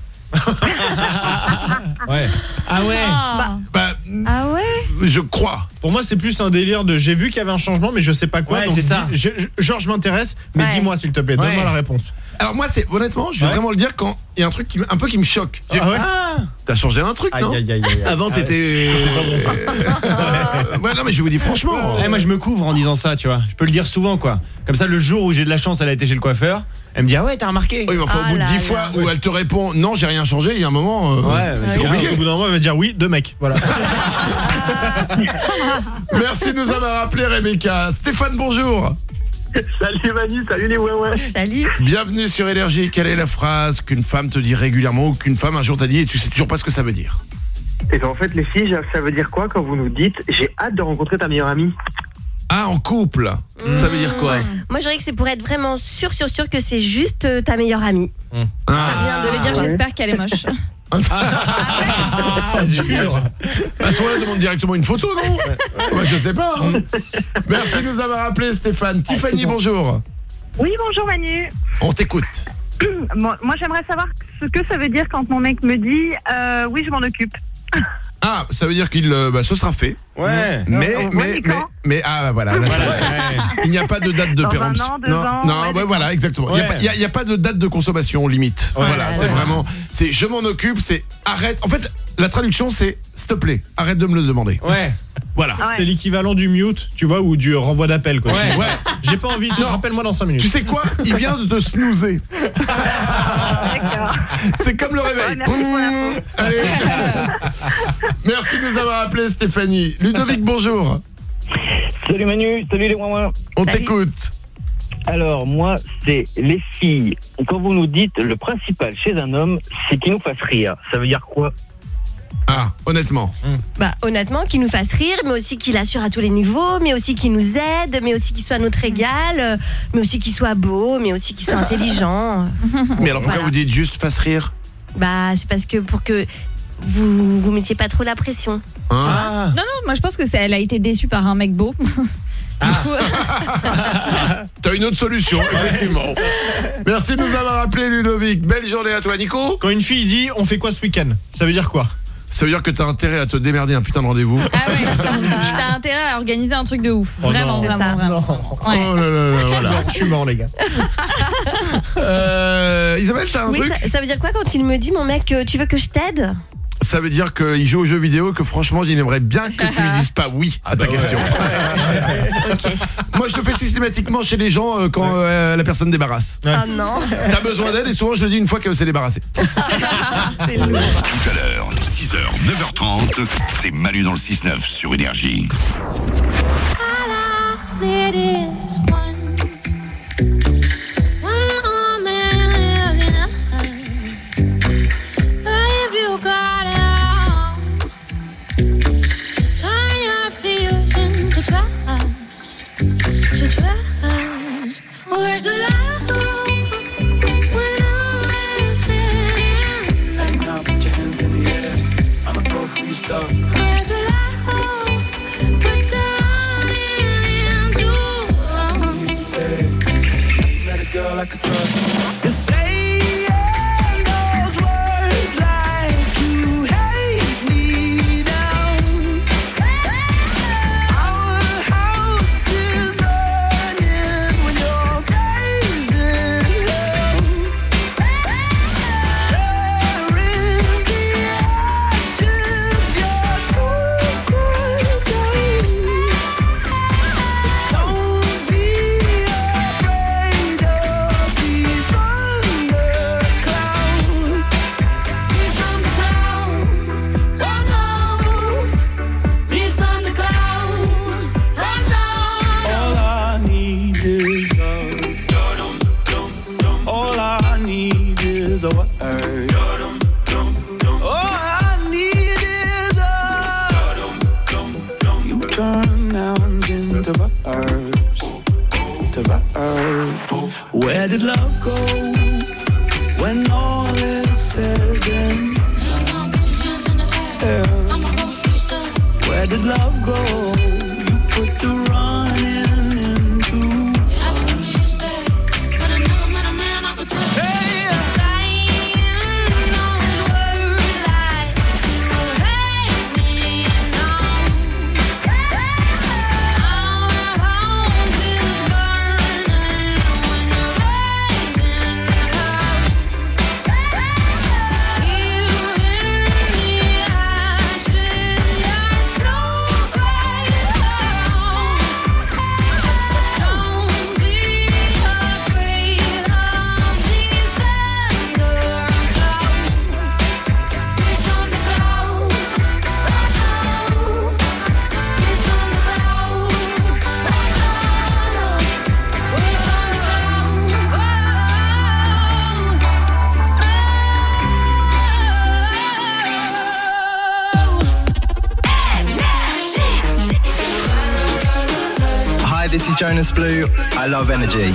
Ouais. Ah ouais. Ah. Bah, Ah ouais? je crois. Pour moi, c'est plus un délire de j'ai vu qu'il y avait un changement, mais je sais pas quoi. Ouais, donc c'est ça. dis- je- je- Georges m'intéresse, mais Ouais. dis-moi s'il te plaît, donne-moi Ouais. la réponse. Alors moi, c'est honnêtement, je vais Ouais. vraiment le dire quand il y a un truc qui, me- un peu qui me choque. J'ai- Ah ouais. T'as changé un truc, Aïe, non aïe, aïe, aïe. Avant, Ah t'étais. ouais. C'est pas bon, ça. Euh, ouais, non, mais je vous dis franchement. Ouais, moi je me couvre en disant ça, tu vois. Je peux le dire souvent, quoi. Comme ça, le jour où j'ai de la chance, elle a été chez le coiffeur. Elle me dit ah ouais, t'as remarqué. Oui, mais enfin, Ah au bout de là dix là. fois où elle te répond non, j'ai rien changé, il y a un moment. euh, Ouais, mais c'est Ouais. compliqué. Au bout d'un moment, elle va dire oui, deux mecs. Voilà. Merci de nous avoir appelé, Rebecca. Stéphane, bonjour. Salut Manu, salut les ouais ouais. Salut. Bienvenue sur Énergie. Quelle est la phrase qu'une femme te dit régulièrement ou qu'une femme un jour t'a dit et tu sais toujours pas ce que ça veut dire? Et ben en fait les filles, ça veut dire quoi quand vous nous dites j'ai hâte de rencontrer ta meilleure amie? Ah, en couple. Ça veut dire quoi? Moi, je dirais que c'est pour être vraiment sûr, sûr, sûr que c'est juste euh, ta meilleure amie. Ah, Je devais dire j'espère qu'elle est moche. Ah, dur. à ce moment-là, demande directement une photo, non? Moi, je sais pas. hein. Merci de nous avoir appelé, Stéphane. Tiffany, bonjour. Oui, bonjour Manu. On t'écoute. Moi, moi, j'aimerais savoir ce que ça veut dire quand mon mec me dit euh, oui, je m'en occupe. Ah, ça veut dire qu'il euh, bah, ce sera fait. Ouais. Mais, Euh, ouais, mais, mais mais, quand mais, ah, bah, voilà. là, Voilà, c'est- ouais. Il n'y a pas de date de Dans un péremption. an, deux non, ans, non, ouais, ouais, d'accord. voilà, exactement. Il n'y a, Ouais. pas- il y a- il y a pas de date de consommation limite. Ouais, voilà, ouais, c'est ouais. vraiment, c'est je m'en occupe, c'est arrête. En fait, la traduction c'est s'il te plaît, arrête de me le demander. Ouais. Voilà. Ah ouais. C'est l'équivalent du mute, tu vois, ou du renvoi d'appel. Quoi. Ouais. Ouais. J'ai pas envie de. Non. Rappelle-moi dans cinq minutes. Tu sais quoi? Il vient de te snoozer. D'accord. C'est comme le réveil. Ouais, merci pour l'info. Allez. Merci de nous avoir appelé, Stéphanie. Ludovic, bonjour. Salut Manu, salut les ouin On Salut. t'écoute. Alors moi, c'est les filles. Quand vous nous dites le principal chez un homme, c'est qu'il nous fasse rire. Ça veut dire quoi? Ah, honnêtement. Bah, honnêtement, qu'il nous fasse rire, mais aussi qu'il assure à tous les niveaux, mais aussi qu'il nous aide, mais aussi qu'il soit à notre égal, euh, mais aussi qu'il soit beau, mais aussi qu'il soit intelligent. Mais alors pourquoi Voilà. vous dites juste fasse rire? Bah, c'est parce que pour que vous vous mettiez pas trop la pression. Hein? Ah. Non, non, moi je pense que c'est elle a été déçue par un mec beau. Du coup, T'as une autre solution, effectivement. Merci de nous avoir appelé, Ludovic. Belle journée à toi, Nico. Quand une fille dit on fait quoi ce week-end, ça veut dire quoi? Ça veut dire que t'as intérêt à te démerder un putain de rendez-vous. ah ouais, t'as intérêt à organiser un truc de ouf. Oh Vraiment, non. vraiment, C'est ça. vraiment. Ouais. Oh là là là, voilà. Non, je suis mort, les gars. Euh, Isabelle, t'as un Oui, truc ça, ça veut dire quoi quand il me dit, mon mec, euh, tu veux que je t'aide? Ça veut dire qu'il joue aux jeux vidéo, que franchement, il aimerait bien que tu lui dises pas oui à ta bah ouais. question. Moi, je le fais systématiquement chez les gens euh, quand euh, la personne débarrasse. Ah non. T'as besoin d'aide et souvent, je le dis une fois qu'elle s'est débarrassée. C'est lourd. Tout à l'heure, six heures, neuf heures trente, c'est Manu dans le six neuf sur Énergie. It is one. One more man lives in a hut. But if you got it all, just turn your fears into trust. To trust. Where to love when all is in. Right now, put your hands in the air. I'ma go through your stuff. Where to love, put the running into. is a word. All I need is a. You turn nouns into verbs, to verbs. Where did love go when all is said and done? Yeah. Where did love go? You put the running into. Asking me to stay, but I never met a man I could trust. Hey! This is Jonas Blue. I love energy.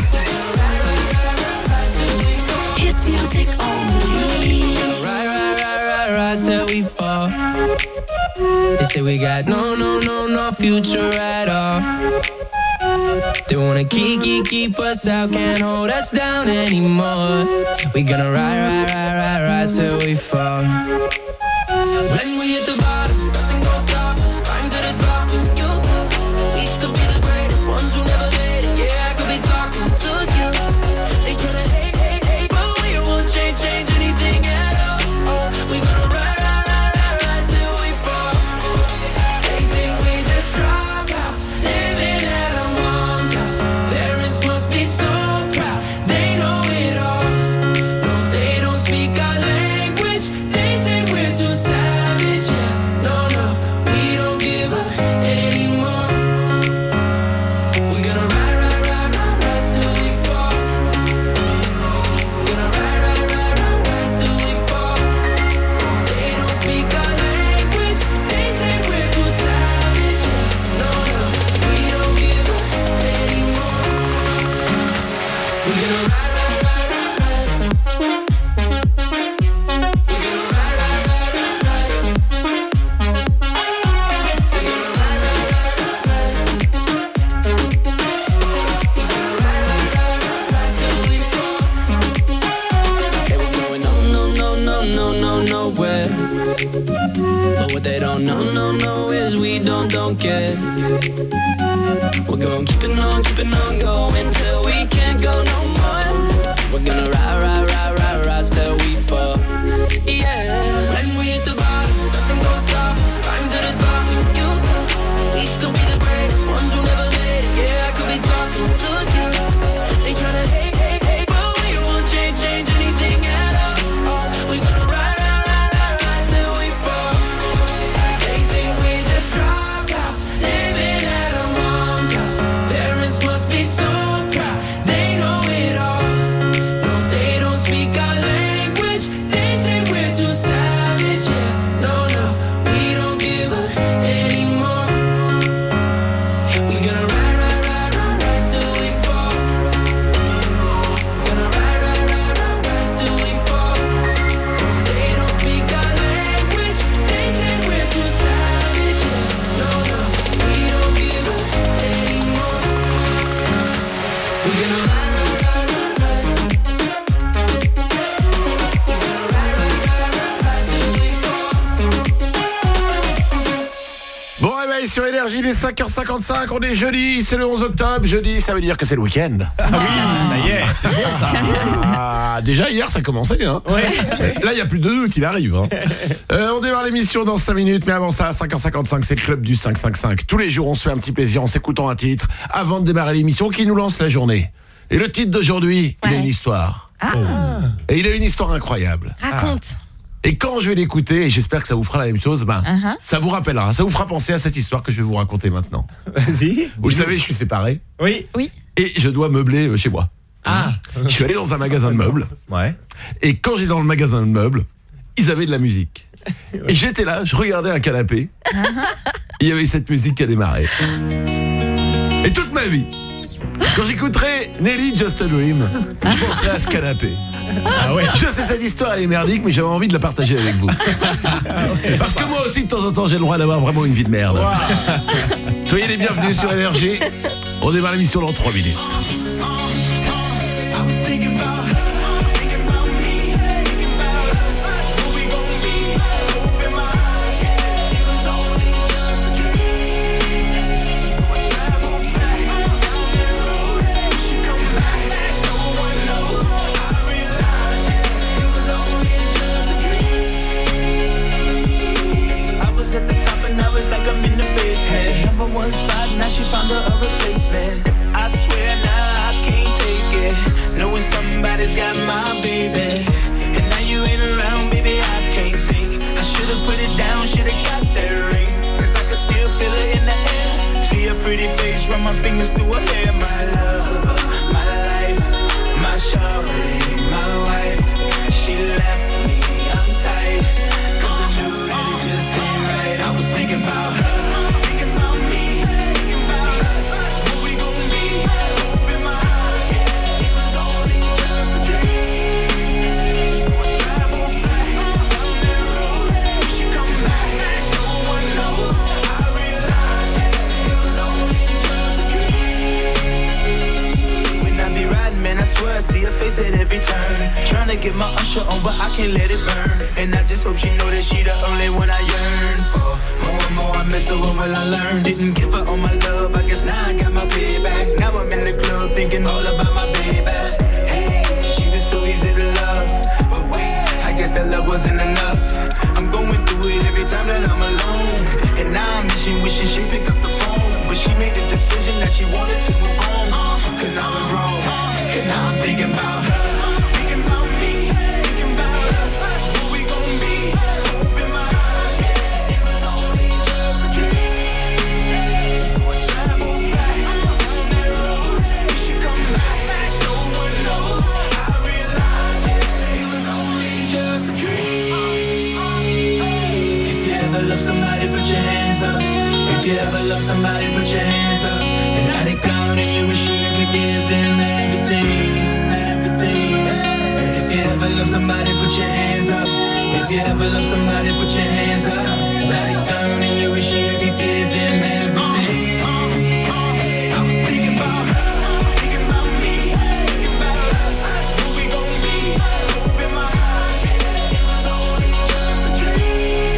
Hits music only. Right, right, right, right, rise till we fall. They say we got no, no, no, no future at all. They wanna keep, keep, keep us out, can't hold us down anymore. We gonna ride, ride, ride, ride, rise till we fall. When we hit the bottom, nothing gon' stop us. Climb to the top of you. We could be the greatest ones who never made it. Yeah, I could be talking to you. They tryna hate, hate, hate, but we won't change, change anything at all. Oh, we gonna ride, ride, ride, ride, rise till we fall. They think we just drop out, living at our mom's house. Parents must be so proud, they know it all. No, they don't speak our language. They say we're too savage. Yeah, no, no, we don't give up anymore. We're gonna ride, ride, ride, ride, rise till we fall. Gonna ride, ride, ride, ride, rise till we fall. They don't speak our language. They say we're too savage. Yeah, no, no, we don't give up anymore. We're gonna ride, ride, ride, ride, rise. We're gonna ride, ride, ride, ride, rise. We're gonna ride, ride, ride, ride, rise. We're gonna ride, ride, ride, ride, rise till we fall. Say we're going no, no, no, no, no, no, nowhere. But what they don't know, no, no, is we don't, don't care. We're going keeping on, keeping on going till we can't go no more. We're gonna ride, ride, ride, ride, rise till we fall. Yeah. When we hit the bottom, nothing gon' stop us. Climb to the top of you. We could be the greatest ones who never made it. Yeah, I could be talking to you. They tryna hate, hate, hate, but we won't change, change anything at all. Oh, we gonna ride, ride, ride, ride, rise till we fall. They think we just drop out, living at our mom's house. Parents must be so proud, they know it all. No, they don't speak our language. They say we're too savage. Yeah, no, no, we don't give up anymore. We gonna ride, ride, ride, ride, rise till we fall. Gonna ride, ride, ride, ride, rise till we fall. They don't speak our language. They say we're too savage. Yeah, no, no, we don't give up anymore. We gonna ride, ride, ride, ride, rise. We gonna ride, ride, ride, ride, rise till we fall. Bon réveil sur Énergie, il est cinq heures cinquante-cinq, on est jeudi, c'est le onze octobre. Jeudi, ça veut dire que c'est le week-end. Ah oui, ça y est, c'est bon ça. Ah, déjà hier ça commençait hein. Là il n'y a plus de doute, il arrive hein. euh, On démarre l'émission dans cinq minutes. Mais avant ça, à cinq heures cinquante-cinq, c'est le club du cinq cent cinquante-cinq. Tous les jours on se fait un petit plaisir en s'écoutant un titre avant de démarrer l'émission qui nous lance la journée. Et le titre d'aujourd'hui, il a une histoire. Et il a une histoire incroyable. Raconte. Et quand je vais l'écouter, et j'espère que ça vous fera la même chose, ben, Uh-huh. ça vous rappellera, ça vous fera penser à cette histoire que je vais vous raconter maintenant. Vas-y. Vous le savez, je suis séparé. Oui. Oui. Et je dois meubler euh, chez moi. Ah. Je suis allé dans un magasin de meubles. Ouais. Et quand j'étais dans le magasin de meubles, ils avaient de la musique. Et j'étais là, je regardais un canapé. Il y avait cette musique qui a démarré. Et toute ma vie, quand j'écouterai Nelly Just a Dream, je penserai à ce canapé. Ah ouais. Je sais, cette histoire elle est merdique, mais j'avais envie de la partager avec vous. Parce que moi aussi, de temps en temps, j'ai le droit d'avoir vraiment une vie de merde. Soyez les bienvenus sur Énergie. On démarre l'émission dans trois minutes. At the top and now it's like I'm in the basement. Number one spot, now she found her a replacement. I swear now I can't take it, knowing somebody's got my baby. And now you ain't around, baby, I can't think. I should've put it down, should've got that ring, cause I can still feel it in the air. See her pretty face, run my fingers through her hair. My love, my life, my shorty, my wife. She left me, I'm tight, cause I knew that it just ain't right. I was thinking about her, thinking about me, thinking about us. What we gon' be, open my eyes, yeah. It was only just a dream. So I travel back down that road. We should come back, no one knows. I realized that it was only just a dream. When I be riding, man, I swear I see her face at every turn. Trying to get my usher on, but I can't let it burn. And I just hope she know that she the only one I yearn for. More and more I miss her, when will I learn? Didn't give her all my love, I guess now I got my payback. Now I'm in the club thinking all about my baby. Hey, she was so easy to love, but wait, I guess that love wasn't enough. I'm going through it every time that I'm alone, and now I'm wishing, wishing she'd pick up the phone. But she made the decision that she wanted to move on, cause I was wrong, and I was thinking about her. Somebody put your hands up. If you ever love somebody, put your hands up. And now they gone and you wish you could give them everything, everything. Said if you ever love somebody, put your hands up. If you ever love somebody, put your hands up. Now they gone and you wish you could give them everything. I was thinking about her, thinking about me, thinking about us. What we gon' be, open my eyes, yeah. It was only just a dream.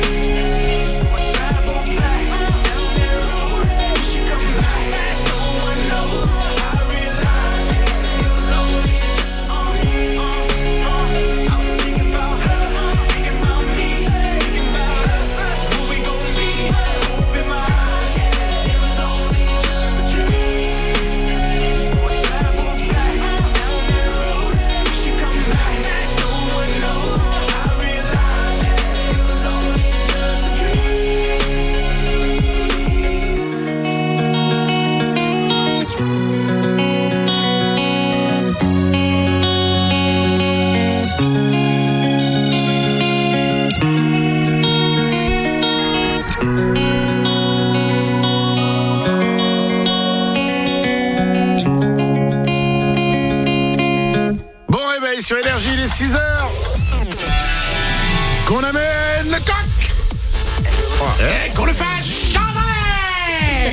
Sur Énergie, il est six heures. Qu'on amène le coq. Et qu'on le fasse jamais.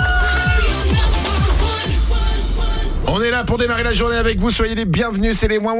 On est là pour démarrer la journée avec vous. Soyez les bienvenus, c'est les moins